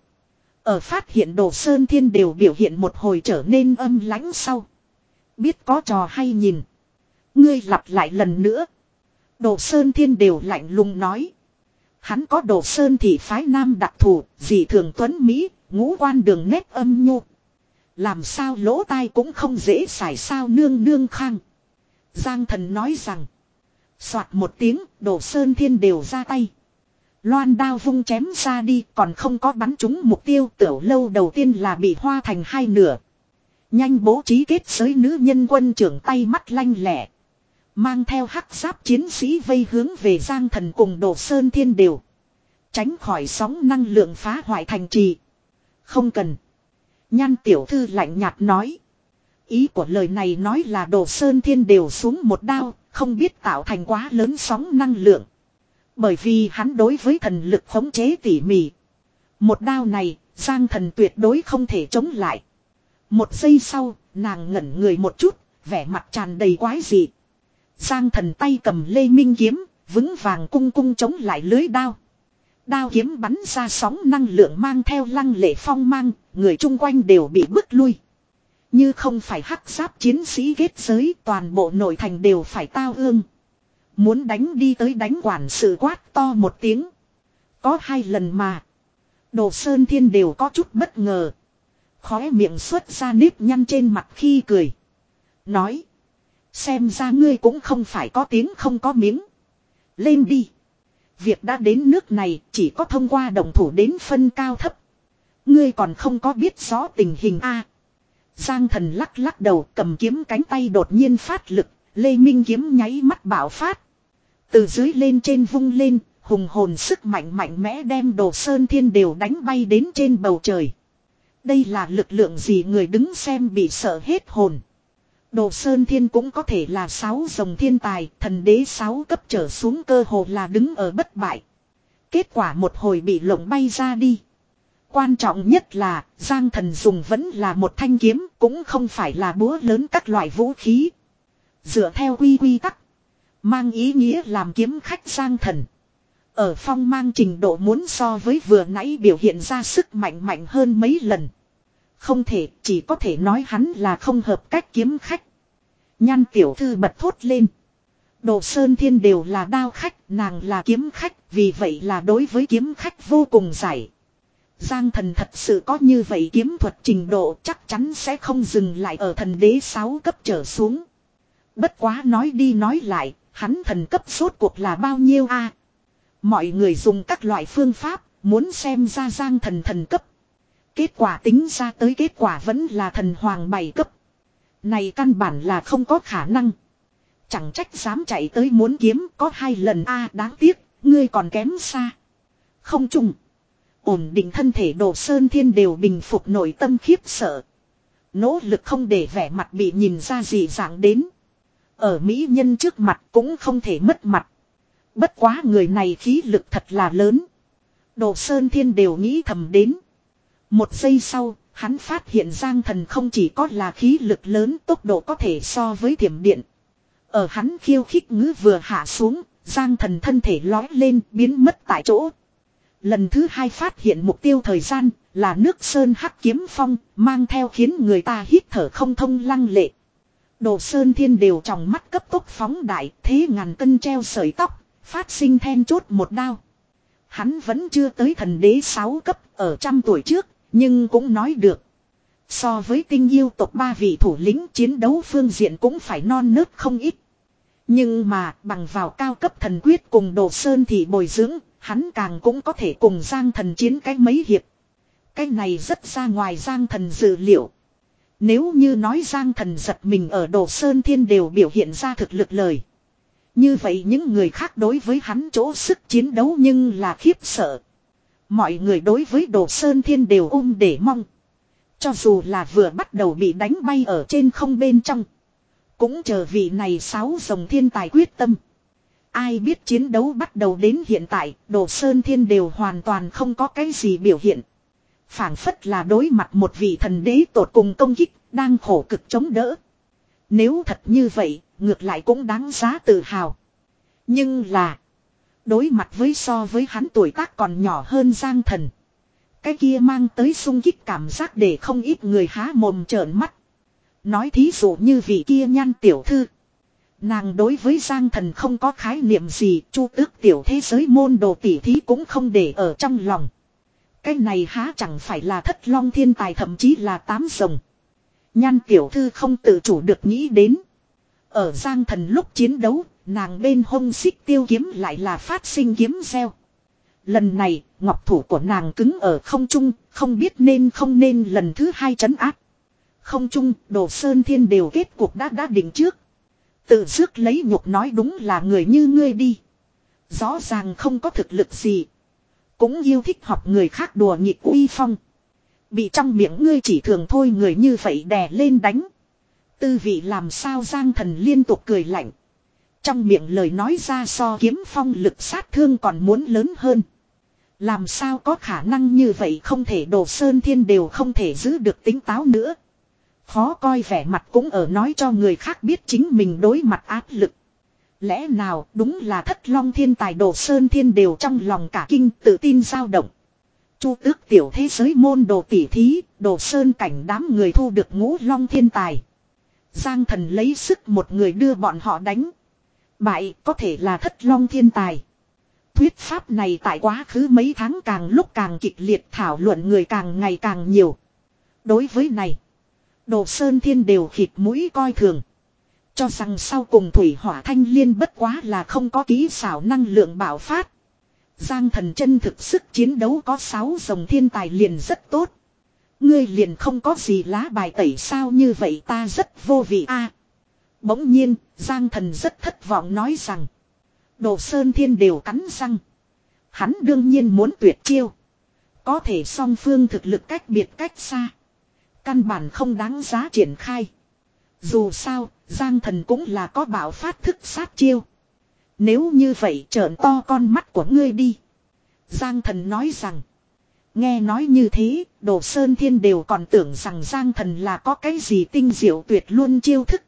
Ở phát hiện Đồ Sơn Thiên đều biểu hiện một hồi trở nên âm lãnh sau. Biết có trò hay nhìn. Ngươi lặp lại lần nữa. Đồ Sơn Thiên đều lạnh lùng nói. Hắn có Đồ Sơn thị phái nam đặc thù, dị thường tuấn Mỹ, ngũ quan đường nét âm nhu. Làm sao lỗ tai cũng không dễ xài sao nương nương khang. Giang Thần nói rằng. Soạt một tiếng, Đồ Sơn Thiên đều ra tay. Loan đao vung chém ra đi, còn không có bắn trúng mục tiêu. Tiểu lâu đầu tiên là bị hoa thành hai nửa. Nhanh bố trí kết giới nữ nhân quân trưởng tay mắt lanh lẹ. Mang theo hắc giáp chiến sĩ vây hướng về Giang Thần cùng Đồ Sơn Thiên đều. Tránh khỏi sóng năng lượng phá hoại thành trì. Không cần. Nhan tiểu thư lạnh nhạt nói. Ý của lời này nói là Đồ Sơn Thiên đều xuống một đao, không biết tạo thành quá lớn sóng năng lượng. Bởi vì hắn đối với thần lực khống chế tỉ mỉ. Một đao này, Giang Thần tuyệt đối không thể chống lại. Một giây sau, nàng ngẩn người một chút, vẻ mặt tràn đầy quái dị. Giang Thần tay cầm Lê Minh kiếm, vững vàng cung cung chống lại lưới đao. Đao kiếm bắn ra sóng năng lượng mang theo lăng lệ phong mang, người chung quanh đều bị bức lui. Như không phải hắc giáp chiến sĩ kết giới, toàn bộ nội thành đều phải tao ương. Muốn đánh đi tới đánh quản sự quát to một tiếng. Có hai lần mà. Đồ Sơn Thiên đều có chút bất ngờ. Khóe miệng xuất ra nếp nhăn trên mặt khi cười. Nói. Xem ra ngươi cũng không phải có tiếng không có miếng. Lên đi. Việc đã đến nước này chỉ có thông qua đồng thủ đến phân cao thấp. Ngươi còn không có biết rõ tình hình a. Giang Thần lắc lắc đầu cầm kiếm cánh tay đột nhiên phát lực. Lê Minh kiếm nháy mắt bạo phát. Từ dưới lên trên vung lên. Hùng hồn sức mạnh mạnh mẽ đem Đồ Sơn Thiên đều đánh bay đến trên bầu trời. Đây là lực lượng gì người đứng xem bị sợ hết hồn. Đồ Sơn Thiên cũng có thể là sáu dòng thiên tài, thần đế sáu cấp trở xuống cơ hồ là đứng ở bất bại. Kết quả một hồi bị lộng bay ra đi. Quan trọng nhất là, Giang Thần dùng vẫn là một thanh kiếm, cũng không phải là búa lớn các loại vũ khí. Dựa theo quy quy tắc, mang ý nghĩa làm kiếm khách Giang Thần. Ở phong mang trình độ muốn so với vừa nãy biểu hiện ra sức mạnh mạnh hơn mấy lần. Không thể, chỉ có thể nói hắn là không hợp cách kiếm khách. Nhan tiểu thư bật thốt lên. Đồ Sơn Thiên đều là đao khách, nàng là kiếm khách, vì vậy là đối với kiếm khách vô cùng giải. Giang Thần thật sự có như vậy kiếm thuật trình độ chắc chắn sẽ không dừng lại ở thần đế sáu cấp trở xuống. Bất quá nói đi nói lại, hắn thần cấp rốt cuộc là bao nhiêu a? À, mọi người dùng các loại phương pháp, muốn xem ra Giang Thần thần cấp. Kết quả tính ra tới kết quả vẫn là thần hoàng bảy cấp. Này căn bản là không có khả năng. Chẳng trách dám chạy tới muốn kiếm có hai lần a, đáng tiếc, ngươi còn kém xa. Không trùng. Ổn định thân thể Đồ Sơn Thiên đều bình phục nội tâm khiếp sợ. Nỗ lực không để vẻ mặt bị nhìn ra gì dạng đến. Ở mỹ nhân trước mặt cũng không thể mất mặt. Bất quá người này khí lực thật là lớn. Đồ Sơn Thiên đều nghĩ thầm đến. Một giây sau, hắn phát hiện Giang Thần không chỉ có là khí lực lớn, tốc độ có thể so với thiểm điện. Ở hắn khiêu khích ngữ vừa hạ xuống, Giang Thần thân thể lói lên biến mất tại chỗ. Lần thứ hai phát hiện mục tiêu thời gian là nước sơn hắc kiếm phong, mang theo khiến người ta hít thở không thông lăng lệ. Đồ Sơn Thiên đều trong mắt cấp tốc phóng đại, thế ngàn cân treo sợi tóc, phát sinh then chốt một đao. Hắn vẫn chưa tới thần đế sáu cấp ở trăm tuổi trước, nhưng cũng nói được. So với tinh yêu tộc ba vị thủ lĩnh chiến đấu phương diện cũng phải non nớt không ít. Nhưng mà bằng vào cao cấp thần quyết cùng Đồ Sơn thì bồi dưỡng, hắn càng cũng có thể cùng Giang Thần chiến cái mấy hiệp. Cái này rất ra ngoài Giang Thần dự liệu. Nếu như nói Giang Thần giật mình ở Đồ Sơn Thiên đều biểu hiện ra thực lực lời. Như vậy những người khác đối với hắn chỗ sức chiến đấu nhưng là khiếp sợ. Mọi người đối với Đồ Sơn Thiên đều ôm để mong. Cho dù là vừa bắt đầu bị đánh bay ở trên không bên trong. Cũng chờ vị này sáu dòng thiên tài quyết tâm. Ai biết chiến đấu bắt đầu đến hiện tại, Đồ Sơn Thiên đều hoàn toàn không có cái gì biểu hiện. Phảng phất là đối mặt một vị thần đế tột cùng công kích, đang khổ cực chống đỡ. Nếu thật như vậy, ngược lại cũng đáng giá tự hào. Nhưng là, đối mặt với so với hắn tuổi tác còn nhỏ hơn Giang Thần. Cái kia mang tới sung kích cảm giác để không ít người há mồm trợn mắt. Nói thí dụ như vị kia Nhan tiểu thư. Nàng đối với Giang Thần không có khái niệm gì, chu tước tiểu thế giới môn đồ tỉ thí cũng không để ở trong lòng. Cái này há chẳng phải là thất long thiên tài thậm chí là tám rồng. Nhan tiểu thư không tự chủ được nghĩ đến. Ở Giang Thần lúc chiến đấu, nàng bên hông xích tiêu kiếm lại là phát sinh kiếm gieo. lần này ngọc thủ của nàng cứng ở không trung, không biết nên không nên lần thứ hai trấn áp. Không trung, Đồ Sơn Thiên đều kết cuộc đã đã định trước. Tự dước lấy nhục nói đúng là người như ngươi đi. Rõ ràng không có thực lực gì. Cũng yêu thích học người khác đùa nghịch uy phong. Bị trong miệng ngươi chỉ thường thôi người như vậy đè lên đánh. Tư vị làm sao Giang Thần liên tục cười lạnh. Trong miệng lời nói ra so kiếm phong lực sát thương còn muốn lớn hơn. Làm sao có khả năng như vậy không thể Đồ Sơn Thiên đều không thể giữ được tính táo nữa. Khó coi vẻ mặt cũng ở nói cho người khác biết chính mình đối mặt áp lực. Lẽ nào đúng là Thất Long Thiên tài Đồ Sơn Thiên đều trong lòng cả kinh tự tin dao động. Chu Tước tiểu thế giới môn đồ tỉ thí, Đồ Sơn cảnh đám người thu được Ngũ Long Thiên tài. Giang Thần lấy sức một người đưa bọn họ đánh. Bại có thể là Thất Long Thiên tài. Thuyết pháp này tại quá khứ mấy tháng càng lúc càng kịch liệt, thảo luận người càng ngày càng nhiều. Đối với này, Đồ Sơn Thiên đều khịt mũi coi thường. Cho rằng sau cùng Thủy Hỏa Thanh Liên bất quá là không có kỹ xảo năng lượng bạo phát. Giang Thần chân thực sức chiến đấu có sáu dòng thiên tài liền rất tốt. Ngươi liền không có gì lá bài tẩy sao, như vậy ta rất vô vị a. À, bỗng nhiên, Giang Thần rất thất vọng nói rằng. Đồ Sơn Thiên đều cắn răng. Hắn đương nhiên muốn tuyệt chiêu. Có thể song phương thực lực cách biệt cách xa. Căn bản không đáng giá triển khai. Dù sao, Giang Thần cũng là có bạo phát thức sát chiêu. Nếu như vậy trợn to con mắt của ngươi đi. Giang Thần nói rằng. Nghe nói như thế, Đồ Sơn Thiên đều còn tưởng rằng Giang Thần là có cái gì tinh diệu tuyệt luôn chiêu thức.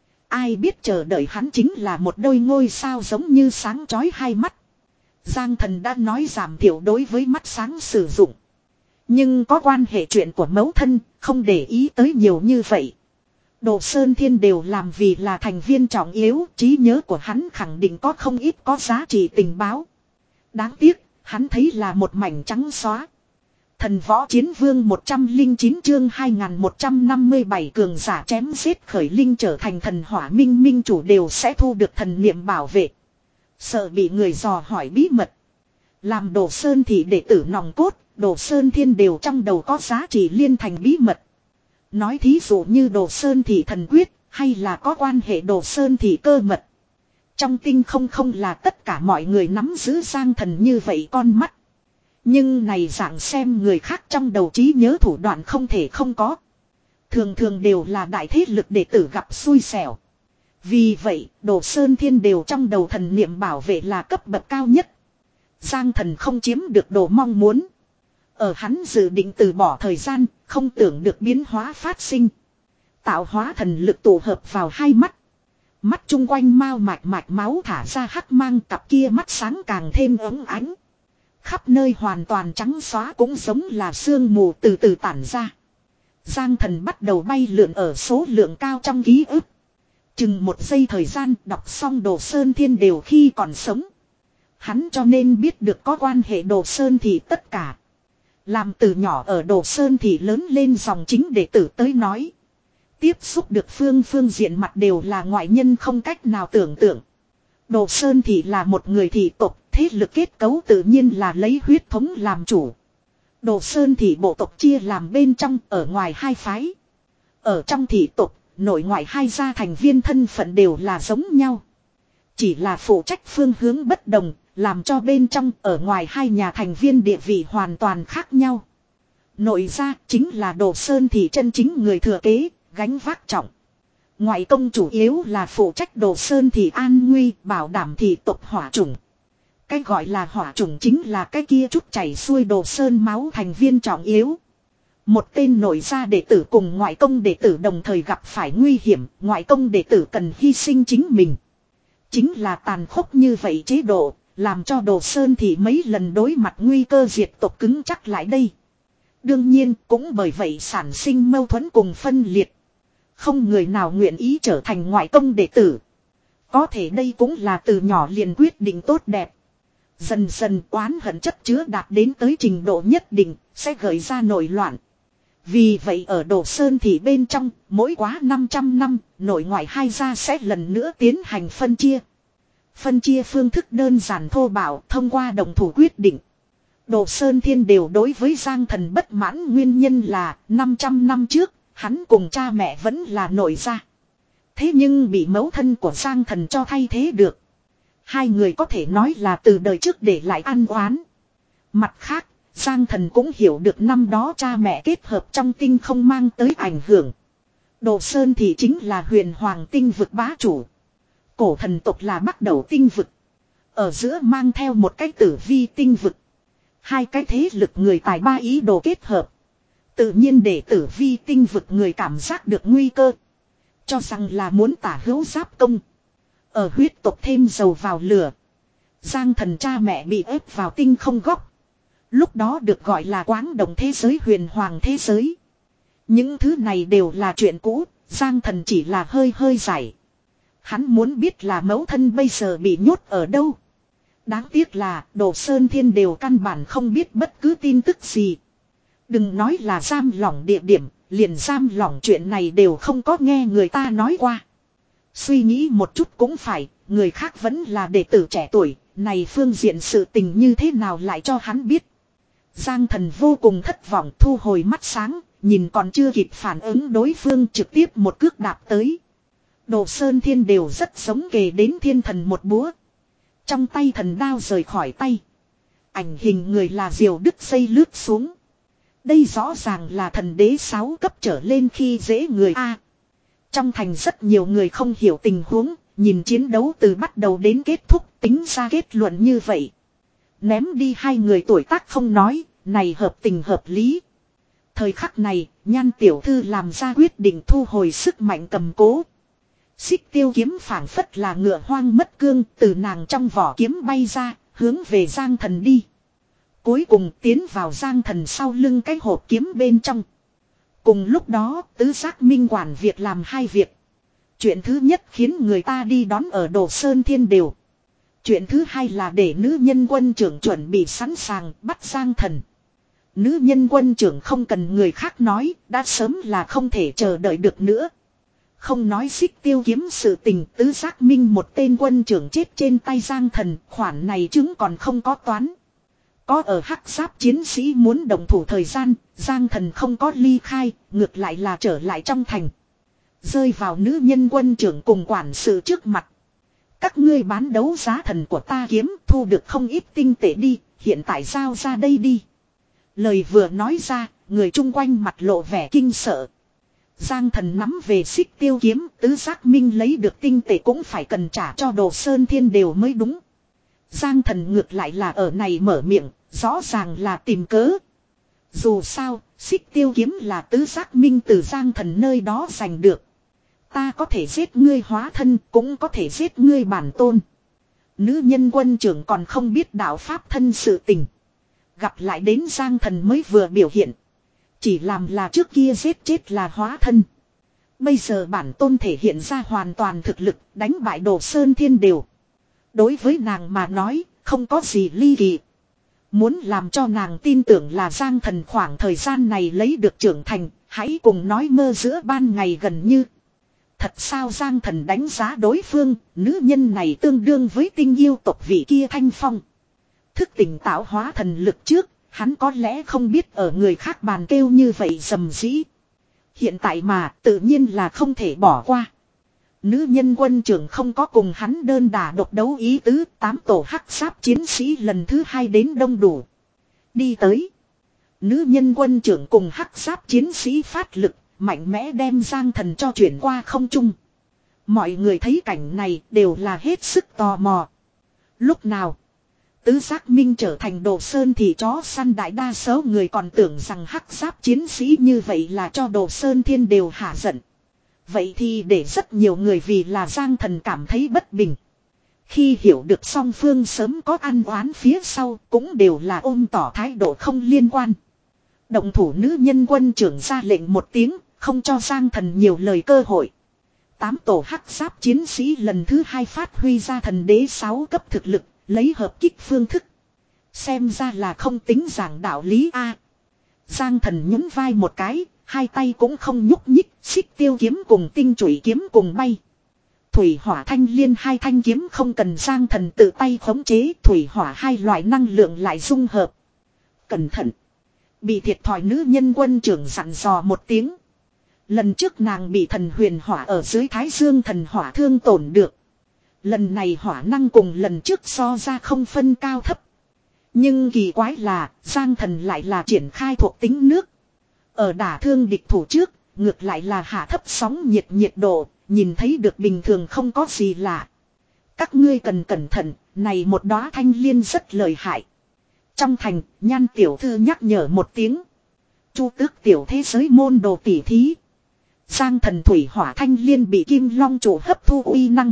Ai biết chờ đợi hắn chính là một đôi ngôi sao giống như sáng chói hai mắt. Giang Thần đã nói giảm thiểu đối với mắt sáng sử dụng. Nhưng có quan hệ chuyện của mẫu thân, không để ý tới nhiều như vậy. Đồ Sơn Thiên đều làm vì là thành viên trọng yếu, trí nhớ của hắn khẳng định có không ít có giá trị tình báo. Đáng tiếc, hắn thấy là một mảnh trắng xóa. Thần Võ Chiến Vương một trăm lẻ chín chương hai nghìn một trăm năm mươi bảy cường giả chém giết khởi linh trở thành thần hỏa minh minh chủ đều sẽ thu được thần niệm bảo vệ. Sợ bị người dò hỏi bí mật. Làm Đồ Sơn thì đệ tử nòng cốt, Đồ Sơn Thiên đều trong đầu có giá trị liên thành bí mật. Nói thí dụ như Đồ Sơn thì thần quyết, hay là có quan hệ Đồ Sơn thì cơ mật. Trong tinh không không là tất cả mọi người nắm giữ Giang Thần như vậy con mắt. Nhưng này dạng xem người khác trong đầu trí nhớ thủ đoạn không thể không có. Thường thường đều là đại thế lực đệ tử gặp xui xẻo. Vì vậy, Đồ Sơn Thiên đều trong đầu thần niệm bảo vệ là cấp bậc cao nhất. Giang Thần không chiếm được đồ mong muốn. Ở hắn dự định từ bỏ thời gian, không tưởng được biến hóa phát sinh. Tạo hóa thần lực tụ hợp vào hai mắt. Mắt chung quanh mau mạch mạch máu thả ra hắc mang, cặp kia mắt sáng càng thêm ấm ánh. Khắp nơi hoàn toàn trắng xóa cũng giống là sương mù từ từ tản ra. Giang Thần bắt đầu bay lượn ở số lượng cao trong ký ức. Chừng một giây thời gian đọc xong Đồ Sơn Thiên đều khi còn sống. Hắn cho nên biết được có quan hệ Đồ Sơn thì tất cả. Làm từ nhỏ ở Đồ Sơn thì lớn lên dòng chính đệ tử tới nói. Tiếp xúc được phương phương diện mặt đều là ngoại nhân không cách nào tưởng tượng. Đồ Sơn thì là một người thị tộc, thế lực kết cấu tự nhiên là lấy huyết thống làm chủ. Đồ Sơn thì bộ tộc chia làm bên trong ở ngoài hai phái. Ở trong thị tộc, nội ngoại hai gia thành viên thân phận đều là giống nhau. Chỉ là phụ trách phương hướng bất đồng, làm cho bên trong ở ngoài hai nhà thành viên địa vị hoàn toàn khác nhau. Nội gia chính là Đồ Sơn thì chân chính người thừa kế, gánh vác trọng. Ngoại công chủ yếu là phụ trách Đồ Sơn thì an nguy, bảo đảm thị tộc hỏa chủng. Cái gọi là hỏa chủng chính là cái kia chút chảy xuôi Đồ Sơn máu thành viên trọng yếu. Một tên nội gia đệ tử cùng ngoại công đệ tử đồng thời gặp phải nguy hiểm, ngoại công đệ tử cần hy sinh chính mình. Chính là tàn khốc như vậy chế độ, làm cho Đồ Sơn thì mấy lần đối mặt nguy cơ diệt tộc cứng chắc lại đây. Đương nhiên cũng bởi vậy sản sinh mâu thuẫn cùng phân liệt. Không người nào nguyện ý trở thành ngoại công đệ tử. Có thể đây cũng là từ nhỏ liền quyết định tốt đẹp. Dần dần oán hận chất chứa đạt đến tới trình độ nhất định, sẽ gợi ra nổi loạn. Vì vậy ở Đồ Sơn thì bên trong, mỗi quá năm trăm năm, nội ngoại hai gia sẽ lần nữa tiến hành phân chia. Phân chia phương thức đơn giản thô bạo thông qua đồng thủ quyết định. Đồ Sơn Thiên đều đối với Giang Thần bất mãn nguyên nhân là năm trăm năm trước, hắn cùng cha mẹ vẫn là nội gia. Thế nhưng bị mẫu thân của Giang Thần cho thay thế được. Hai người có thể nói là từ đời trước để lại ăn oán. Mặt khác, Giang Thần cũng hiểu được năm đó cha mẹ kết hợp trong tinh không mang tới ảnh hưởng. Đồ Sơn thì chính là huyền hoàng tinh vực bá chủ. Cổ thần tộc là bắt đầu tinh vực. Ở giữa mang theo một cái tử vi tinh vực. Hai cái thế lực người tài ba ý đồ kết hợp. Tự nhiên để tử vi tinh vực người cảm giác được nguy cơ. Cho rằng là muốn tả hữu giáp công. Ở huyết tộc thêm dầu vào lửa. Giang Thần cha mẹ bị ép vào tinh không góc. Lúc đó được gọi là quáng động thế giới huyền hoàng thế giới. Những thứ này đều là chuyện cũ. Giang Thần chỉ là hơi hơi giải. Hắn muốn biết là mẫu thân bây giờ bị nhốt ở đâu. Đáng tiếc là Đồ Sơn Thiên đều căn bản không biết bất cứ tin tức gì. Đừng nói là giam lỏng địa điểm, liền giam lỏng chuyện này đều không có nghe người ta nói qua. Suy nghĩ một chút cũng phải, người khác vẫn là đệ tử trẻ tuổi, này phương diện sự tình như thế nào lại cho hắn biết. Giang Thần vô cùng thất vọng, thu hồi mắt sáng, nhìn còn chưa kịp phản ứng đối phương trực tiếp một cước đạp tới. Đồ Sơn Thiên đều rất giống kề đến thiên thần một búa. Trong tay thần đao rời khỏi tay. Ảnh hình người là Diều Đức xây lướt xuống. Đây rõ ràng là thần đế sáu cấp trở lên khi dễ người A. Trong thành rất nhiều người không hiểu tình huống, nhìn chiến đấu từ bắt đầu đến kết thúc tính ra kết luận như vậy. Ném đi hai người tuổi tác không nói, này hợp tình hợp lý. Thời khắc này, Nhan tiểu thư làm ra quyết định thu hồi sức mạnh cầm cố. Xích tiêu kiếm phảng phất là ngựa hoang mất cương, từ nàng trong vỏ kiếm bay ra, hướng về Giang Thần đi. Cuối cùng tiến vào Giang Thần sau lưng cái hộp kiếm bên trong. Cùng lúc đó, tứ giác minh quản việc làm hai việc. Chuyện thứ nhất khiến người ta đi đón ở Đồ Sơn Thiên đều. Chuyện thứ hai là để nữ nhân quân trưởng chuẩn bị sẵn sàng bắt Giang Thần. Nữ nhân quân trưởng không cần người khác nói, đã sớm là không thể chờ đợi được nữa. Không nói xích tiêu kiếm sự tình, tứ giác minh một tên quân trưởng chết trên tay Giang Thần, khoản này chứng còn không có toán. Có ở hắc giáp chiến sĩ muốn đồng thủ thời gian, Giang Thần không có ly khai, ngược lại là trở lại trong thành. Rơi vào nữ nhân quân trưởng cùng quản sự trước mặt. Các ngươi bán đấu giá thần của ta kiếm thu được không ít tinh tệ đi, hiện tại giao ra đây đi. Lời vừa nói ra, người chung quanh mặt lộ vẻ kinh sợ. Giang Thần nắm về xích tiêu kiếm, tứ giác minh lấy được tinh tệ cũng phải cần trả cho Đồ Sơn Thiên đều mới đúng. Giang Thần ngược lại là ở này mở miệng, rõ ràng là tìm cớ. Dù sao, xích tiêu kiếm là tứ giác minh từ Giang Thần nơi đó giành được. Ta có thể giết ngươi hóa thân, cũng có thể giết ngươi bản tôn. Nữ nhân quân trưởng còn không biết đạo pháp thân sự tình. Gặp lại đến Giang Thần mới vừa biểu hiện. Chỉ làm là trước kia giết chết là hóa thân. Bây giờ bản tôn thể hiện ra hoàn toàn thực lực, đánh bại Đồ Sơn Thiên đều. Đối với nàng mà nói, không có gì ly kỳ. Muốn làm cho nàng tin tưởng là Giang Thần khoảng thời gian này lấy được trưởng thành, hãy cùng nói mơ giữa ban ngày gần như. Thật sao Giang Thần đánh giá đối phương, nữ nhân này tương đương với tinh yêu tộc vị kia Thanh Phong. Thức tỉnh tạo hóa thần lực trước, hắn có lẽ không biết ở người khác bàn kêu như vậy rầm rĩ. Hiện tại mà tự nhiên là không thể bỏ qua. Nữ nhân quân trưởng không có cùng hắn đơn đả độc đấu ý tứ, tám tổ hắc giáp chiến sĩ lần thứ hai đến đông đủ. Đi tới. Nữ nhân quân trưởng cùng hắc giáp chiến sĩ phát lực, mạnh mẽ đem Giang Thần cho chuyển qua không trung. Mọi người thấy cảnh này đều là hết sức tò mò. Lúc nào tứ giác minh trở thành Đồ Sơn thì chó săn đại đa số người còn tưởng rằng hắc giáp chiến sĩ như vậy là cho Đồ Sơn Thiên đều hả giận. Vậy thì để rất nhiều người vì là Giang Thần cảm thấy bất bình. Khi hiểu được song phương sớm có ăn oán phía sau cũng đều là ôm tỏ thái độ không liên quan. Động thủ nữ nhân quân trưởng ra lệnh một tiếng, không cho Giang Thần nhiều lời cơ hội. Tám tổ hắc giáp chiến sĩ lần thứ hai phát huy ra thần đế sáu cấp thực lực, lấy hợp kích phương thức. Xem ra là không tính giảng đạo lý a. Giang Thần nhún vai một cái, hai tay cũng không nhúc nhích, xích tiêu kiếm cùng tinh chủy kiếm cùng bay. Thủy hỏa thanh liên hai thanh kiếm không cần Giang Thần tự tay khống chế, thủy hỏa hai loại năng lượng lại dung hợp. Cẩn thận. Bị thiệt thòi nữ nhân quân trưởng dặn dò một tiếng. Lần trước nàng bị thần huyền hỏa ở dưới thái dương thần hỏa thương tổn được. Lần này hỏa năng cùng lần trước so ra không phân cao thấp. Nhưng kỳ quái là Giang Thần lại là triển khai thuộc tính nước. Ở đả thương địch thủ trước, ngược lại là hạ thấp sóng nhiệt nhiệt độ, nhìn thấy được bình thường không có gì lạ. Các ngươi cần cẩn thận, này một đóa thanh liên rất lợi hại. Trong thành, Nhan tiểu thư nhắc nhở một tiếng. Chu tước tiểu thế giới môn đồ tỉ thí. Giang Thần thủy hỏa thanh liên bị kim long chủ hấp thu uy năng.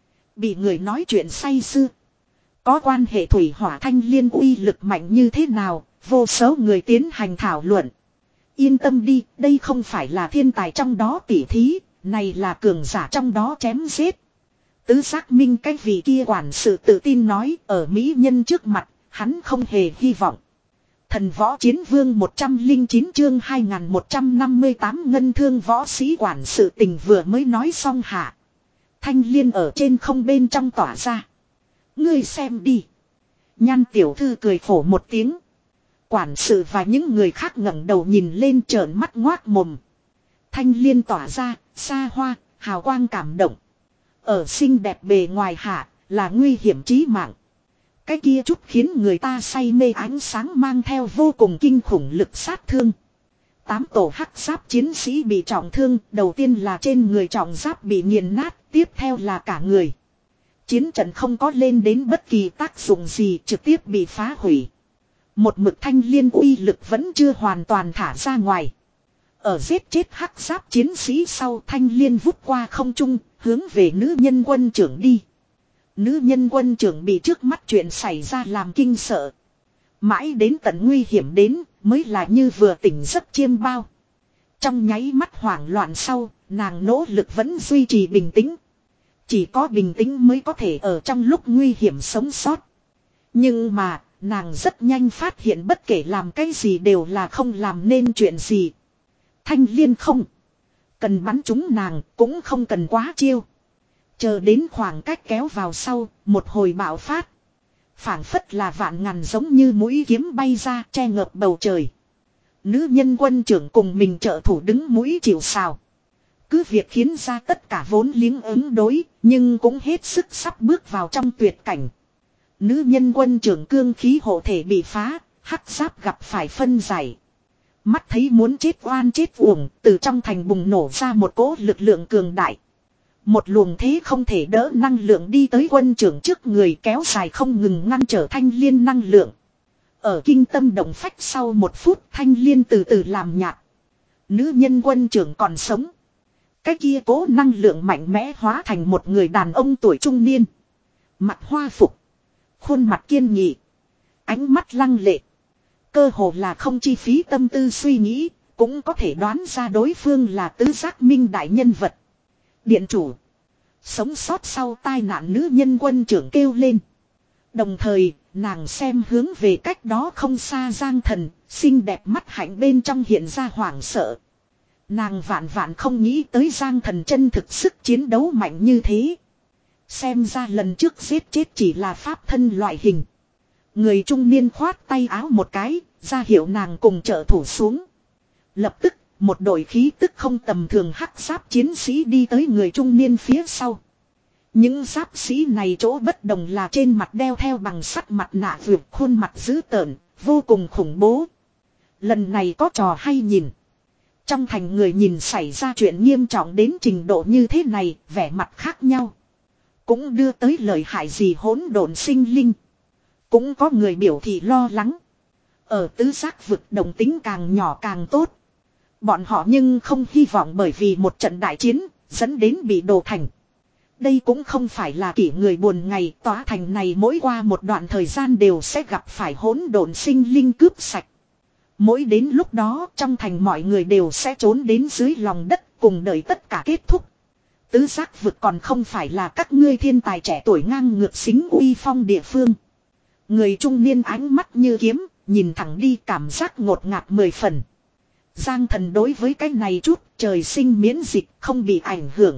Bị người nói chuyện say sưa. Có quan hệ thủy hỏa thanh liên uy lực mạnh như thế nào, vô số người tiến hành thảo luận. Yên tâm đi, đây không phải là thiên tài trong đó tỉ thí, này là cường giả trong đó chém giết. Tứ giác minh cái vị kia quản sự tự tin nói ở mỹ nhân trước mặt, hắn không hề hy vọng. Thần võ chiến vương một trăm lẻ chín chương hai nghìn một trăm năm mươi tám ngân thương võ sĩ quản sự tình vừa mới nói xong hạ. Thanh liên ở trên không bên trong tỏa ra. Ngươi xem đi. Nhan tiểu thư cười khổ một tiếng. Quản sự và những người khác ngẩng đầu nhìn lên trợn mắt ngoác mồm. Thanh liên tỏa ra, xa hoa, hào quang cảm động. Ở xinh đẹp bề ngoài hạ, là nguy hiểm chí mạng. Cái kia chút khiến người ta say mê ánh sáng mang theo vô cùng kinh khủng lực sát thương. Tám tổ hắc giáp chiến sĩ bị trọng thương, đầu tiên là trên người trọng giáp bị nghiền nát, tiếp theo là cả người. Chiến trận không có lên đến bất kỳ tác dụng gì, trực tiếp bị phá hủy. Một mực thanh liên uy lực vẫn chưa hoàn toàn thả ra ngoài. Ở giết chết hắc giáp chiến sĩ sau, thanh liên vút qua không trung, hướng về nữ nhân quân trưởng đi. Nữ nhân quân trưởng bị trước mắt chuyện xảy ra làm kinh sợ. Mãi đến tận nguy hiểm đến, mới là như vừa tỉnh giấc chiêm bao. Trong nháy mắt hoảng loạn sau, nàng nỗ lực vẫn duy trì bình tĩnh. Chỉ có bình tĩnh mới có thể ở trong lúc nguy hiểm sống sót. Nhưng mà, nàng rất nhanh phát hiện bất kể làm cái gì đều là không làm nên chuyện gì. Thanh liên không cần bắn trúng nàng, cũng không cần quá chiêu. Chờ đến khoảng cách kéo vào sau, một hồi bạo phát. Phảng phất là vạn ngàn giống như mũi kiếm bay ra che ngợp bầu trời. Nữ nhân quân trưởng cùng mình trợ thủ đứng mũi chịu sào. Cứ việc khiến ra tất cả vốn liếng ứng đối, nhưng cũng hết sức sắp bước vào trong tuyệt cảnh. Nữ nhân quân trưởng cương khí hộ thể bị phá, hắc giáp gặp phải phân giải. Mắt thấy muốn chết oan chết uổng, từ trong thành bùng nổ ra một cỗ lực lượng cường đại. Một luồng thế không thể đỡ năng lượng đi tới quân trưởng trước người kéo dài không ngừng ngăn trở thanh liên năng lượng. Ở kinh tâm động phách sau một phút thanh liên từ từ làm nhạt. Nữ nhân quân trưởng còn sống. Cái kia cố năng lượng mạnh mẽ hóa thành một người đàn ông tuổi trung niên. Mặt hoa phục. Khuôn mặt kiên nghị. Ánh mắt lăng lệ. Cơ hồ là không chi phí tâm tư suy nghĩ. Cũng có thể đoán ra đối phương là tứ giác minh đại nhân vật. Điện chủ. Sống sót sau tai nạn nữ nhân quân trưởng kêu lên. Đồng thời, nàng xem hướng về cách đó không xa Giang Thần, xinh đẹp mắt hạnh bên trong hiện ra hoảng sợ. Nàng vạn vạn không nghĩ tới Giang Thần chân thực sức chiến đấu mạnh như thế. Xem ra lần trước giết chết chỉ là pháp thân loại hình. Người trung niên khoát tay áo một cái, ra hiệu nàng cùng trợ thủ xuống. Lập tức, một đội khí tức không tầm thường hắc giáp chiến sĩ đi tới người trung niên phía sau. Những giáp sĩ này chỗ bất đồng là trên mặt đeo theo bằng sắt mặt nạ vượt khuôn mặt dữ tợn, vô cùng khủng bố. Lần này có trò hay nhìn. Trong thành người nhìn xảy ra chuyện nghiêm trọng đến trình độ như thế này, vẻ mặt khác nhau. Cũng đưa tới lời hại gì hỗn độn sinh linh. Cũng có người biểu thị lo lắng. Ở tứ giác vực đồng tính càng nhỏ càng tốt. Bọn họ nhưng không hy vọng bởi vì một trận đại chiến, dẫn đến bị đổ thành. Đây cũng không phải là kỷ người buồn ngày, tòa thành này mỗi qua một đoạn thời gian đều sẽ gặp phải hỗn độn sinh linh cướp sạch. Mỗi đến lúc đó trong thành mọi người đều sẽ trốn đến dưới lòng đất cùng đợi tất cả kết thúc. Tứ giác vực còn không phải là các ngươi thiên tài trẻ tuổi ngang ngược xính uy phong địa phương. Người trung niên ánh mắt như kiếm, nhìn thẳng đi cảm giác ngột ngạt mười phần. Giang Thần đối với cái này chút trời sinh miễn dịch không bị ảnh hưởng.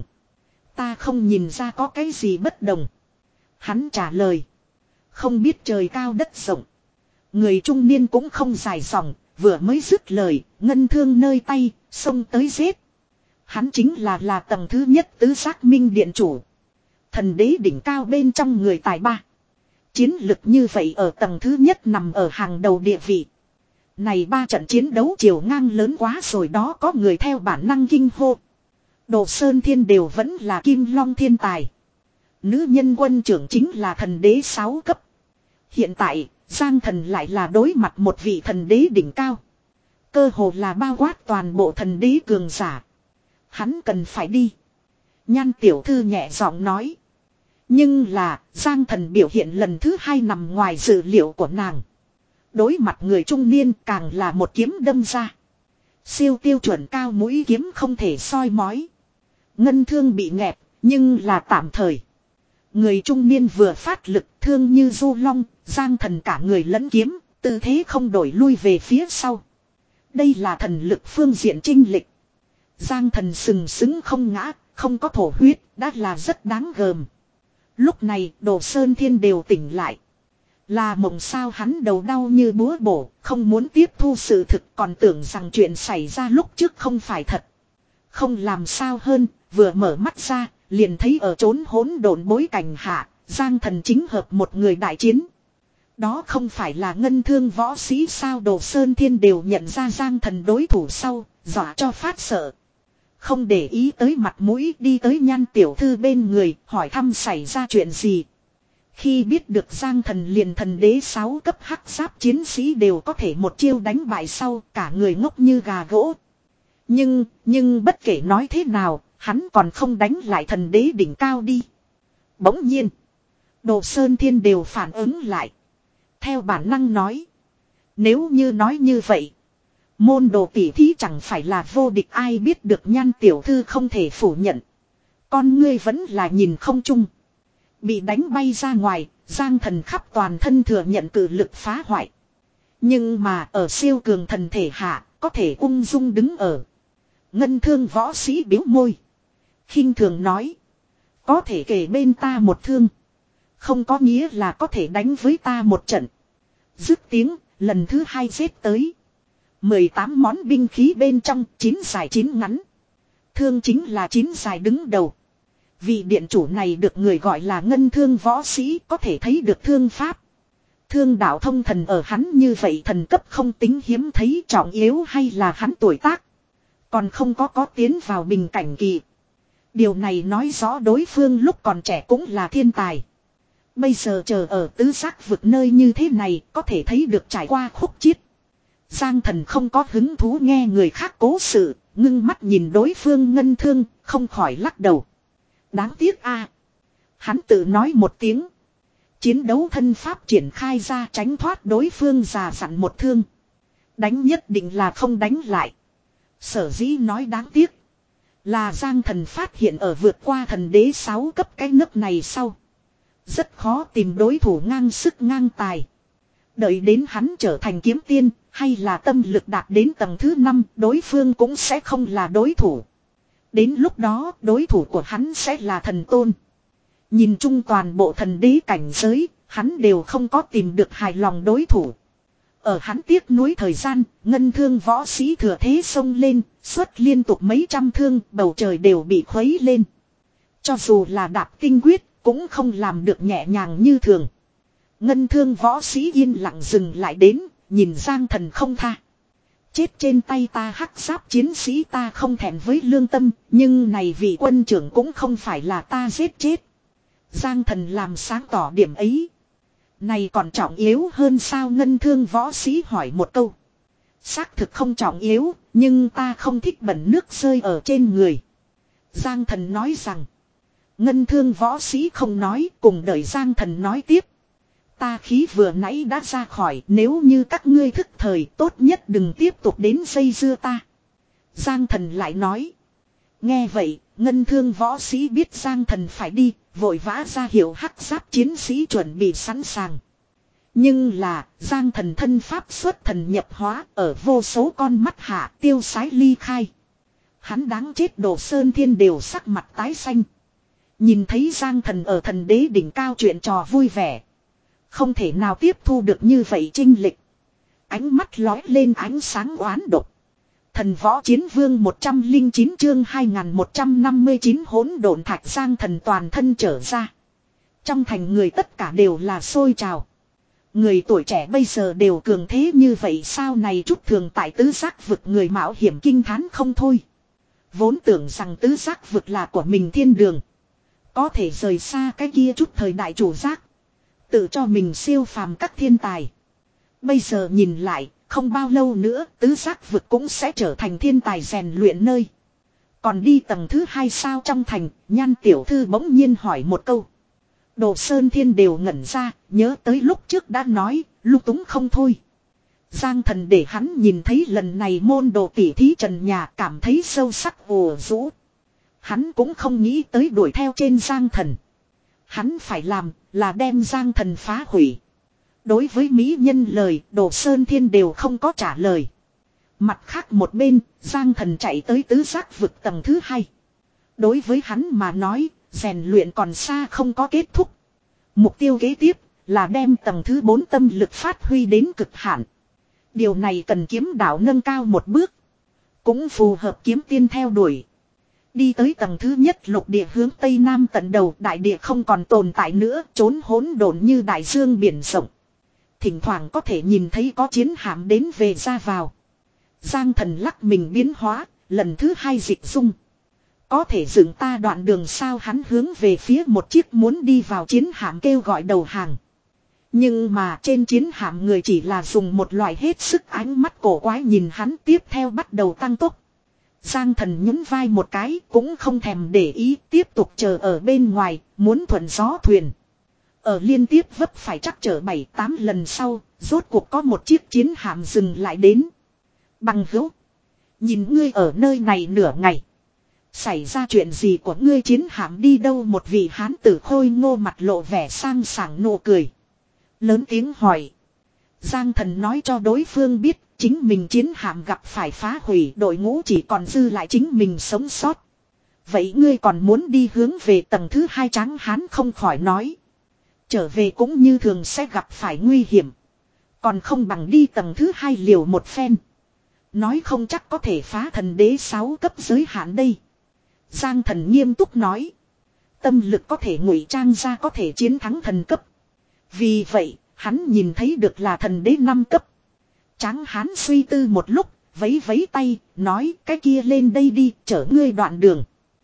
Ta không nhìn ra có cái gì bất đồng. Hắn trả lời. Không biết trời cao đất rộng. Người trung niên cũng không dài dòng, vừa mới dứt lời, ngân thương nơi tay, xông tới giết. Hắn chính là là tầng thứ nhất tứ giác minh điện chủ. Thần đế đỉnh cao bên trong người tài ba. Chiến lực như vậy ở tầng thứ nhất nằm ở hàng đầu địa vị. Này ba trận chiến đấu chiều ngang lớn quá rồi đó, có người theo bản năng kinh hô. Đồ Sơn Thiên đều vẫn là Kim Long thiên tài. Nữ nhân quân trưởng chính là thần đế sáu cấp. Hiện tại, Giang Thần lại là đối mặt một vị thần đế đỉnh cao. Cơ hồ là bao quát toàn bộ thần đế cường giả. Hắn cần phải đi. Nhan tiểu thư nhẹ giọng nói. Nhưng là, Giang Thần biểu hiện lần thứ hai nằm ngoài dự liệu của nàng. Đối mặt người trung niên càng là một kiếm đâm ra. Siêu tiêu chuẩn cao mũi kiếm không thể soi mói. Ngân thương bị nghẹt, nhưng là tạm thời. Người trung niên vừa phát lực thương như du long, Giang Thần cả người lẫn kiếm, tư thế không đổi lui về phía sau. Đây là thần lực phương diện chinh lịch. Giang Thần sừng sững không ngã, không có thổ huyết, đã là rất đáng gờm. Lúc này Đồ Sơn Thiên đều tỉnh lại. Là mộng sao, hắn đầu đau như búa bổ, không muốn tiếp thu sự thực, còn tưởng rằng chuyện xảy ra lúc trước không phải thật. Không làm sao hơn, vừa mở mắt ra, liền thấy ở trốn hỗn độn bối cảnh hạ, Giang Thần chính hợp một người đại chiến. Đó không phải là ngân thương võ sĩ sao? Đồ Sơn Thiên đều nhận ra Giang Thần đối thủ sau, dọa cho phát sợ. Không để ý tới mặt mũi, đi tới Nhan tiểu thư bên người, hỏi thăm xảy ra chuyện gì. Khi biết được Giang Thần liền thần đế sáu cấp hắc giáp chiến sĩ đều có thể một chiêu đánh bại sau, cả người ngốc như gà gỗ. Nhưng, nhưng bất kể nói thế nào, hắn còn không đánh lại thần đế đỉnh cao đi. Bỗng nhiên, Đồ Sơn Thiên đều phản ứng lại. Theo bản năng nói. Nếu như nói như vậy, môn đồ tỷ thí chẳng phải là vô địch, ai biết được Nhan tiểu thư không thể phủ nhận. Con ngươi vẫn là nhìn không chung. Bị đánh bay ra ngoài, Giang Thần khắp toàn thân thừa nhận cự lực phá hoại. Nhưng mà ở siêu cường thần thể hạ, có thể ung dung đứng ở. Ngân thương võ sĩ biếu môi. Khinh thường nói. Có thể kể bên ta một thương. Không có nghĩa là có thể đánh với ta một trận. Dứt tiếng, lần thứ hai giết tới. mười tám món binh khí bên trong, chín dài chín ngắn. Thương chính là chín dài đứng đầu. Vị điện chủ này được người gọi là ngân thương võ sĩ, có thể thấy được thương pháp. Thương đạo thông thần ở hắn như vậy thần cấp không tính hiếm thấy, trọng yếu hay là hắn tuổi tác. Còn không có có tiến vào bình cảnh kỳ. Điều này nói rõ đối phương lúc còn trẻ cũng là thiên tài. Bây giờ chờ ở tứ giác vực nơi như thế này, có thể thấy được trải qua khúc chiết. Giang Thần không có hứng thú nghe người khác cố sự, ngưng mắt nhìn đối phương ngân thương, không khỏi lắc đầu. Đáng tiếc a, hắn tự nói một tiếng. Chiến đấu thân pháp triển khai ra, tránh thoát đối phương già dặn một thương. Đánh nhất định là không đánh lại. Sở dĩ nói đáng tiếc, là Giang Thần phát hiện ở vượt qua thần đế sáu cấp cái nấc này sau, rất khó tìm đối thủ ngang sức ngang tài. Đợi đến hắn trở thành kiếm tiên, hay là tâm lực đạt đến tầng thứ năm, đối phương cũng sẽ không là đối thủ. Đến lúc đó, đối thủ của hắn sẽ là thần tôn. Nhìn chung toàn bộ thần đế cảnh giới, hắn đều không có tìm được hài lòng đối thủ. Ở hắn tiếc nuối thời gian, ngân thương võ sĩ thừa thế xông lên, xuất liên tục mấy trăm thương, bầu trời đều bị khuấy lên. Cho dù là đạp tinh quyết, cũng không làm được nhẹ nhàng như thường. Ngân thương võ sĩ yên lặng dừng lại đến, nhìn Giang Thần không tha. Chết trên tay ta hắc giáp chiến sĩ ta không thẹn với lương tâm, nhưng này vị quân trưởng cũng không phải là ta giết chết. Giang Thần làm sáng tỏ điểm ấy. Này còn trọng yếu hơn sao? Ngân thương võ sĩ hỏi một câu. Xác thực không trọng yếu, nhưng ta không thích bẩn nước rơi ở trên người. Giang Thần nói rằng. Ngân thương võ sĩ không nói, cùng đợi Giang Thần nói tiếp. Ta khí vừa nãy đã ra khỏi, nếu như các ngươi thức thời, tốt nhất đừng tiếp tục đến dây dưa ta. Giang Thần lại nói. Nghe vậy, ngân thương võ sĩ biết Giang Thần phải đi, vội vã ra hiệu hắc giáp chiến sĩ chuẩn bị sẵn sàng. Nhưng là, Giang Thần thân pháp xuất thần nhập hóa, ở vô số con mắt hạ tiêu sái ly khai. Hắn đáng chết. Đồ Sơn Thiên đều sắc mặt tái xanh. Nhìn thấy Giang Thần ở thần đế đỉnh cao chuyện trò vui vẻ, không thể nào tiếp thu được như vậy chinh lịch. Ánh mắt lói lên ánh sáng oán độc. Thần võ chiến vương một trăm lẻ chín chương hai nghìn một trăm năm mươi chín hỗn độn thạch Giang Thần toàn thân trở ra. Trong thành người tất cả đều là sôi trào. Người tuổi trẻ bây giờ đều cường thế như vậy sao này chút thường tại tứ giác vực người mạo hiểm kinh thán không thôi. Vốn tưởng rằng tứ giác vực là của mình thiên đường. Có thể rời xa cái kia chút thời đại chủ giác. Tự cho mình siêu phàm các thiên tài. Bây giờ nhìn lại, không bao lâu nữa tứ giác vực cũng sẽ trở thành thiên tài rèn luyện nơi. Còn đi tầng thứ hai sao trong thành, Nhan tiểu thư bỗng nhiên hỏi một câu. Đồ Sơn Thiên đều ngẩn ra, nhớ tới lúc trước đã nói, lung túng không thôi. Giang Thần để hắn nhìn thấy lần này môn đồ tỉ thí trần nhà cảm thấy sâu sắc ồ rũ. Hắn cũng không nghĩ tới đuổi theo trên Giang Thần. Hắn phải làm là đem Giang Thần phá hủy. Đối với mỹ nhân lời, Đồ Sơn Thiên đều không có trả lời. Mặt khác một bên, Giang Thần chạy tới tứ giác vực tầng thứ hai. Đối với hắn mà nói, rèn luyện còn xa không có kết thúc. Mục tiêu kế tiếp là đem tầng thứ bốn tâm lực phát huy đến cực hạn. Điều này cần kiếm đạo nâng cao một bước. Cũng phù hợp kiếm tiên theo đuổi. Đi tới tầng thứ nhất lục địa hướng tây nam tận đầu đại địa không còn tồn tại nữa, trốn hỗn độn như đại dương biển rộng. Thỉnh thoảng có thể nhìn thấy có chiến hạm đến về ra vào. Giang Thần lắc mình biến hóa, lần thứ hai dịch dung. Có thể dừng ta đoạn đường sao hắn hướng về phía một chiếc muốn đi vào chiến hạm kêu gọi đầu hàng. Nhưng mà trên chiến hạm người chỉ là dùng một loại hết sức ánh mắt cổ quái nhìn hắn tiếp theo bắt đầu tăng tốc. Giang Thần nhún vai một cái cũng không thèm để ý tiếp tục chờ ở bên ngoài muốn thuận gió thuyền. Ở liên tiếp vấp phải chắc chở bảy tám lần sau rốt cuộc có một chiếc chiến hạm dừng lại đến. Bằng hữu. Nhìn ngươi ở nơi này nửa ngày. Xảy ra chuyện gì của ngươi chiến hạm đi đâu một vị hán tử khôi ngô mặt lộ vẻ sang sảng nụ cười. Lớn tiếng hỏi. Giang Thần nói cho đối phương biết chính mình chiến hạm gặp phải phá hủy đội ngũ chỉ còn dư lại chính mình sống sót. Vậy ngươi còn muốn đi hướng về tầng thứ hai trắng hán không khỏi nói. Trở về cũng như thường sẽ gặp phải nguy hiểm. Còn không bằng đi tầng thứ hai liều một phen. Nói không chắc có thể phá thần đế sáu cấp giới hạn đây. Giang Thần nghiêm túc nói. Tâm lực có thể ngụy trang ra có thể chiến thắng thần cấp. Vì vậy, hắn nhìn thấy được là thần đế năm cấp. Tráng hán suy tư một lúc, vấy vấy tay, nói cái kia lên đây đi, chở ngươi đoạn đường.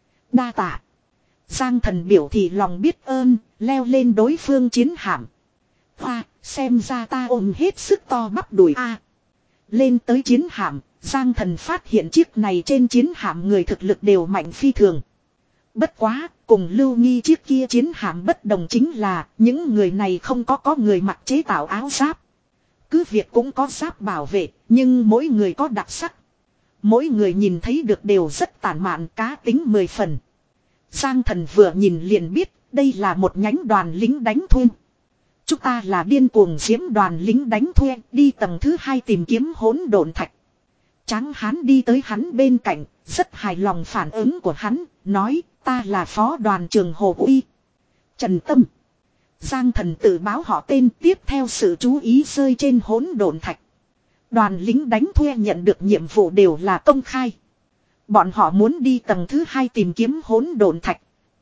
Đa tạ. Giang Thần biểu thị lòng biết ơn, leo lên đối phương chiến hạm. Hoa, xem ra ta ôm hết sức to bắp đùi a. Lên tới chiến hạm, Giang Thần phát hiện chiếc này trên chiến hạm người thực lực đều mạnh phi thường. Bất quá, cùng Lưu Nghi chiếc kia chiến hạm bất đồng chính là những người này không có có người mặc chế tạo áo giáp. Cứ việc cũng có giáp bảo vệ, nhưng mỗi người có đặc sắc. Mỗi người nhìn thấy được đều rất tản mạn cá tính mười phần. Giang Thần vừa nhìn liền biết đây là một nhánh đoàn lính đánh thuê. Chúng ta là điên cuồng diễm đoàn lính đánh thuê đi tầng thứ hai tìm kiếm hỗn độn thạch. Tráng hán đi tới hắn bên cạnh, rất hài lòng phản ứng của hắn, nói ta là phó đoàn trưởng Hồ Uy. Trần Tâm. Giang Thần tự báo họ tên tiếp theo sự chú ý rơi trên hỗn độn thạch. Đoàn lính đánh thuê nhận được nhiệm vụ đều là công khai. Bọn họ muốn đi tầng thứ hai tìm kiếm hỗn độn thạch.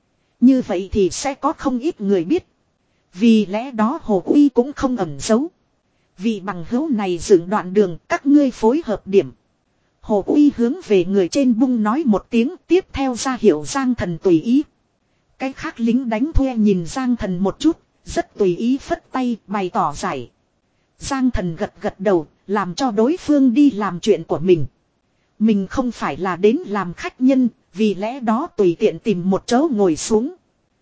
Như vậy thì sẽ có không ít người biết. Vì lẽ đó Hồ Uy cũng không ẩn giấu. Vì bằng hữu này dựng đoạn đường các ngươi phối hợp điểm. Hồ Uy hướng về người trên bung nói một tiếng tiếp theo ra hiệu Giang Thần tùy ý. Cái khác lính đánh thuê nhìn Giang Thần một chút, rất tùy ý phất tay bày tỏ giải. Giang Thần gật gật đầu, làm cho đối phương đi làm chuyện của mình. Mình không phải là đến làm khách nhân, vì lẽ đó tùy tiện tìm một chỗ ngồi xuống.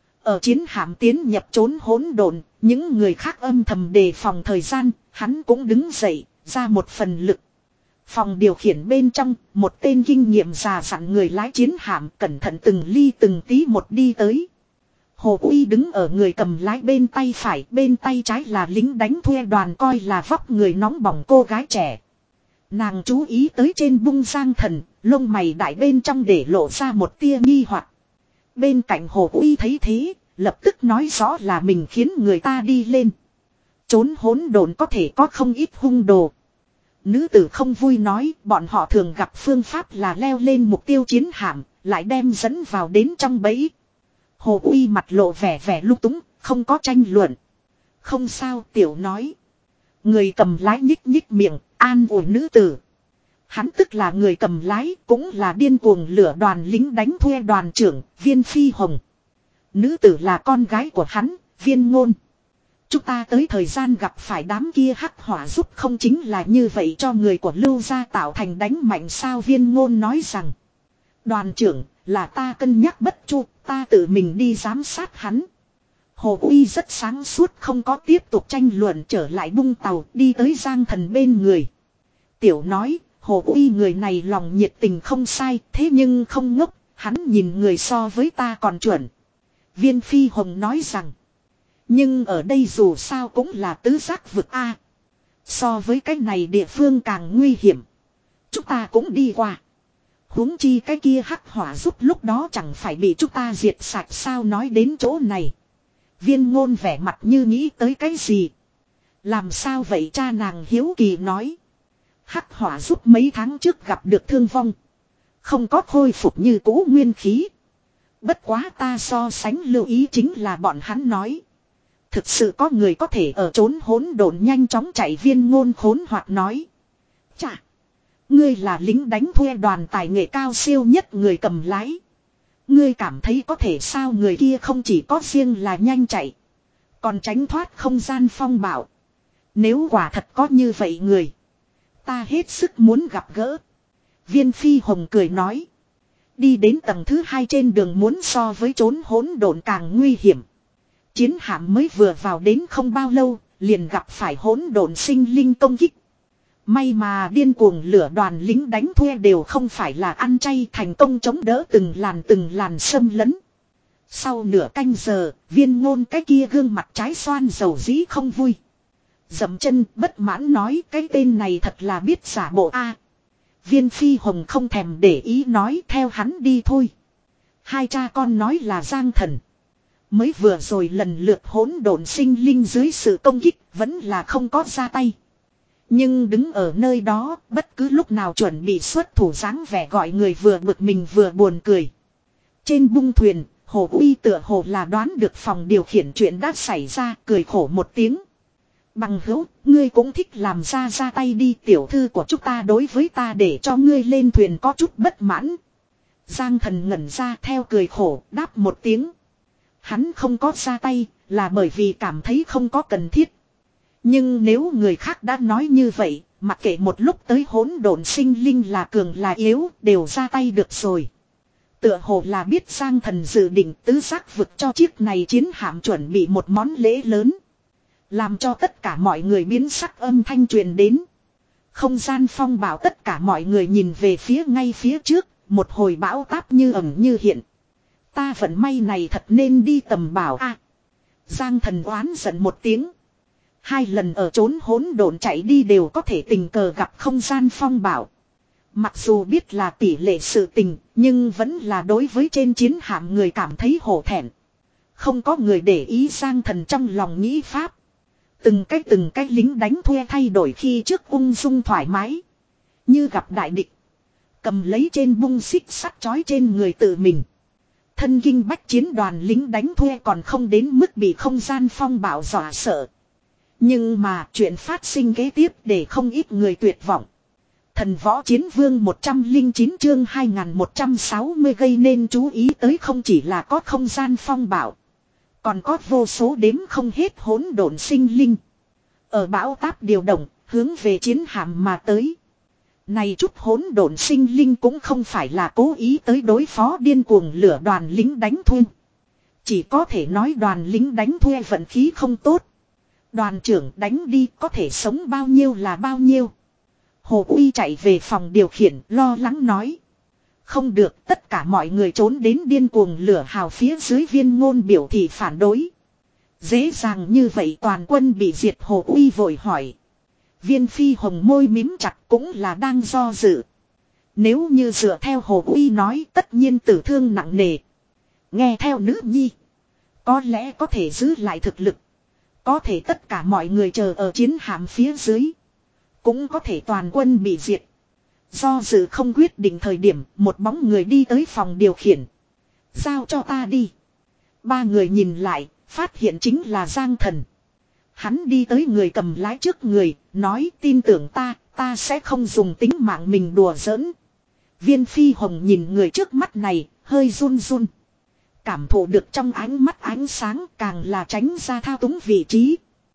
Ở chiến hạm tiến nhập trốn hỗn độn, những người khác âm thầm đề phòng thời gian, hắn cũng đứng dậy, ra một phần lực. Phòng điều khiển bên trong, một tên kinh nghiệm già dặn người lái chiến hạm cẩn thận từng ly từng tí một đi tới. Hồ Uy đứng ở người cầm lái bên tay phải, bên tay trái là lính đánh thuê đoàn coi là vóc người nóng bỏng cô gái trẻ. Nàng chú ý tới trên bung Giang Thần, lông mày đại bên trong để lộ ra một tia nghi hoặc. Bên cạnh Hồ Uy thấy thế, lập tức nói rõ là mình khiến người ta đi lên. Trốn hỗn độn có thể có không ít hung đồ. Nữ tử không vui nói bọn họ thường gặp phương pháp là leo lên mục tiêu chiến hạm, lại đem dẫn vào đến trong bẫy. Hồ Uy mặt lộ vẻ vẻ lung túng, không có tranh luận. Không sao, tiểu nói. Người cầm lái nhích nhích miệng, an ủi nữ tử. Hắn tức là người cầm lái, cũng là điên cuồng lửa đoàn lính đánh thuê đoàn trưởng, Viên Phi Hồng. Nữ tử là con gái của hắn, Viên Ngôn. Chúng ta tới thời gian gặp phải đám kia hắc hỏa giúp không chính là như vậy cho người của Lưu gia tạo thành đánh mạnh sao. Viên Ngôn nói rằng. Đoàn trưởng, là ta cân nhắc bất chu, ta tự mình đi giám sát hắn. Hồ Uy rất sáng suốt, không có tiếp tục tranh luận, trở lại bung tàu đi tới Giang Thần bên người. Tiểu nói, Hồ Uy người này lòng nhiệt tình không sai, thế nhưng không ngốc, hắn nhìn người so với ta còn chuẩn. Viên Phi Hồng nói rằng. Nhưng ở đây dù sao cũng là tứ giác vực A. So với cái này địa phương càng nguy hiểm. Chúng ta cũng đi qua. Huống chi cái kia hắc hỏa giúp lúc đó chẳng phải bị chúng ta diệt sạch sao. Nói đến chỗ này. Viên Ngôn vẻ mặt như nghĩ tới cái gì. Làm sao vậy cha, nàng hiếu kỳ nói. Hắc hỏa giúp mấy tháng trước gặp được thương vong. Không có khôi phục như cũ nguyên khí. Bất quá ta so sánh lưu ý chính là bọn hắn nói. Thực sự có người có thể ở trốn hỗn độn nhanh chóng chạy. Viên Ngôn khốn hoặc nói. Chà. Ngươi là lính đánh thuê đoàn tài nghệ cao siêu nhất người cầm lái. Ngươi cảm thấy có thể sao? Người kia không chỉ có riêng là nhanh chạy. Còn tránh thoát không gian phong bạo. Nếu quả thật có như vậy người. Ta hết sức muốn gặp gỡ. Viên Phi Hồng cười nói. Đi đến tầng thứ hai trên đường muốn so với trốn hỗn độn càng nguy hiểm. Chiến hạm mới vừa vào đến không bao lâu, liền gặp phải hỗn độn sinh linh công kích. May mà điên cuồng lửa đoàn lính đánh thuê đều không phải là ăn chay, thành công chống đỡ từng làn từng làn xâm lấn. Sau nửa canh giờ, Viên Ngôn cái kia gương mặt trái xoan dầu dĩ không vui. Dậm chân bất mãn nói cái tên này thật là biết giả bộ a. Viên Phi Hồng không thèm để ý nói theo hắn đi thôi. Hai cha con nói là Giang Thần. Mới vừa rồi lần lượt hỗn độn sinh linh dưới sự công kích vẫn là không có ra tay. Nhưng đứng ở nơi đó bất cứ lúc nào chuẩn bị xuất thủ dáng vẻ gọi người vừa bực mình vừa buồn cười. Trên bung thuyền, Hồ Uy tựa hồ là đoán được phòng điều khiển chuyện đã xảy ra, cười khổ một tiếng. Bằng hữu, ngươi cũng thích làm ra ra tay đi, tiểu thư của chúng ta đối với ta để cho ngươi lên thuyền có chút bất mãn. Giang Thần ngẩn ra theo cười khổ, đáp một tiếng. Hắn không có ra tay, là bởi vì cảm thấy không có cần thiết. Nhưng nếu người khác đã nói như vậy, mặc kệ một lúc tới hỗn độn sinh linh là cường là yếu, đều ra tay được rồi. Tựa hồ là biết Giang Thần dự định tứ giác vực cho chiếc này chiến hạm chuẩn bị một món lễ lớn. Làm cho tất cả mọi người biến sắc âm thanh truyền đến. Không gian phong bảo tất cả mọi người nhìn về phía ngay phía trước, một hồi bão táp như ẩn như hiện. Ta vận may này thật nên đi tầm bảo a. À, Giang Thần oán giận một tiếng. Hai lần ở trốn hỗn độn chạy đi đều có thể tình cờ gặp không gian phong bảo. Mặc dù biết là tỷ lệ sự tình, nhưng vẫn là đối với trên chiến hạm người cảm thấy hổ thẹn. Không có người để ý Giang Thần trong lòng nghĩ pháp. Từng cái từng cái lính đánh thuê thay đổi khi trước ung dung thoải mái. Như gặp đại địch. Cầm lấy trên bung xích sắt chói trên người tự mình. Thân kinh bách chiến đoàn lính đánh thuê còn không đến mức bị không gian phong bạo dọa sợ. Nhưng mà chuyện phát sinh kế tiếp để không ít người tuyệt vọng. Thần võ chiến vương một trăm lẻ chín chương hai nghìn một trăm sáu mươi gây nên chú ý tới không chỉ là có không gian phong bạo. Còn có vô số đếm không hết hỗn độn sinh linh. Ở bão táp điều động, hướng về chiến hạm mà tới. Này chút hỗn độn sinh linh cũng không phải là cố ý tới đối phó điên cuồng lửa đoàn lính đánh thuê. Chỉ có thể nói đoàn lính đánh thuê vận khí không tốt. Đoàn trưởng đánh đi có thể sống bao nhiêu là bao nhiêu. Hồ Uy chạy về phòng điều khiển lo lắng nói. Không được, tất cả mọi người trốn đến điên cuồng lửa hào phía dưới. Viên Ngôn biểu thị phản đối. Dễ dàng như vậy toàn quân bị diệt. Hồ Uy vội hỏi. Viên Phi Hồng môi mím chặt cũng là đang do dự. Nếu như dựa theo Hồ Uy nói tất nhiên tử thương nặng nề. Nghe theo nữ nhi. Có lẽ có thể giữ lại thực lực. Có thể tất cả mọi người chờ ở chiến hạm phía dưới. cũng có thể toàn quân bị diệt. Do dự không quyết định thời điểm, một bóng người đi tới phòng điều khiển. Giao cho ta đi. Ba người nhìn lại, phát hiện chính là Giang Thần. Hắn đi tới người cầm lái trước người, nói tin tưởng ta, ta sẽ không dùng tính mạng mình đùa giỡn. Viên Phi Hồng nhìn người trước mắt này, hơi run run. Cảm thụ được trong ánh mắt ánh sáng càng là tránh ra thao túng vị trí.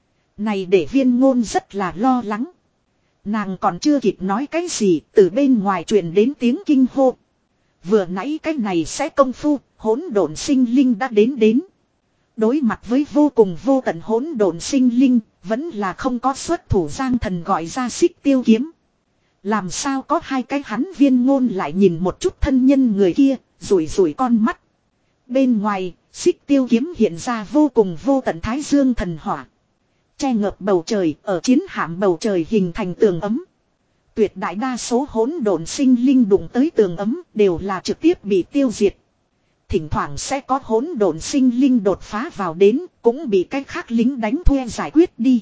Này để Viên Ngôn rất là lo lắng. Nàng còn chưa kịp nói cái gì, từ bên ngoài truyền đến tiếng kinh hô. Vừa nãy cái này sẽ công phu, hỗn độn sinh linh đã đến đến. Đối mặt với vô cùng vô tận hỗn độn sinh linh, vẫn là không có xuất thủ. Giang Thần gọi ra Xích Tiêu kiếm. Làm sao có hai cái hắn Viên Ngôn lại nhìn một chút thân nhân người kia, rủi rủi con mắt. Bên ngoài, Xích Tiêu kiếm hiện ra vô cùng vô tận thái dương thần hỏa. Che ngợp bầu trời, ở chiến hạm bầu trời hình thành tường ấm. Tuyệt đại đa số hỗn độn sinh linh đụng tới tường ấm đều là trực tiếp bị tiêu diệt. Thỉnh thoảng sẽ có hỗn độn sinh linh đột phá vào đến, cũng bị cái khác lính đánh thuê giải quyết đi.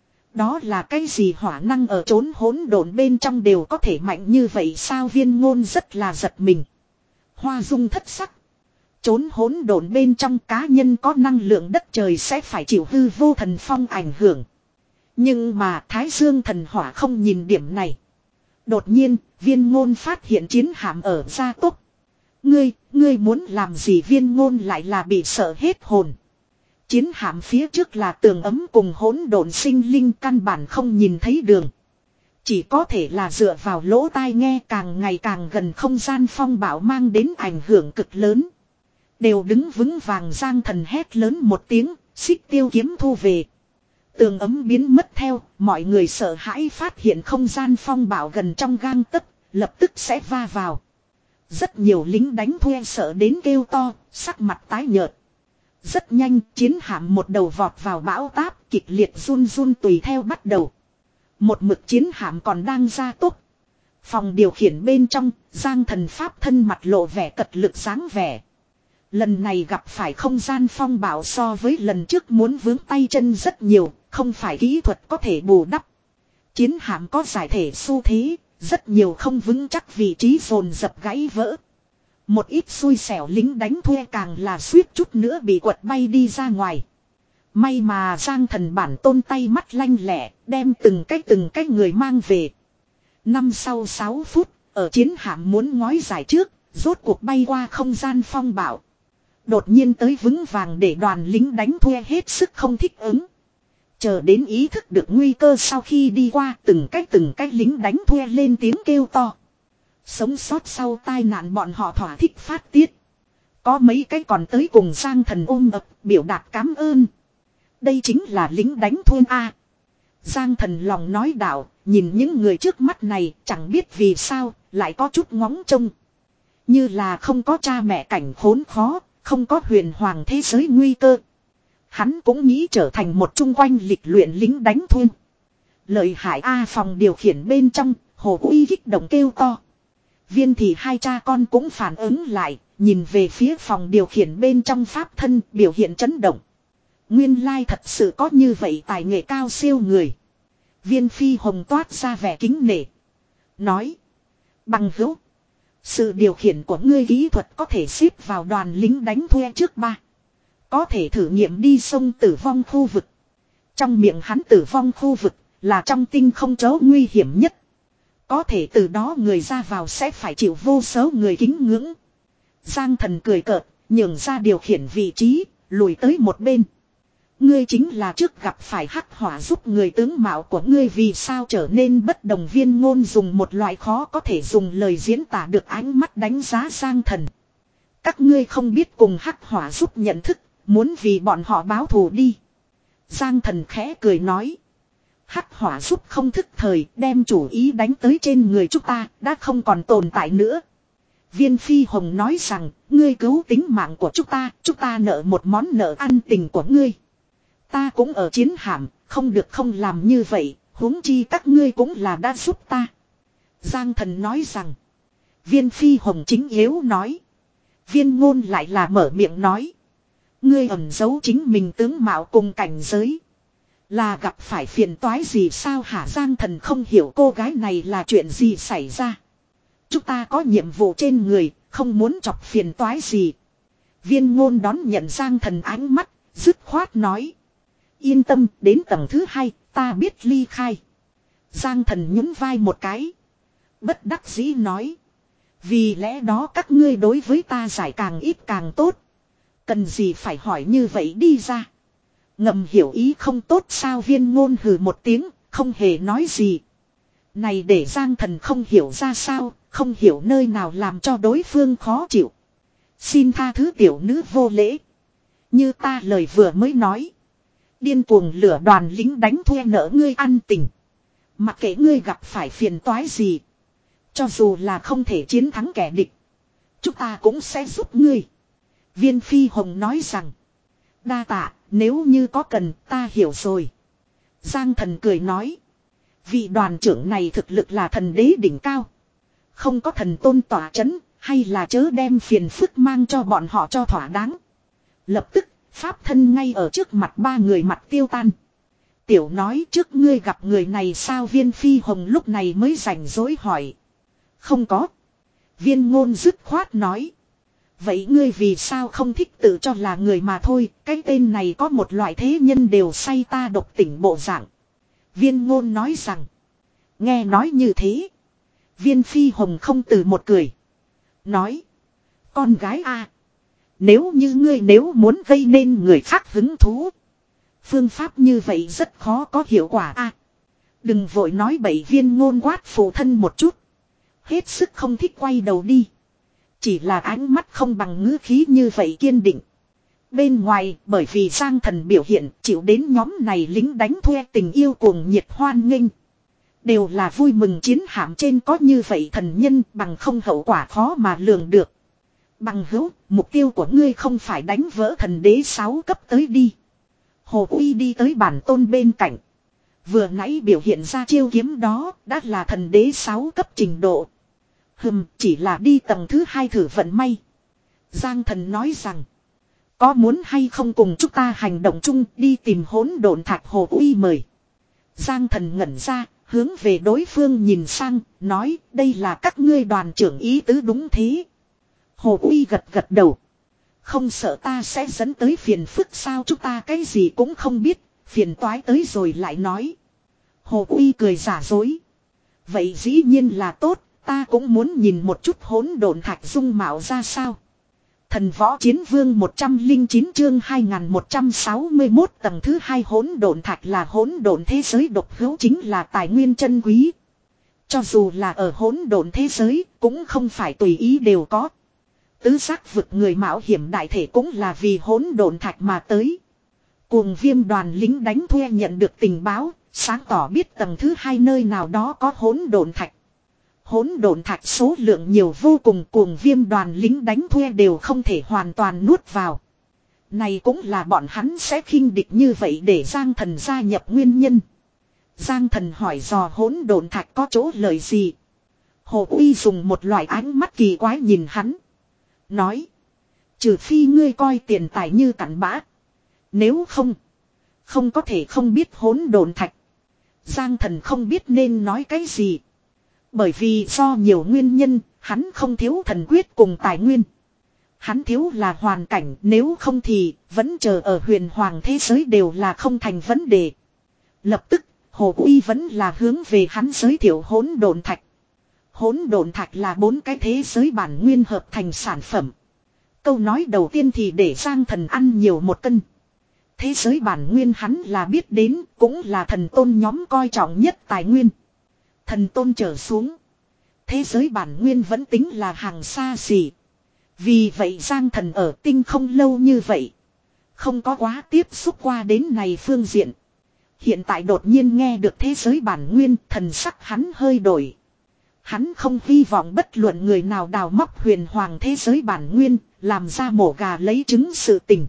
Đó là cái gì hỏa năng ở chốn hỗn độn bên trong đều có thể mạnh như vậy sao? Viên Ngôn rất là giật mình. Hoa dung thất sắc. Chốn hỗn độn bên trong cá nhân có năng lượng đất trời sẽ phải chịu hư vô thần phong ảnh hưởng. Nhưng mà Thái Dương thần hỏa không nhìn điểm này. Đột nhiên, Viên Ngôn phát hiện chiến hạm ở gia tốc. Ngươi, ngươi muốn làm gì? Viên Ngôn lại là bị sợ hết hồn. Chiến hạm phía trước là tường ấm cùng hỗn độn sinh linh căn bản không nhìn thấy đường. Chỉ có thể là dựa vào lỗ tai nghe càng ngày càng gần không gian phong bạo mang đến ảnh hưởng cực lớn. Đều đứng vững vàng. Giang Thần hét lớn một tiếng, Xích Tiêu kiếm thu về. Tường ấm biến mất theo, mọi người sợ hãi phát hiện không gian phong bạo gần trong gang tấc, lập tức sẽ va vào. Rất nhiều lính đánh thuê sợ đến kêu to, sắc mặt tái nhợt. Rất nhanh, chiến hạm một đầu vọt vào bão táp, kịch liệt run run tùy theo bắt đầu. Một mực chiến hạm còn đang gia tốc. Phòng điều khiển bên trong, Giang Thần pháp thân mặt lộ vẻ cật lực dáng vẻ. Lần này gặp phải không gian phong bạo so với lần trước muốn vướng tay chân rất nhiều, không phải kỹ thuật có thể bù đắp. Chiến hạm có giải thể xu thế, rất nhiều không vững chắc vị trí dồn dập gãy vỡ. Một ít xui xẻo lính đánh thuê càng là suýt chút nữa bị quật bay đi ra ngoài. May mà Giang Thần bản tôn tay mắt lanh lẹ, đem từng cái từng cái người mang về. Năm sau sáu phút, ở chiến hạm muốn ngói giải trước, rốt cuộc bay qua không gian phong bạo. Đột nhiên tới vững vàng để đoàn lính đánh thuê hết sức không thích ứng. Chờ đến ý thức được nguy cơ sau khi đi qua, từng cái từng cái lính đánh thuê lên tiếng kêu to. Sống sót sau tai nạn bọn họ thỏa thích phát tiết. Có mấy cái còn tới cùng Giang Thần ôm ập biểu đạt cảm ơn. Đây chính là lính đánh thuê A. Giang Thần lòng nói đạo, nhìn những người trước mắt này chẳng biết vì sao lại có chút ngóng trông. Như là không có cha mẹ cảnh khốn khó, không có huyền hoàng thế giới nguy cơ. Hắn cũng nghĩ trở thành một chung quanh lịch luyện lính đánh thuê. Lợi hại A. Phòng điều khiển bên trong, Hồ Uy kích động kêu to. Viên thì hai cha con cũng phản ứng lại, nhìn về phía phòng điều khiển bên trong pháp thân biểu hiện chấn động. Nguyên lai thật sự có như vậy tài nghệ cao siêu người. Viên Phi Hồng toát ra vẻ kính nể. Nói. Bằng hữu. Sự điều khiển của ngươi kỹ thuật có thể xếp vào đoàn lính đánh thuê trước ba. Có thể thử nghiệm đi sông tử vong khu vực. Trong miệng hắn tử vong khu vực là trong tinh không chỗ nguy hiểm nhất. Có thể từ đó người ra vào sẽ phải chịu vô số người kính ngưỡng. Giang Thần cười cợt, nhường ra điều khiển vị trí, lùi tới một bên. Ngươi chính là trước gặp phải hắc hỏa giúp người tướng mạo của ngươi vì sao trở nên bất đồng. Viên Ngôn dùng một loại khó có thể dùng lời diễn tả được ánh mắt đánh giá Giang Thần. Các ngươi không biết cùng hắc hỏa giúp nhận thức, muốn vì bọn họ báo thù đi. Giang Thần khẽ cười nói. Hắc hỏa giúp không thức thời đem chủ ý đánh tới trên người chúng ta đã không còn tồn tại nữa. Viên Phi Hồng nói rằng, ngươi cứu tính mạng của chúng ta, chúng ta nợ một món nợ ăn tình của ngươi. Ta cũng ở chiến hạm, không được không làm như vậy, huống chi các ngươi cũng là đã giúp ta. Giang Thần nói rằng, Viên Phi Hồng chính yếu nói. Viên Ngôn lại là mở miệng nói. Ngươi ẩn giấu chính mình tướng mạo cùng cảnh giới. Là gặp phải phiền toái gì sao hả? Giang Thần không hiểu cô gái này là chuyện gì xảy ra. Chúng ta có nhiệm vụ trên người, không muốn chọc phiền toái gì. Viên Ngôn đón nhận Giang Thần ánh mắt, dứt khoát nói. Yên tâm, đến tầng thứ hai, ta biết ly khai. Giang Thần nhún vai một cái. Bất đắc dĩ nói. Vì lẽ đó các ngươi đối với ta giải càng ít càng tốt. Cần gì phải hỏi như vậy đi ra. Ngầm hiểu ý không tốt sao? Viên Ngôn hừ một tiếng, không hề nói gì. Này để Giang Thần không hiểu ra sao, không hiểu nơi nào làm cho đối phương khó chịu. Xin tha thứ tiểu nữ vô lễ. Như ta lời vừa mới nói. Điên cuồng lửa đoàn lính đánh thuê nợ ngươi ăn tình. Mặc kệ ngươi gặp phải phiền toái gì. Cho dù là không thể chiến thắng kẻ địch. Chúng ta cũng sẽ giúp ngươi. Viên Phi Hồng nói rằng. Đa tạ, nếu như có cần ta hiểu rồi. Giang Thần cười nói. Vị đoàn trưởng này thực lực là thần đế đỉnh cao. Không có thần tôn tỏa chấn, hay là chớ đem phiền phức mang cho bọn họ cho thỏa đáng. Lập tức, pháp thân ngay ở trước mặt ba người mặt tiêu tan. Tiểu nói trước ngươi gặp người này sao? Viên Phi Hồng lúc này mới rảnh rỗi hỏi. Không có. Viên Ngôn dứt khoát nói. Vậy ngươi vì sao không thích tự cho là người mà thôi, cái tên này có một loại thế nhân đều say ta độc tỉnh bộ dạng. Viên Ngôn nói rằng. Nghe nói như thế. Viên Phi Hồng không từ một cười. Nói. Con gái a, nếu như ngươi nếu muốn gây nên người khác hứng thú. Phương pháp như vậy rất khó có hiệu quả a. Đừng vội nói bậy. Viên Ngôn quát phụ thân một chút. Hết sức không thích quay đầu đi. Chỉ là ánh mắt không bằng ngữ khí như vậy kiên định. Bên ngoài, bởi vì Giang Thần biểu hiện, chịu đến nhóm này lính đánh thuê tình yêu cuồng nhiệt hoan nghênh. Đều là vui mừng chiến hạm trên có như vậy thần nhân, bằng không hậu quả khó mà lường được. Bằng hữu, mục tiêu của ngươi không phải đánh vỡ thần đế sáu cấp tới đi. Hồ Uy đi tới bản tôn bên cạnh. Vừa nãy biểu hiện ra chiêu kiếm đó, đã là thần đế sáu cấp trình độ. Hừm, chỉ là đi tầng thứ hai thử vận may. Giang Thần nói rằng. Có muốn hay không cùng chúng ta hành động chung đi tìm hỗn độn thạch? Hồ Uy mời. Giang Thần ngẩn ra, hướng về đối phương nhìn sang, nói đây là các ngươi đoàn trưởng ý tứ đúng thế. Hồ Uy gật gật đầu. Không sợ ta sẽ dẫn tới phiền phức sao? Chúng ta cái gì cũng không biết, phiền toái tới rồi lại nói. Hồ Uy cười giả dối. Vậy dĩ nhiên là tốt, ta cũng muốn nhìn một chút hỗn độn thạch dung mạo ra sao. Thần Võ Chiến Vương một trăm lẻ chín chương hai nghìn một trăm sáu mươi mốt tầng thứ hai hỗn độn thạch là hỗn độn thế giới độc hữu, chính là tài nguyên chân quý. Cho dù là ở hỗn độn thế giới, cũng không phải tùy ý đều có. Tứ giác vực người mạo hiểm đại thể cũng là vì hỗn độn thạch mà tới. Cuồng Viêm đoàn lính đánh thuê nhận được tình báo, sáng tỏ biết tầng thứ hai nơi nào đó có hỗn độn thạch. Hỗn độn thạch số lượng nhiều vô cùng, Cuồng Viêm đoàn lính đánh thuê đều không thể hoàn toàn nuốt vào. Này cũng là bọn hắn sẽ khinh địch như vậy để Giang Thần gia nhập nguyên nhân. Giang Thần hỏi dò hỗn độn thạch có chỗ lợi gì. Hồ Uy dùng một loại ánh mắt kỳ quái nhìn hắn. Nói. Trừ phi ngươi coi tiền tài như cặn bã. Nếu không. Không có thể không biết hỗn độn thạch. Giang Thần không biết nên nói cái gì. Bởi vì do nhiều nguyên nhân, hắn không thiếu thần quyết cùng tài nguyên. Hắn thiếu là hoàn cảnh, nếu không thì vẫn chờ ở huyền hoàng thế giới đều là không thành vấn đề. Lập tức, Hồ Uy vẫn là hướng về hắn giới thiệu hỗn độn thạch. Hỗn độn thạch là bốn cái thế giới bản nguyên hợp thành sản phẩm. Câu nói đầu tiên thì để Giang Thần ăn nhiều một cân. Thế giới bản nguyên hắn là biết đến, cũng là thần tôn nhóm coi trọng nhất tài nguyên. Thần tôn trở xuống. Thế giới bản nguyên vẫn tính là hàng xa xỉ. Vì vậy Giang Thần ở tinh không lâu như vậy. Không có quá tiếp xúc qua đến này phương diện. Hiện tại đột nhiên nghe được thế giới bản nguyên, thần sắc hắn hơi đổi. Hắn không hy vọng bất luận người nào đào móc huyền hoàng thế giới bản nguyên, làm ra mổ gà lấy trứng sự tình.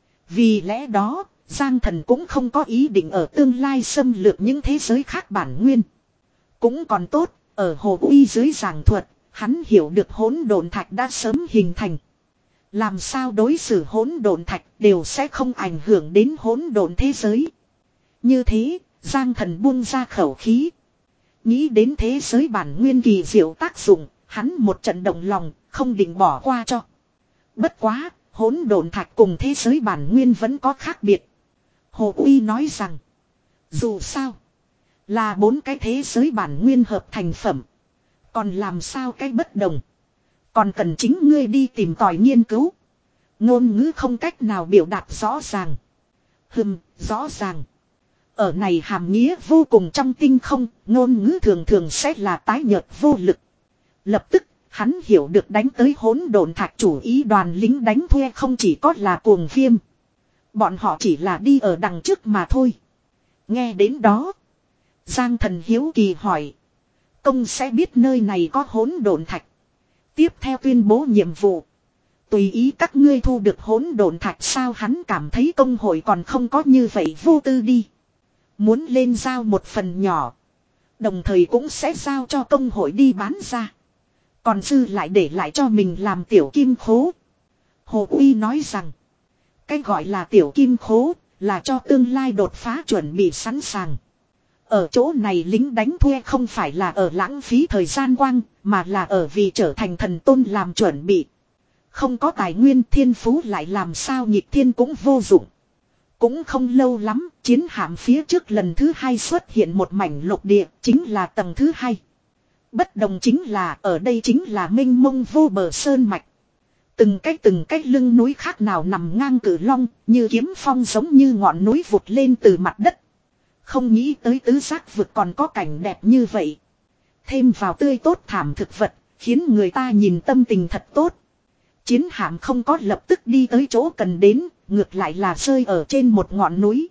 Vì lẽ đó, Giang Thần cũng không có ý định ở tương lai xâm lược những thế giới khác bản nguyên. Cũng còn tốt, ở Hồ Uy dưới giảng thuật, hắn hiểu được hỗn độn thạch đã sớm hình thành. Làm sao đối xử hỗn độn thạch đều sẽ không ảnh hưởng đến hỗn độn thế giới. Như thế, Giang Thần buông ra khẩu khí. Nghĩ đến thế giới bản nguyên kỳ diệu tác dụng, hắn một trận động lòng, không định bỏ qua cho. Bất quá, hỗn độn thạch cùng thế giới bản nguyên vẫn có khác biệt. Hồ Uy nói rằng, dù sao, là bốn cái thế giới bản nguyên hợp thành phẩm. Còn làm sao cái bất đồng. Còn cần chính ngươi đi tìm tòi nghiên cứu. Ngôn ngữ không cách nào biểu đạt rõ ràng. Hừm, rõ ràng. Ở này hàm nghĩa vô cùng trong tinh không, ngôn ngữ thường thường sẽ là tái nhợt vô lực. Lập tức, hắn hiểu được đánh tới hỗn độn thạch chủ ý đoàn lính đánh thuê không chỉ có là cuồng viêm. Bọn họ chỉ là đi ở đằng trước mà thôi. Nghe đến đó, Giang Thần hiếu kỳ hỏi. Công sẽ biết nơi này có hỗn độn thạch. Tiếp theo tuyên bố nhiệm vụ. Tùy ý các ngươi thu được hỗn độn thạch sao hắn cảm thấy công hội còn không có như vậy vô tư đi. Muốn lên giao một phần nhỏ. Đồng thời cũng sẽ giao cho công hội đi bán ra. Còn dư lại để lại cho mình làm tiểu kim khố. Hồ Uy nói rằng. Cái gọi là tiểu kim khố là cho tương lai đột phá chuẩn bị sẵn sàng. Ở chỗ này lính đánh thuê không phải là ở lãng phí thời gian quang, mà là ở vì trở thành thần tôn làm chuẩn bị. Không có tài nguyên thiên phú lại làm sao nhịp thiên cũng vô dụng. Cũng không lâu lắm, chiến hạm phía trước lần thứ hai xuất hiện một mảnh lục địa, chính là tầng thứ hai. Bất đồng chính là ở đây chính là mênh mông vô bờ sơn mạch. Từng cái từng cái lưng núi khác nào nằm ngang cử long, như kiếm phong giống như ngọn núi vụt lên từ mặt đất. Không nghĩ tới tứ giác vực còn có cảnh đẹp như vậy. Thêm vào tươi tốt thảm thực vật, khiến người ta nhìn tâm tình thật tốt. Chiến hạm không có lập tức đi tới chỗ cần đến, ngược lại là rơi ở trên một ngọn núi.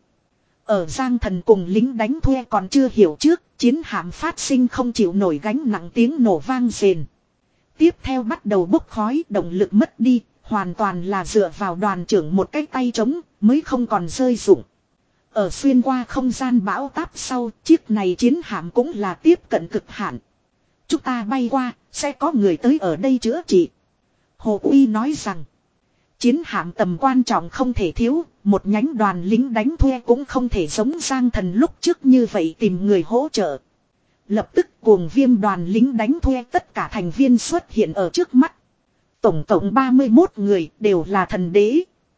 Ở Giang Thần cùng lính đánh thuê còn chưa hiểu trước, chiến hạm phát sinh không chịu nổi gánh nặng tiếng nổ vang rền. Tiếp theo bắt đầu bốc khói, động lực mất đi, hoàn toàn là dựa vào đoàn trưởng một cái tay trống, mới không còn rơi rụng. Ở xuyên qua không gian bão táp sau, chiếc này chiến hạm cũng là tiếp cận cực hạn. Chúng ta bay qua, sẽ có người tới ở đây chữa trị. Hồ Uy nói rằng, chiến hạm tầm quan trọng không thể thiếu, một nhánh đoàn lính đánh thuê cũng không thể giống Giang Thần lúc trước như vậy tìm người hỗ trợ. Lập tức cuồng viêm đoàn lính đánh thuê tất cả thành viên xuất hiện ở trước mắt. Tổng cộng ba mươi mốt người đều là thần đế.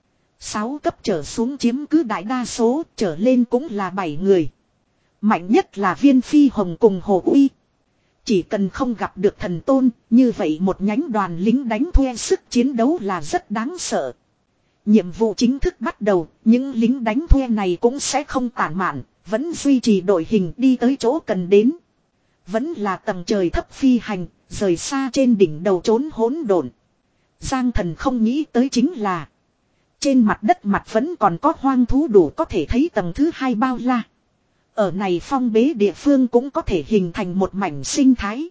sáu cấp trở xuống chiếm cứ đại đa số, trở lên cũng là bảy người. Mạnh nhất là Viên Phi Hồng cùng Hồ Uy. Chỉ cần không gặp được thần tôn, như vậy một nhánh đoàn lính đánh thuê sức chiến đấu là rất đáng sợ. Nhiệm vụ chính thức bắt đầu, những lính đánh thuê này cũng sẽ không tản mạn, vẫn duy trì đội hình đi tới chỗ cần đến. Vẫn là tầng trời thấp phi hành, rời xa trên đỉnh đầu trốn hỗn độn. Giang Thần không nghĩ tới chính là trên mặt đất mặt vẫn còn có hoang thú đủ có thể thấy tầng thứ hai bao la. Ở này phong bế địa phương cũng có thể hình thành một mảnh sinh thái.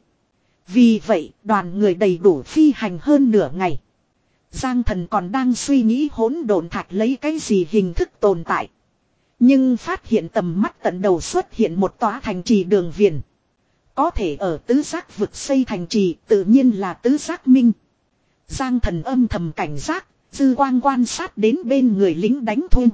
Vì vậy đoàn người đầy đủ phi hành hơn nửa ngày. Giang Thần còn đang suy nghĩ hỗn độn thạch lấy cái gì hình thức tồn tại. Nhưng phát hiện tầm mắt tận đầu xuất hiện một tòa thành trì đường viền. Có thể ở tứ giác vực xây thành trì tự nhiên là tứ giác minh. Giang Thần âm thầm cảnh giác, dư quang quan sát đến bên người lính đánh thuê.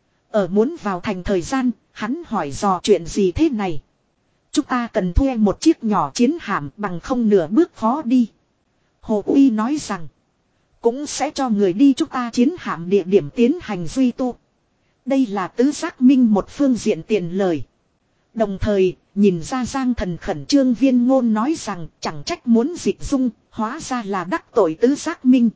Ở muốn vào thành thời gian, hắn hỏi dò chuyện gì thế này. Chúng ta cần thuê một chiếc nhỏ chiến hạm bằng không nửa bước khó đi. Hồ Uy nói rằng, cũng sẽ cho người đi chúng ta chiến hạm địa điểm tiến hành duy tu. Đây là tứ giác minh một phương diện tiền lời. Đồng thời, nhìn ra Giang Thần khẩn trương Viên Ngôn nói rằng chẳng trách muốn dịch dung, hóa ra là đắc tội tứ giác minh.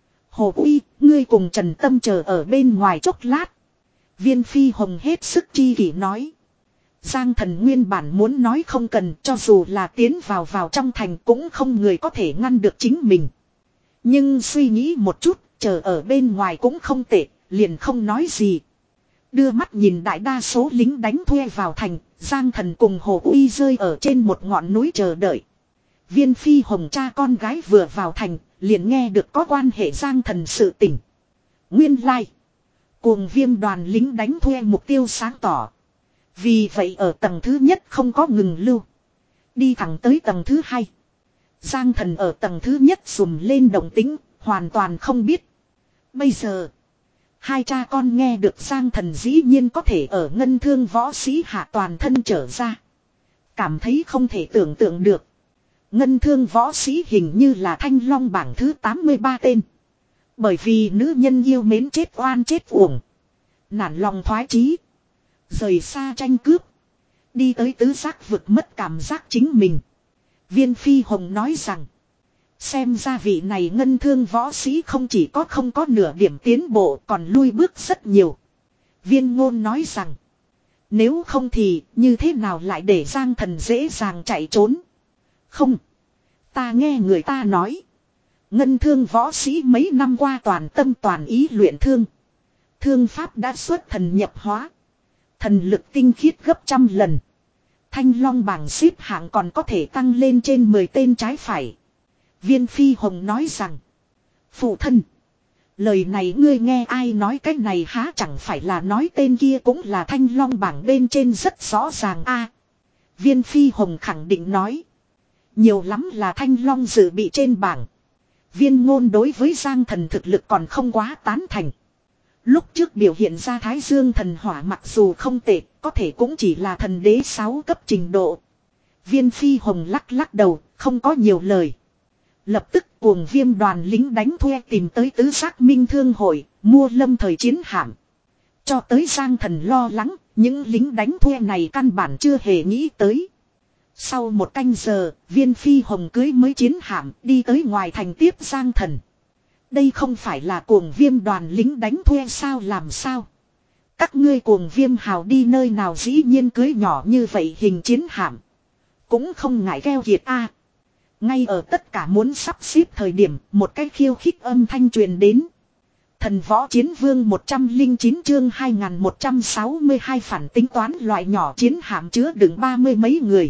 Hồ Uy, ngươi cùng Trần Tâm chờ ở bên ngoài chốc lát. Viên Phi Hồng hết sức chi kỷ nói. Giang Thần nguyên bản muốn nói không cần, cho dù là tiến vào vào trong thành cũng không người có thể ngăn được chính mình. Nhưng suy nghĩ một chút, chờ ở bên ngoài cũng không tệ, liền không nói gì. Đưa mắt nhìn đại đa số lính đánh thuê vào thành, Giang Thần cùng Hồ Uy rơi ở trên một ngọn núi chờ đợi. Viên Phi Hồng cha con gái vừa vào thành, liền nghe được có quan hệ Giang Thần sự tình. Nguyên lai, like. Cuồng viêm đoàn lính đánh thuê mục tiêu sáng tỏ. Vì vậy ở tầng thứ nhất không có ngừng lưu. Đi thẳng tới tầng thứ hai. Giang Thần ở tầng thứ nhất sùm lên động tính, hoàn toàn không biết. Bây giờ, Hai cha con nghe được Giang Thần dĩ nhiên có thể ở ngân thương võ sĩ hạ toàn thân trở ra. Cảm thấy không thể tưởng tượng được. Ngân thương võ sĩ hình như là thanh long bảng thứ tám mươi ba tên. Bởi vì nữ nhân yêu mến chết oan chết uổng. Nản lòng thoái chí. Rời xa tranh cướp. Đi tới tứ giác vực mất cảm giác chính mình. Viên Phi Hồng nói rằng. Xem ra vị này ngân thương võ sĩ không chỉ có không có nửa điểm tiến bộ còn lui bước rất nhiều. Viên Ngôn nói rằng. Nếu không thì như thế nào lại để Giang Thần dễ dàng chạy trốn. Không. Ta nghe người ta nói. Ngân thương võ sĩ mấy năm qua toàn tâm toàn ý luyện thương. Thương pháp đã xuất thần nhập hóa. Thần lực tinh khiết gấp trăm lần. Thanh long bảng xếp hạng còn có thể tăng lên trên mười tên trái phải. Viên Phi Hồng nói rằng. Phụ thân. Lời này ngươi nghe ai nói cái này há chẳng phải là nói tên kia cũng là thanh long bảng bên trên rất rõ ràng a. Viên Phi Hồng khẳng định nói. Nhiều lắm là thanh long dự bị trên bảng. Viên Ngôn đối với Giang Thần thực lực còn không quá tán thành. Lúc trước biểu hiện ra Thái Dương thần hỏa mặc dù không tệ, có thể cũng chỉ là thần đế sáu cấp trình độ. Viên Phi Hồng lắc lắc đầu, không có nhiều lời. Lập tức cuồng viêm đoàn lính đánh thuê tìm tới tứ giác minh thương hội, mua lâm thời chiến hạm. Cho tới Giang Thần lo lắng, những lính đánh thuê này căn bản chưa hề nghĩ tới. Sau một canh giờ, Viên Phi Hồng cưới mới chiến hạm đi tới ngoài thành tiếp Giang Thần. Đây không phải là cuồng viêm đoàn lính đánh thuê sao làm sao? Các ngươi cuồng viêm hào đi nơi nào dĩ nhiên cưới nhỏ như vậy hình chiến hạm. Cũng không ngại gheo kiệt a. Ngay ở tất cả muốn sắp xếp thời điểm, một cái khiêu khích âm thanh truyền đến. Thần võ chiến vương một trăm lẻ chín chương hai nghìn một trăm sáu mươi hai phản tính toán loại nhỏ chiến hạm chứa đựng ba mươi mấy người.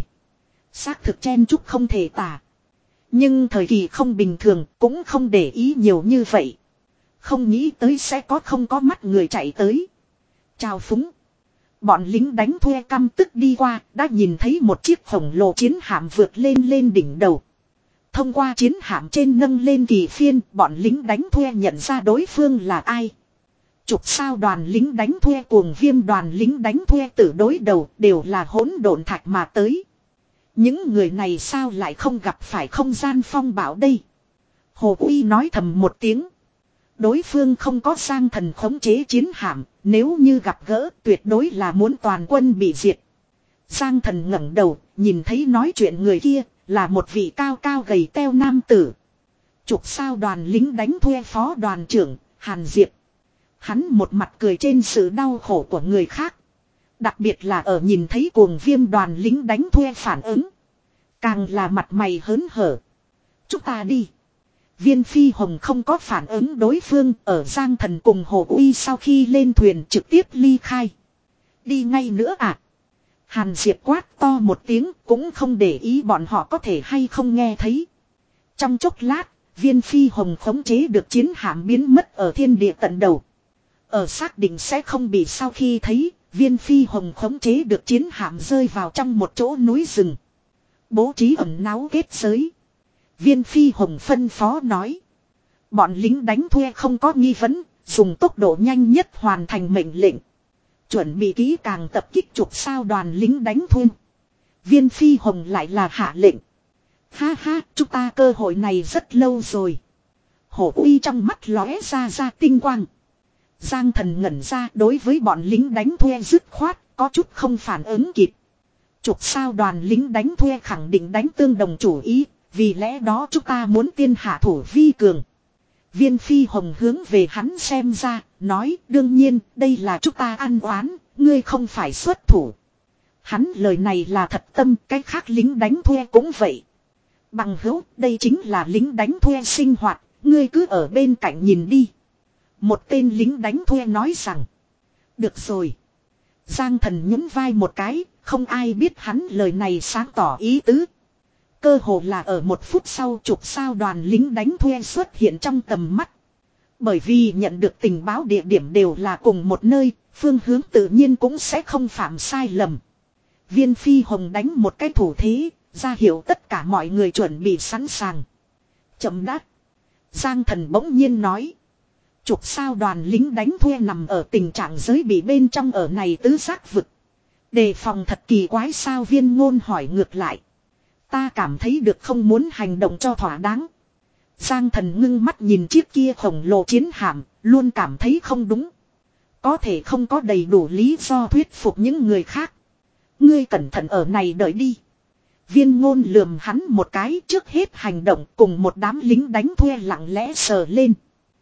Xác thực chen chúc không thể tả. Nhưng thời kỳ không bình thường cũng không để ý nhiều như vậy. Không nghĩ tới sẽ có không có mắt người chạy tới. Chào phúng. Bọn lính đánh thuê căm tức đi qua đã nhìn thấy một chiếc khổng lồ chiến hạm vượt lên lên đỉnh đầu. Thông qua chiến hạm trên nâng lên kỳ phiên bọn lính đánh thuê nhận ra đối phương là ai. Chục sao đoàn lính đánh thuê cuồng viêm đoàn lính đánh thuê tử đối đầu đều là hỗn độn thạch mà tới. Những người này sao lại không gặp phải không gian phong bạo đây. Hồ Uy nói thầm một tiếng. Đối phương không có Giang Thần khống chế chiến hạm, nếu như gặp gỡ tuyệt đối là muốn toàn quân bị diệt. Giang Thần ngẩng đầu, nhìn thấy nói chuyện người kia, là một vị cao cao gầy teo nam tử. Chục sao đoàn lính đánh thuê phó đoàn trưởng, Hàn Diệp. Hắn một mặt cười trên sự đau khổ của người khác. Đặc biệt là ở nhìn thấy cuồng viêm đoàn lính đánh thuê phản ứng. Càng là mặt mày hớn hở. Chúng ta đi. Viên Phi Hồng không có phản ứng đối phương ở Giang Thần cùng Hồ Uy sau khi lên thuyền trực tiếp ly khai. Đi ngay nữa à? Hàn Diệp quát to một tiếng cũng không để ý bọn họ có thể hay không nghe thấy. Trong chốc lát, Viên Phi Hồng khống chế được chiến hạm biến mất ở thiên địa tận đầu. Ở xác định sẽ không bị sau khi thấy, Viên Phi Hồng khống chế được chiến hạm rơi vào trong một chỗ núi rừng. Bố trí ẩn náu kết giới. Viên Phi Hồng phân phó nói. Bọn lính đánh thuê không có nghi vấn, dùng tốc độ nhanh nhất hoàn thành mệnh lệnh. Chuẩn bị kỹ càng tập kích chục sao đoàn lính đánh thuê. Viên Phi Hồng lại là hạ lệnh. Ha ha, chúng ta cơ hội này rất lâu rồi. Hổ Uy trong mắt lóe ra ra tinh quang. Giang Thần ngẩn ra đối với bọn lính đánh thuê dứt khoát, có chút không phản ứng kịp. Chục sao đoàn lính đánh thuê khẳng định đánh tương đồng chủ ý, vì lẽ đó chúng ta muốn tiên hạ thủ vi cường. Viên Phi Hồng hướng về hắn xem ra, nói đương nhiên đây là chúng ta ăn oán, ngươi không phải xuất thủ. Hắn lời này là thật tâm, cái khác lính đánh thuê cũng vậy. Bằng hữu, đây chính là lính đánh thuê sinh hoạt, ngươi cứ ở bên cạnh nhìn đi. Một tên lính đánh thuê nói rằng. Được rồi. Giang Thần nhún vai một cái, không ai biết hắn lời này sáng tỏ ý tứ. Cơ hồ là ở một phút sau chục sao đoàn lính đánh thuê xuất hiện trong tầm mắt. Bởi vì nhận được tình báo địa điểm đều là cùng một nơi, phương hướng tự nhiên cũng sẽ không phạm sai lầm. Viên Phi Hồng đánh một cái thủ thế, ra hiệu tất cả mọi người chuẩn bị sẵn sàng. Chậm đát. Giang Thần bỗng nhiên nói. Chục sao đoàn lính đánh thuê nằm ở tình trạng giới bị bên trong ở này tứ giác vực. Đề phòng thật kỳ quái sao Viên Ngôn hỏi ngược lại. Ta cảm thấy được không muốn hành động cho thỏa đáng. Giang Thần ngưng mắt nhìn chiếc kia khổng lồ chiến hạm, luôn cảm thấy không đúng. Có thể không có đầy đủ lý do thuyết phục những người khác. Ngươi cẩn thận ở này đợi đi. Viên Ngôn lườm hắn một cái, trước hết hành động cùng một đám lính đánh thuê lặng lẽ sờ lên.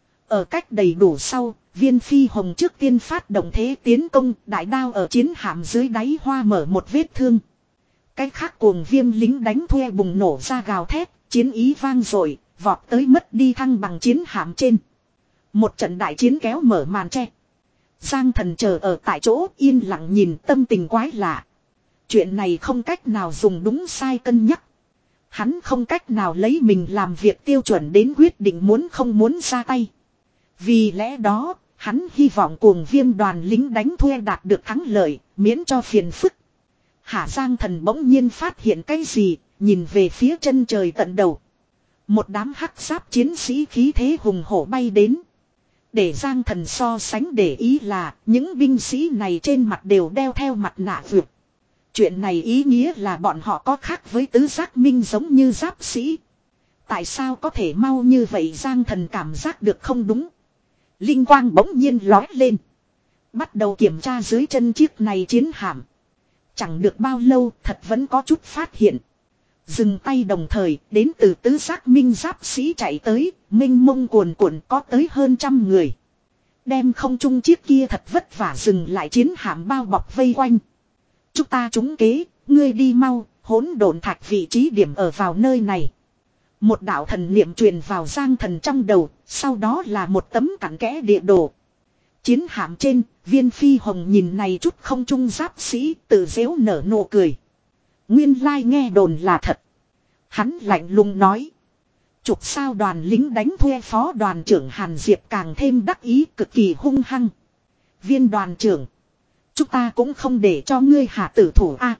Ở cách đầy đủ sau, Viên Phi Hồng trước tiên phát động thế tiến công, đại đao ở chiến hạm dưới đáy hoa mở một vết thương. Cái khác cuồng viêm lính đánh thuê bùng nổ ra gào thét, chiến ý vang dội, vọt tới mất đi thăng bằng chiến hạm trên. Một trận đại chiến kéo mở màn che. Giang Thần chờ ở tại chỗ yên lặng nhìn, tâm tình quái lạ. Chuyện này không cách nào dùng đúng sai cân nhắc. Hắn không cách nào lấy mình làm việc tiêu chuẩn đến quyết định muốn không muốn ra tay. Vì lẽ đó, hắn hy vọng cuồng viêm đoàn lính đánh thuê đạt được thắng lợi, miễn cho phiền phức. Hạ Giang Thần bỗng nhiên phát hiện cái gì, nhìn về phía chân trời tận đầu. Một đám hắc giáp chiến sĩ khí thế hùng hổ bay đến. Để Giang Thần so sánh để ý là, những binh sĩ này trên mặt đều đeo theo mặt nạ vượt. Chuyện này ý nghĩa là bọn họ có khác với tứ giác minh giống như giáp sĩ. Tại sao có thể mau như vậy Giang Thần cảm giác được không đúng. Linh quang bỗng nhiên lói lên. Bắt đầu kiểm tra dưới chân chiếc này chiến hạm. Chẳng được bao lâu thật vẫn có chút phát hiện. Dừng tay đồng thời đến từ tứ giác minh giáp sĩ chạy tới, minh mông cuồn cuộn có tới hơn trăm người. Đem không trung chiếc kia thật vất vả dừng lại chiến hạm bao bọc vây quanh. Chúng ta trúng kế, ngươi đi mau, hỗn độn thạch vị trí điểm ở vào nơi này. Một đạo thần niệm truyền vào Giang Thần trong đầu, sau đó là một tấm cặn kẽ địa đồ. Chiến hạm trên, Viên Phi Hồng nhìn này chút không trung giáp sĩ, tự dễu nở nụ cười. Nguyên lai nghe đồn là thật. Hắn lạnh lùng nói. Chục sao đoàn lính đánh thuê phó đoàn trưởng Hàn Diệp càng thêm đắc ý cực kỳ hung hăng. Viên đoàn trưởng. Chúng ta cũng không để cho ngươi hạ tử thủ a.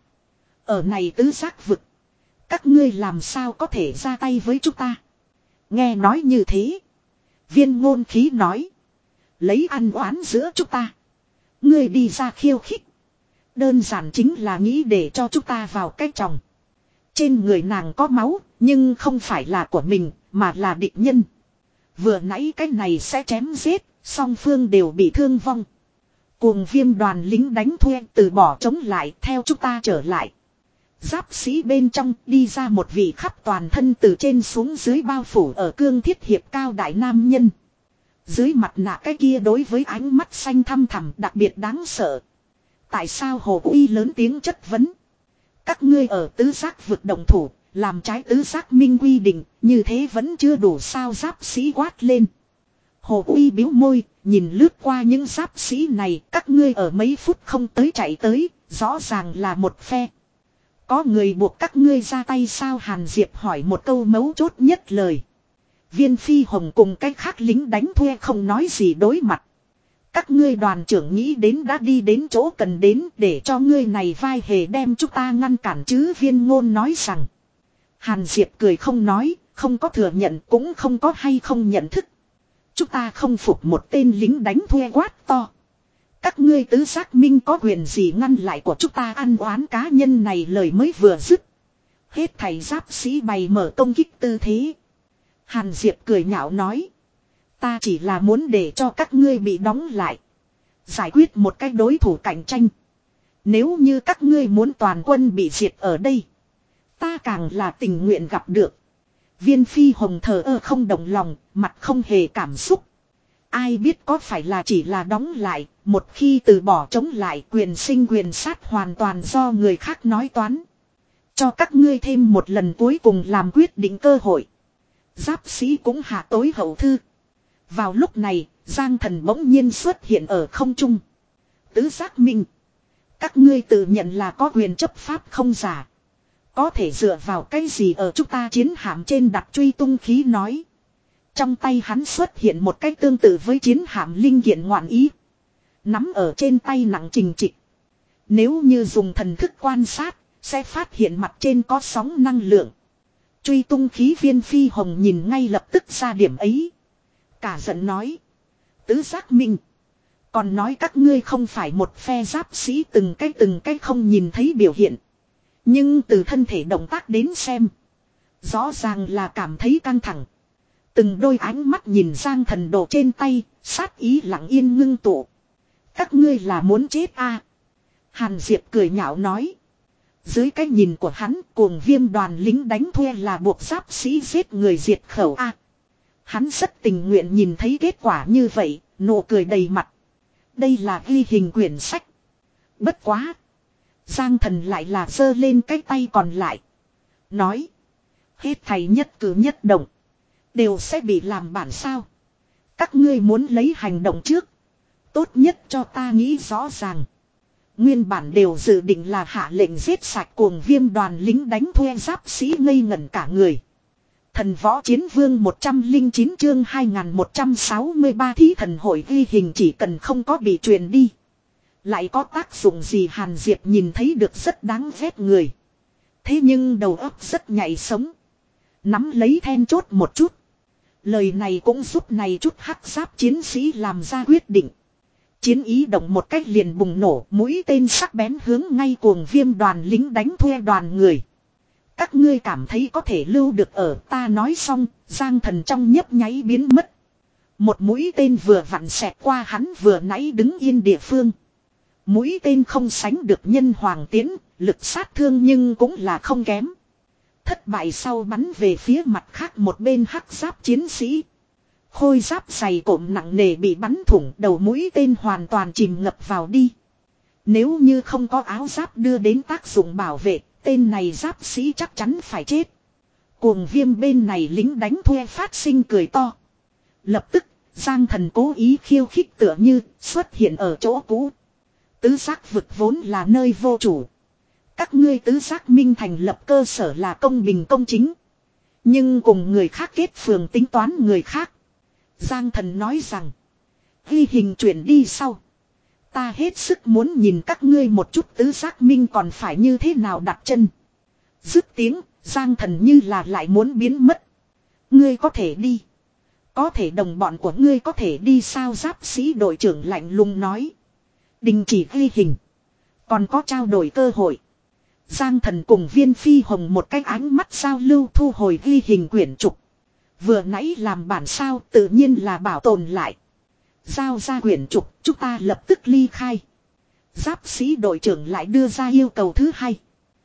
Ở này tứ giác vực. Các ngươi làm sao có thể ra tay với chúng ta. Nghe nói như thế. Viên Ngôn khí nói. Lấy ăn oán giữa chúng ta. Ngươi đi ra khiêu khích. Đơn giản chính là nghĩ để cho chúng ta vào cái chồng. Trên người nàng có máu, nhưng không phải là của mình, mà là địch nhân. Vừa nãy cái này sẽ chém giết, song phương đều bị thương vong. Cuồng viêm đoàn lính đánh thuê từ bỏ chống lại theo chúng ta trở lại. Giáp sĩ bên trong đi ra một vị khắp toàn thân từ trên xuống dưới bao phủ ở cương thiết hiệp cao đại nam nhân. Dưới mặt nạ cái kia đối với ánh mắt xanh thăm thẳm đặc biệt đáng sợ. Tại sao Hồ Uy lớn tiếng chất vấn? Các ngươi ở tứ giác vực động thủ, làm trái tứ giác minh quy định, như thế vẫn chưa đủ sao giáp sĩ quát lên. Hồ Uy biếu môi, nhìn lướt qua những giáp sĩ này, các ngươi ở mấy phút không tới chạy tới, rõ ràng là một phe. Có người buộc các ngươi ra tay sao Hàn Diệp hỏi một câu mấu chốt nhất lời. Viên Phi Hồng cùng cách khác lính đánh thuê không nói gì đối mặt. Các ngươi đoàn trưởng nghĩ đến đã đi đến chỗ cần đến để cho ngươi này vai hề đem chúng ta ngăn cản chứ Viên Ngôn nói rằng. Hàn Diệp cười không nói, không có thừa nhận cũng không có hay không nhận thức. Chúng ta không phục một tên lính đánh thuê quát to. Các ngươi tứ giác minh có quyền gì ngăn lại của chúng ta ăn oán cá nhân này lời mới vừa dứt. Hết thầy giáp sĩ bày mở công kích tư thế. Hàn Diệp cười nhạo nói. Ta chỉ là muốn để cho các ngươi bị đóng lại. Giải quyết một cái đối thủ cạnh tranh. Nếu như các ngươi muốn toàn quân bị diệt ở đây. Ta càng là tình nguyện gặp được. Viên Phi Hồng thờ ơ không động lòng, mặt không hề cảm xúc. Ai biết có phải là chỉ là đóng lại, một khi từ bỏ chống lại quyền sinh quyền sát hoàn toàn do người khác nói toán. Cho các ngươi thêm một lần cuối cùng làm quyết định cơ hội. Giáp sĩ cũng hạ tối hậu thư. Vào lúc này, Giang Thần bỗng nhiên xuất hiện ở không trung. Tứ giác minh. Các ngươi tự nhận là có quyền chấp pháp không giả. Có thể dựa vào cái gì ở chúng ta chiến hạm trên đặt truy tung khí nói. Trong tay hắn xuất hiện một cái tương tự với chiến hạm linh kiện ngoạn ý. Nắm ở trên tay nặng trình trịch. Nếu như dùng thần thức quan sát, sẽ phát hiện mặt trên có sóng năng lượng. Truy tung khí Viên Phi Hồng nhìn ngay lập tức ra điểm ấy. Cả giận nói. Tứ giác minh. Còn nói các ngươi không phải một phe giáp sĩ từng cái từng cái không nhìn thấy biểu hiện. Nhưng từ thân thể động tác đến xem. Rõ ràng là cảm thấy căng thẳng. Từng đôi ánh mắt nhìn Giang Thần Đồ trên tay, sát ý lặng yên ngưng tụ. Các ngươi là muốn chết à? Hàn Diệp cười nhạo nói. Dưới cái nhìn của hắn, cuồng viêm đoàn lính đánh thuê là buộc giáp sĩ giết người diệt khẩu a. À, hắn rất tình nguyện nhìn thấy kết quả như vậy, nụ cười đầy mặt. Đây là ghi hình quyển sách. Bất quá. Giang Thần lại là giơ lên cái tay còn lại. Nói. Hết thầy nhất cử nhất động. Đều sẽ bị làm bản sao. Các ngươi muốn lấy hành động trước. Tốt nhất cho ta nghĩ rõ ràng. Nguyên bản đều dự định là hạ lệnh giết sạch cuồng viêm đoàn lính đánh thuê giáp sĩ ngây ngẩn cả người. Thần võ chiến vương một trăm lẻ chín chương hai nghìn một trăm sáu mươi ba thí thần hội ghi hình chỉ cần không có bị truyền đi. Lại có tác dụng gì Hàn Diệp nhìn thấy được rất đáng ghét người. Thế nhưng đầu óc rất nhạy sống. Nắm lấy then chốt một chút. Lời này cũng giúp này chút hắc giáp chiến sĩ làm ra quyết định. Chiến ý động một cách liền bùng nổ, mũi tên sắc bén hướng ngay cuồng viêm đoàn lính đánh thuê đoàn người. Các ngươi cảm thấy có thể lưu được ở ta nói xong, Giang Thần trong nhấp nháy biến mất. Một mũi tên vừa vặn xẹt qua hắn vừa nãy đứng yên địa phương. Mũi tên không sánh được nhân hoàng tiến, lực sát thương nhưng cũng là không kém. Thất bại sau bắn về phía mặt khác một bên hắc giáp chiến sĩ. Khôi giáp dày cộm nặng nề bị bắn thủng, đầu mũi tên hoàn toàn chìm ngập vào đi. Nếu như không có áo giáp đưa đến tác dụng bảo vệ, tên này giáp sĩ chắc chắn phải chết. Cuồng viêm bên này lính đánh thuê phát sinh cười to. Lập tức, Giang Thần cố ý khiêu khích tựa như xuất hiện ở chỗ cũ. Tứ giác vực vốn là nơi vô chủ. Các ngươi tứ giác minh thành lập cơ sở là công bình công chính. Nhưng cùng người khác kết phường tính toán người khác. Giang Thần nói rằng. Ghi hình chuyển đi sau. Ta hết sức muốn nhìn các ngươi một chút tứ giác minh còn phải như thế nào đặt chân. Dứt tiếng, Giang Thần như là lại muốn biến mất. Ngươi có thể đi. Có thể đồng bọn của ngươi có thể đi sao giáp sĩ đội trưởng lạnh lùng nói. Đình chỉ ghi hình. Còn có trao đổi cơ hội. Giang Thần cùng Viên Phi Hồng một cái ánh mắt giao lưu thu hồi ghi hình quyển trục. Vừa nãy làm bản sao tự nhiên là bảo tồn lại. Giao ra quyển trục chúng ta lập tức ly khai. Giáp sĩ đội trưởng lại đưa ra yêu cầu thứ hai.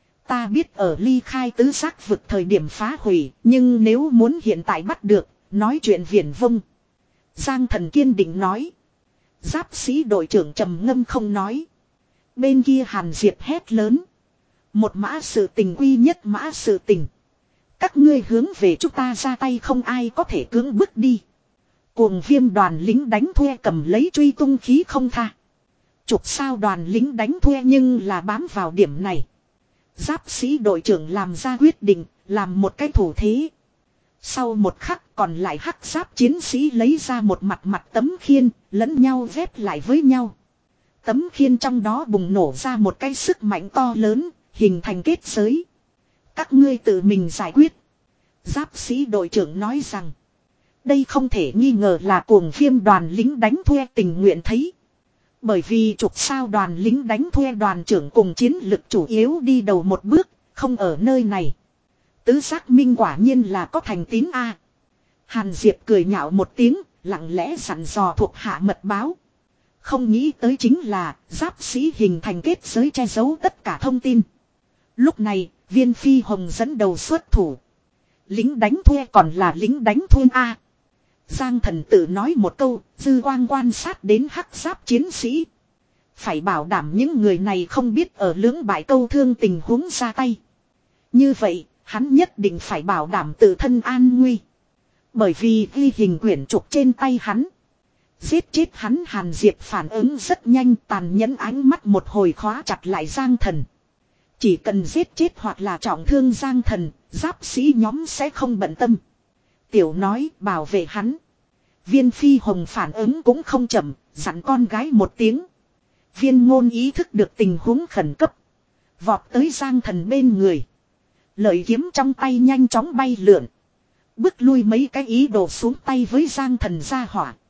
Ta biết ở ly khai tứ giác vực thời điểm phá hủy. Nhưng nếu muốn hiện tại bắt được. Nói chuyện viển vông. Giang Thần kiên định nói. Giáp sĩ đội trưởng trầm ngâm không nói. Bên kia Hàn Diệp hét lớn. Một mã sự tình quy nhất mã sự tình. Các ngươi hướng về chúng ta ra tay không ai có thể cưỡng bức đi. Cuồng viêm đoàn lính đánh thuê cầm lấy truy tung khí không tha. Chục sao đoàn lính đánh thuê nhưng là bám vào điểm này. Giáp sĩ đội trưởng làm ra quyết định, làm một cái thủ thế. Sau một khắc còn lại hắc giáp chiến sĩ lấy ra một mặt mặt tấm khiên, lẫn nhau ghép lại với nhau. Tấm khiên trong đó bùng nổ ra một cái sức mạnh to lớn, hình thành kết giới. Các ngươi tự mình giải quyết. Giáp sĩ đội trưởng nói rằng. Đây không thể nghi ngờ là cuồng viêm đoàn lính đánh thuê tình nguyện thấy. Bởi vì trục sao đoàn lính đánh thuê đoàn trưởng cùng chiến lực chủ yếu đi đầu một bước, không ở nơi này. Tứ giác minh quả nhiên là có thành tín a. Hàn Diệp cười nhạo một tiếng, lặng lẽ dặn dò thuộc hạ mật báo. Không nghĩ tới chính là giáp sĩ hình thành kết giới che giấu tất cả thông tin. Lúc này, Viên Phi Hồng dẫn đầu xuất thủ. Lính đánh thuê còn là lính đánh thuê a. Giang Thần tự nói một câu, dư quang quan sát đến hắc giáp chiến sĩ. Phải bảo đảm những người này không biết ở lưỡng bại câu thương tình huống ra tay. Như vậy, hắn nhất định phải bảo đảm tự thân an nguy. Bởi vì ghi hình quyển trục trên tay hắn. Giết chết hắn Hàn Diệp phản ứng rất nhanh, tàn nhẫn ánh mắt một hồi khóa chặt lại Giang Thần. Chỉ cần giết chết hoặc là trọng thương Giang Thần, giáp sĩ nhóm sẽ không bận tâm. Tiểu nói bảo vệ hắn. Viên Phi Hồng phản ứng cũng không chậm, dặn con gái một tiếng. Viên Ngôn ý thức được tình huống khẩn cấp. Vọt tới Giang Thần bên người. Lợi kiếm trong tay nhanh chóng bay lượn. Bước lui mấy cái ý đồ xuống tay với Giang Thần ra hỏa.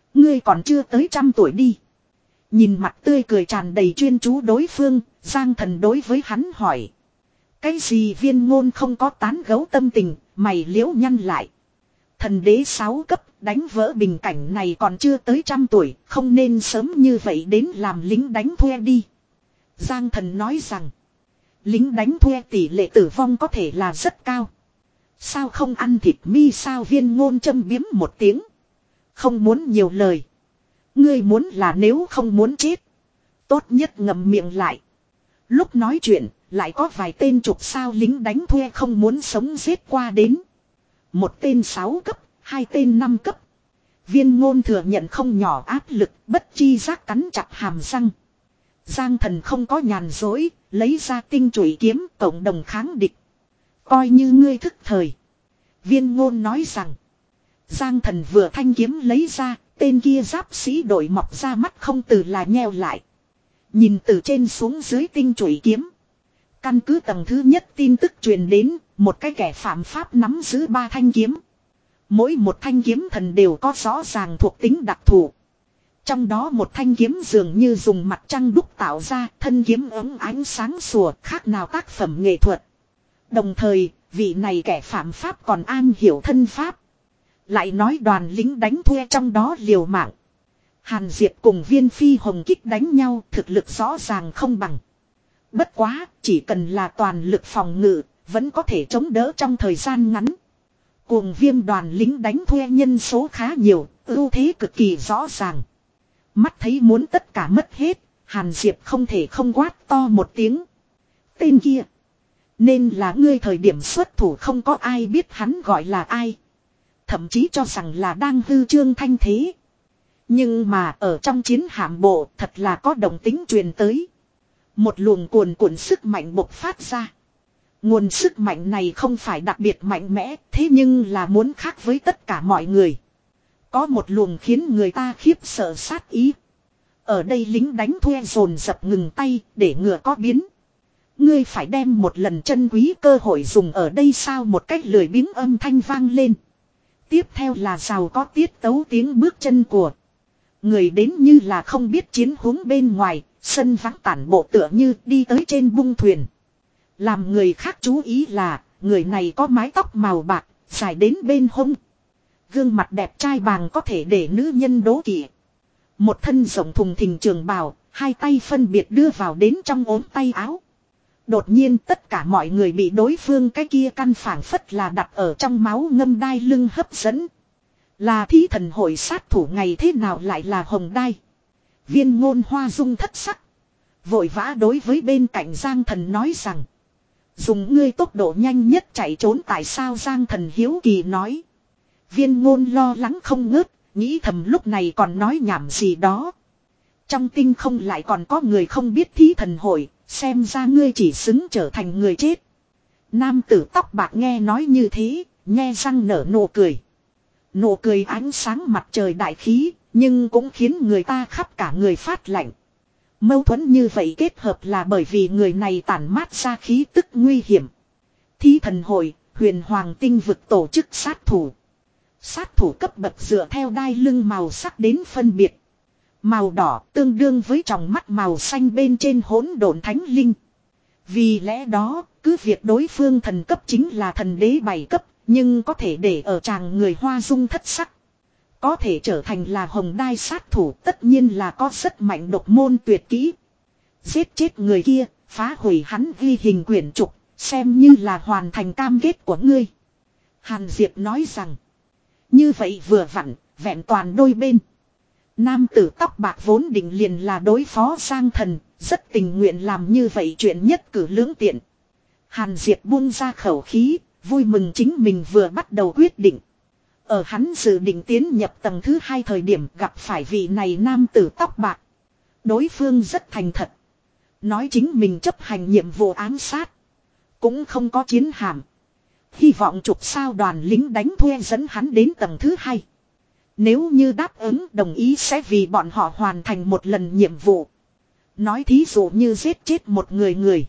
Ngươi còn chưa tới trăm tuổi đi. Nhìn mặt tươi cười tràn đầy chuyên chú đối phương, Giang Thần đối với hắn hỏi. Cái gì Viên Ngôn không có tán gẫu tâm tình, mày liễu nhăn lại. Thần đế sáu cấp, đánh vỡ bình cảnh này còn chưa tới trăm tuổi, không nên sớm như vậy đến làm lính đánh thuê đi. Giang Thần nói rằng, lính đánh thuê tỷ lệ tử vong có thể là rất cao. Sao không ăn thịt mi sao? Viên Ngôn châm biếm một tiếng. Không muốn nhiều lời. Ngươi muốn là nếu không muốn chết, tốt nhất ngậm miệng lại. Lúc nói chuyện, lại có vài tên chục sao lính đánh thuê không muốn sống giết qua đến. Một tên sáu cấp, hai tên năm cấp. Viên Ngôn thừa nhận không nhỏ áp lực, bất chi giác cắn chặt hàm răng. Giang Thần không có nhàn dối, lấy ra tinh chủy kiếm cộng đồng kháng địch. Coi như ngươi thức thời. Viên Ngôn nói rằng. Giang Thần vừa thanh kiếm lấy ra, tên kia giáp sĩ đội mọc ra mắt không từ là nheo lại. Nhìn từ trên xuống dưới tinh chủy kiếm. Căn cứ tầng thứ nhất tin tức truyền đến, một cái kẻ phạm pháp nắm giữ ba thanh kiếm. Mỗi một thanh kiếm thần đều có rõ ràng thuộc tính đặc thù. Trong đó một thanh kiếm dường như dùng mặt trăng đúc tạo ra, thân kiếm ấm ánh sáng sủa, khác nào tác phẩm nghệ thuật. Đồng thời, vị này kẻ phạm pháp còn an hiểu thân pháp. Lại nói đoàn lính đánh thuê trong đó liều mạng. Hàn Diệp cùng Viên Phi Hồng kích đánh nhau, thực lực rõ ràng không bằng. Bất quá, chỉ cần là toàn lực phòng ngự, vẫn có thể chống đỡ trong thời gian ngắn. Cuồng Viêm đoàn lính đánh thuê nhân số khá nhiều, ưu thế cực kỳ rõ ràng. Mắt thấy muốn tất cả mất hết, Hàn Diệp không thể không quát to một tiếng. Tên kia, nên là ngươi thời điểm xuất thủ không có ai biết hắn gọi là ai. Thậm chí cho rằng là đang hư trương thanh thế. Nhưng mà ở trong chiến hạm bộ thật là có động tính truyền tới. Một luồng cuồn cuộn sức mạnh bộc phát ra. Nguồn sức mạnh này không phải đặc biệt mạnh mẽ, thế nhưng là muốn khác với tất cả mọi người. Có một luồng khiến người ta khiếp sợ sát ý. Ở đây lính đánh thuê dồn dập ngừng tay để ngừa có biến. Ngươi phải đem một lần chân quý cơ hội dùng ở đây sao? Một cách lười biếng âm thanh vang lên. Tiếp theo là giàu có tiết tấu tiếng bước chân của người đến như là không biết chiến huống bên ngoài, sân vắng tản bộ tựa như đi tới trên bung thuyền. Làm người khác chú ý là, người này có mái tóc màu bạc, dài đến bên hông. Gương mặt đẹp trai bàng có thể để nữ nhân đố kỵ. Một thân rộng thùng thình trường bào, hai tay phân biệt đưa vào đến trong ốm tay áo. Đột nhiên tất cả mọi người bị đối phương cái kia căn phảng phất là đặt ở trong máu ngâm đai lưng hấp dẫn. Là thí thần hội sát thủ ngày thế nào lại là hồng đai. Viên Ngôn hoa dung thất sắc. Vội vã đối với bên cạnh Giang Thần nói rằng. Dùng ngươi tốc độ nhanh nhất chạy trốn tại sao? Giang Thần hiếu kỳ nói. Viên Ngôn lo lắng không ngớt, nghĩ thầm lúc này còn nói nhảm gì đó. Trong tinh không lại còn có người không biết thí thần hội, xem ra ngươi chỉ xứng trở thành người chết. Nam tử tóc bạc nghe nói như thế, nghe răng nở nụ cười. Nụ cười ánh sáng mặt trời đại khí, nhưng cũng khiến người ta khắp cả người phát lạnh. Mâu thuẫn như vậy kết hợp là bởi vì người này tản mát ra khí tức nguy hiểm. Thí thần hội, huyền hoàng tinh vực tổ chức sát thủ. Sát thủ cấp bậc dựa theo đai lưng màu sắc đến phân biệt. Màu đỏ tương đương với tròng mắt màu xanh bên trên hỗn độn thánh linh. Vì lẽ đó, cứ việc đối phương thần cấp chính là thần đế bảy cấp, nhưng có thể để ở chàng người hoa dung thất sắc. Có thể trở thành là hồng đai sát thủ tất nhiên là có rất mạnh độc môn tuyệt kỹ. Giết chết người kia, phá hủy hắn ghi hình quyển trục, xem như là hoàn thành cam kết của ngươi. Hàn Diệp nói rằng, như vậy vừa vặn, vẹn toàn đôi bên. Nam tử tóc bạc vốn định liền là đối phó Giang Thần, rất tình nguyện làm như vậy chuyện nhất cử lưỡng tiện. Hàn Diệp buông ra khẩu khí, vui mừng chính mình vừa bắt đầu quyết định. Ở hắn dự định tiến nhập tầng thứ hai thời điểm gặp phải vị này nam tử tóc bạc. Đối phương rất thành thật. Nói chính mình chấp hành nhiệm vụ ám sát. Cũng không có chiến hạm. Hy vọng chục sao đoàn lính đánh thuê dẫn hắn đến tầng thứ hai. Nếu như đáp ứng đồng ý sẽ vì bọn họ hoàn thành một lần nhiệm vụ. Nói thí dụ như giết chết một người người.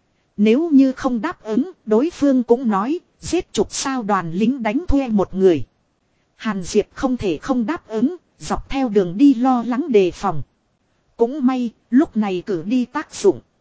Nếu như không đáp ứng, đối phương cũng nói, giết chục sao đoàn lính đánh thuê một người. Hàn Diệp không thể không đáp ứng, dọc theo đường đi lo lắng đề phòng. Cũng may, lúc này cử đi tác dụng.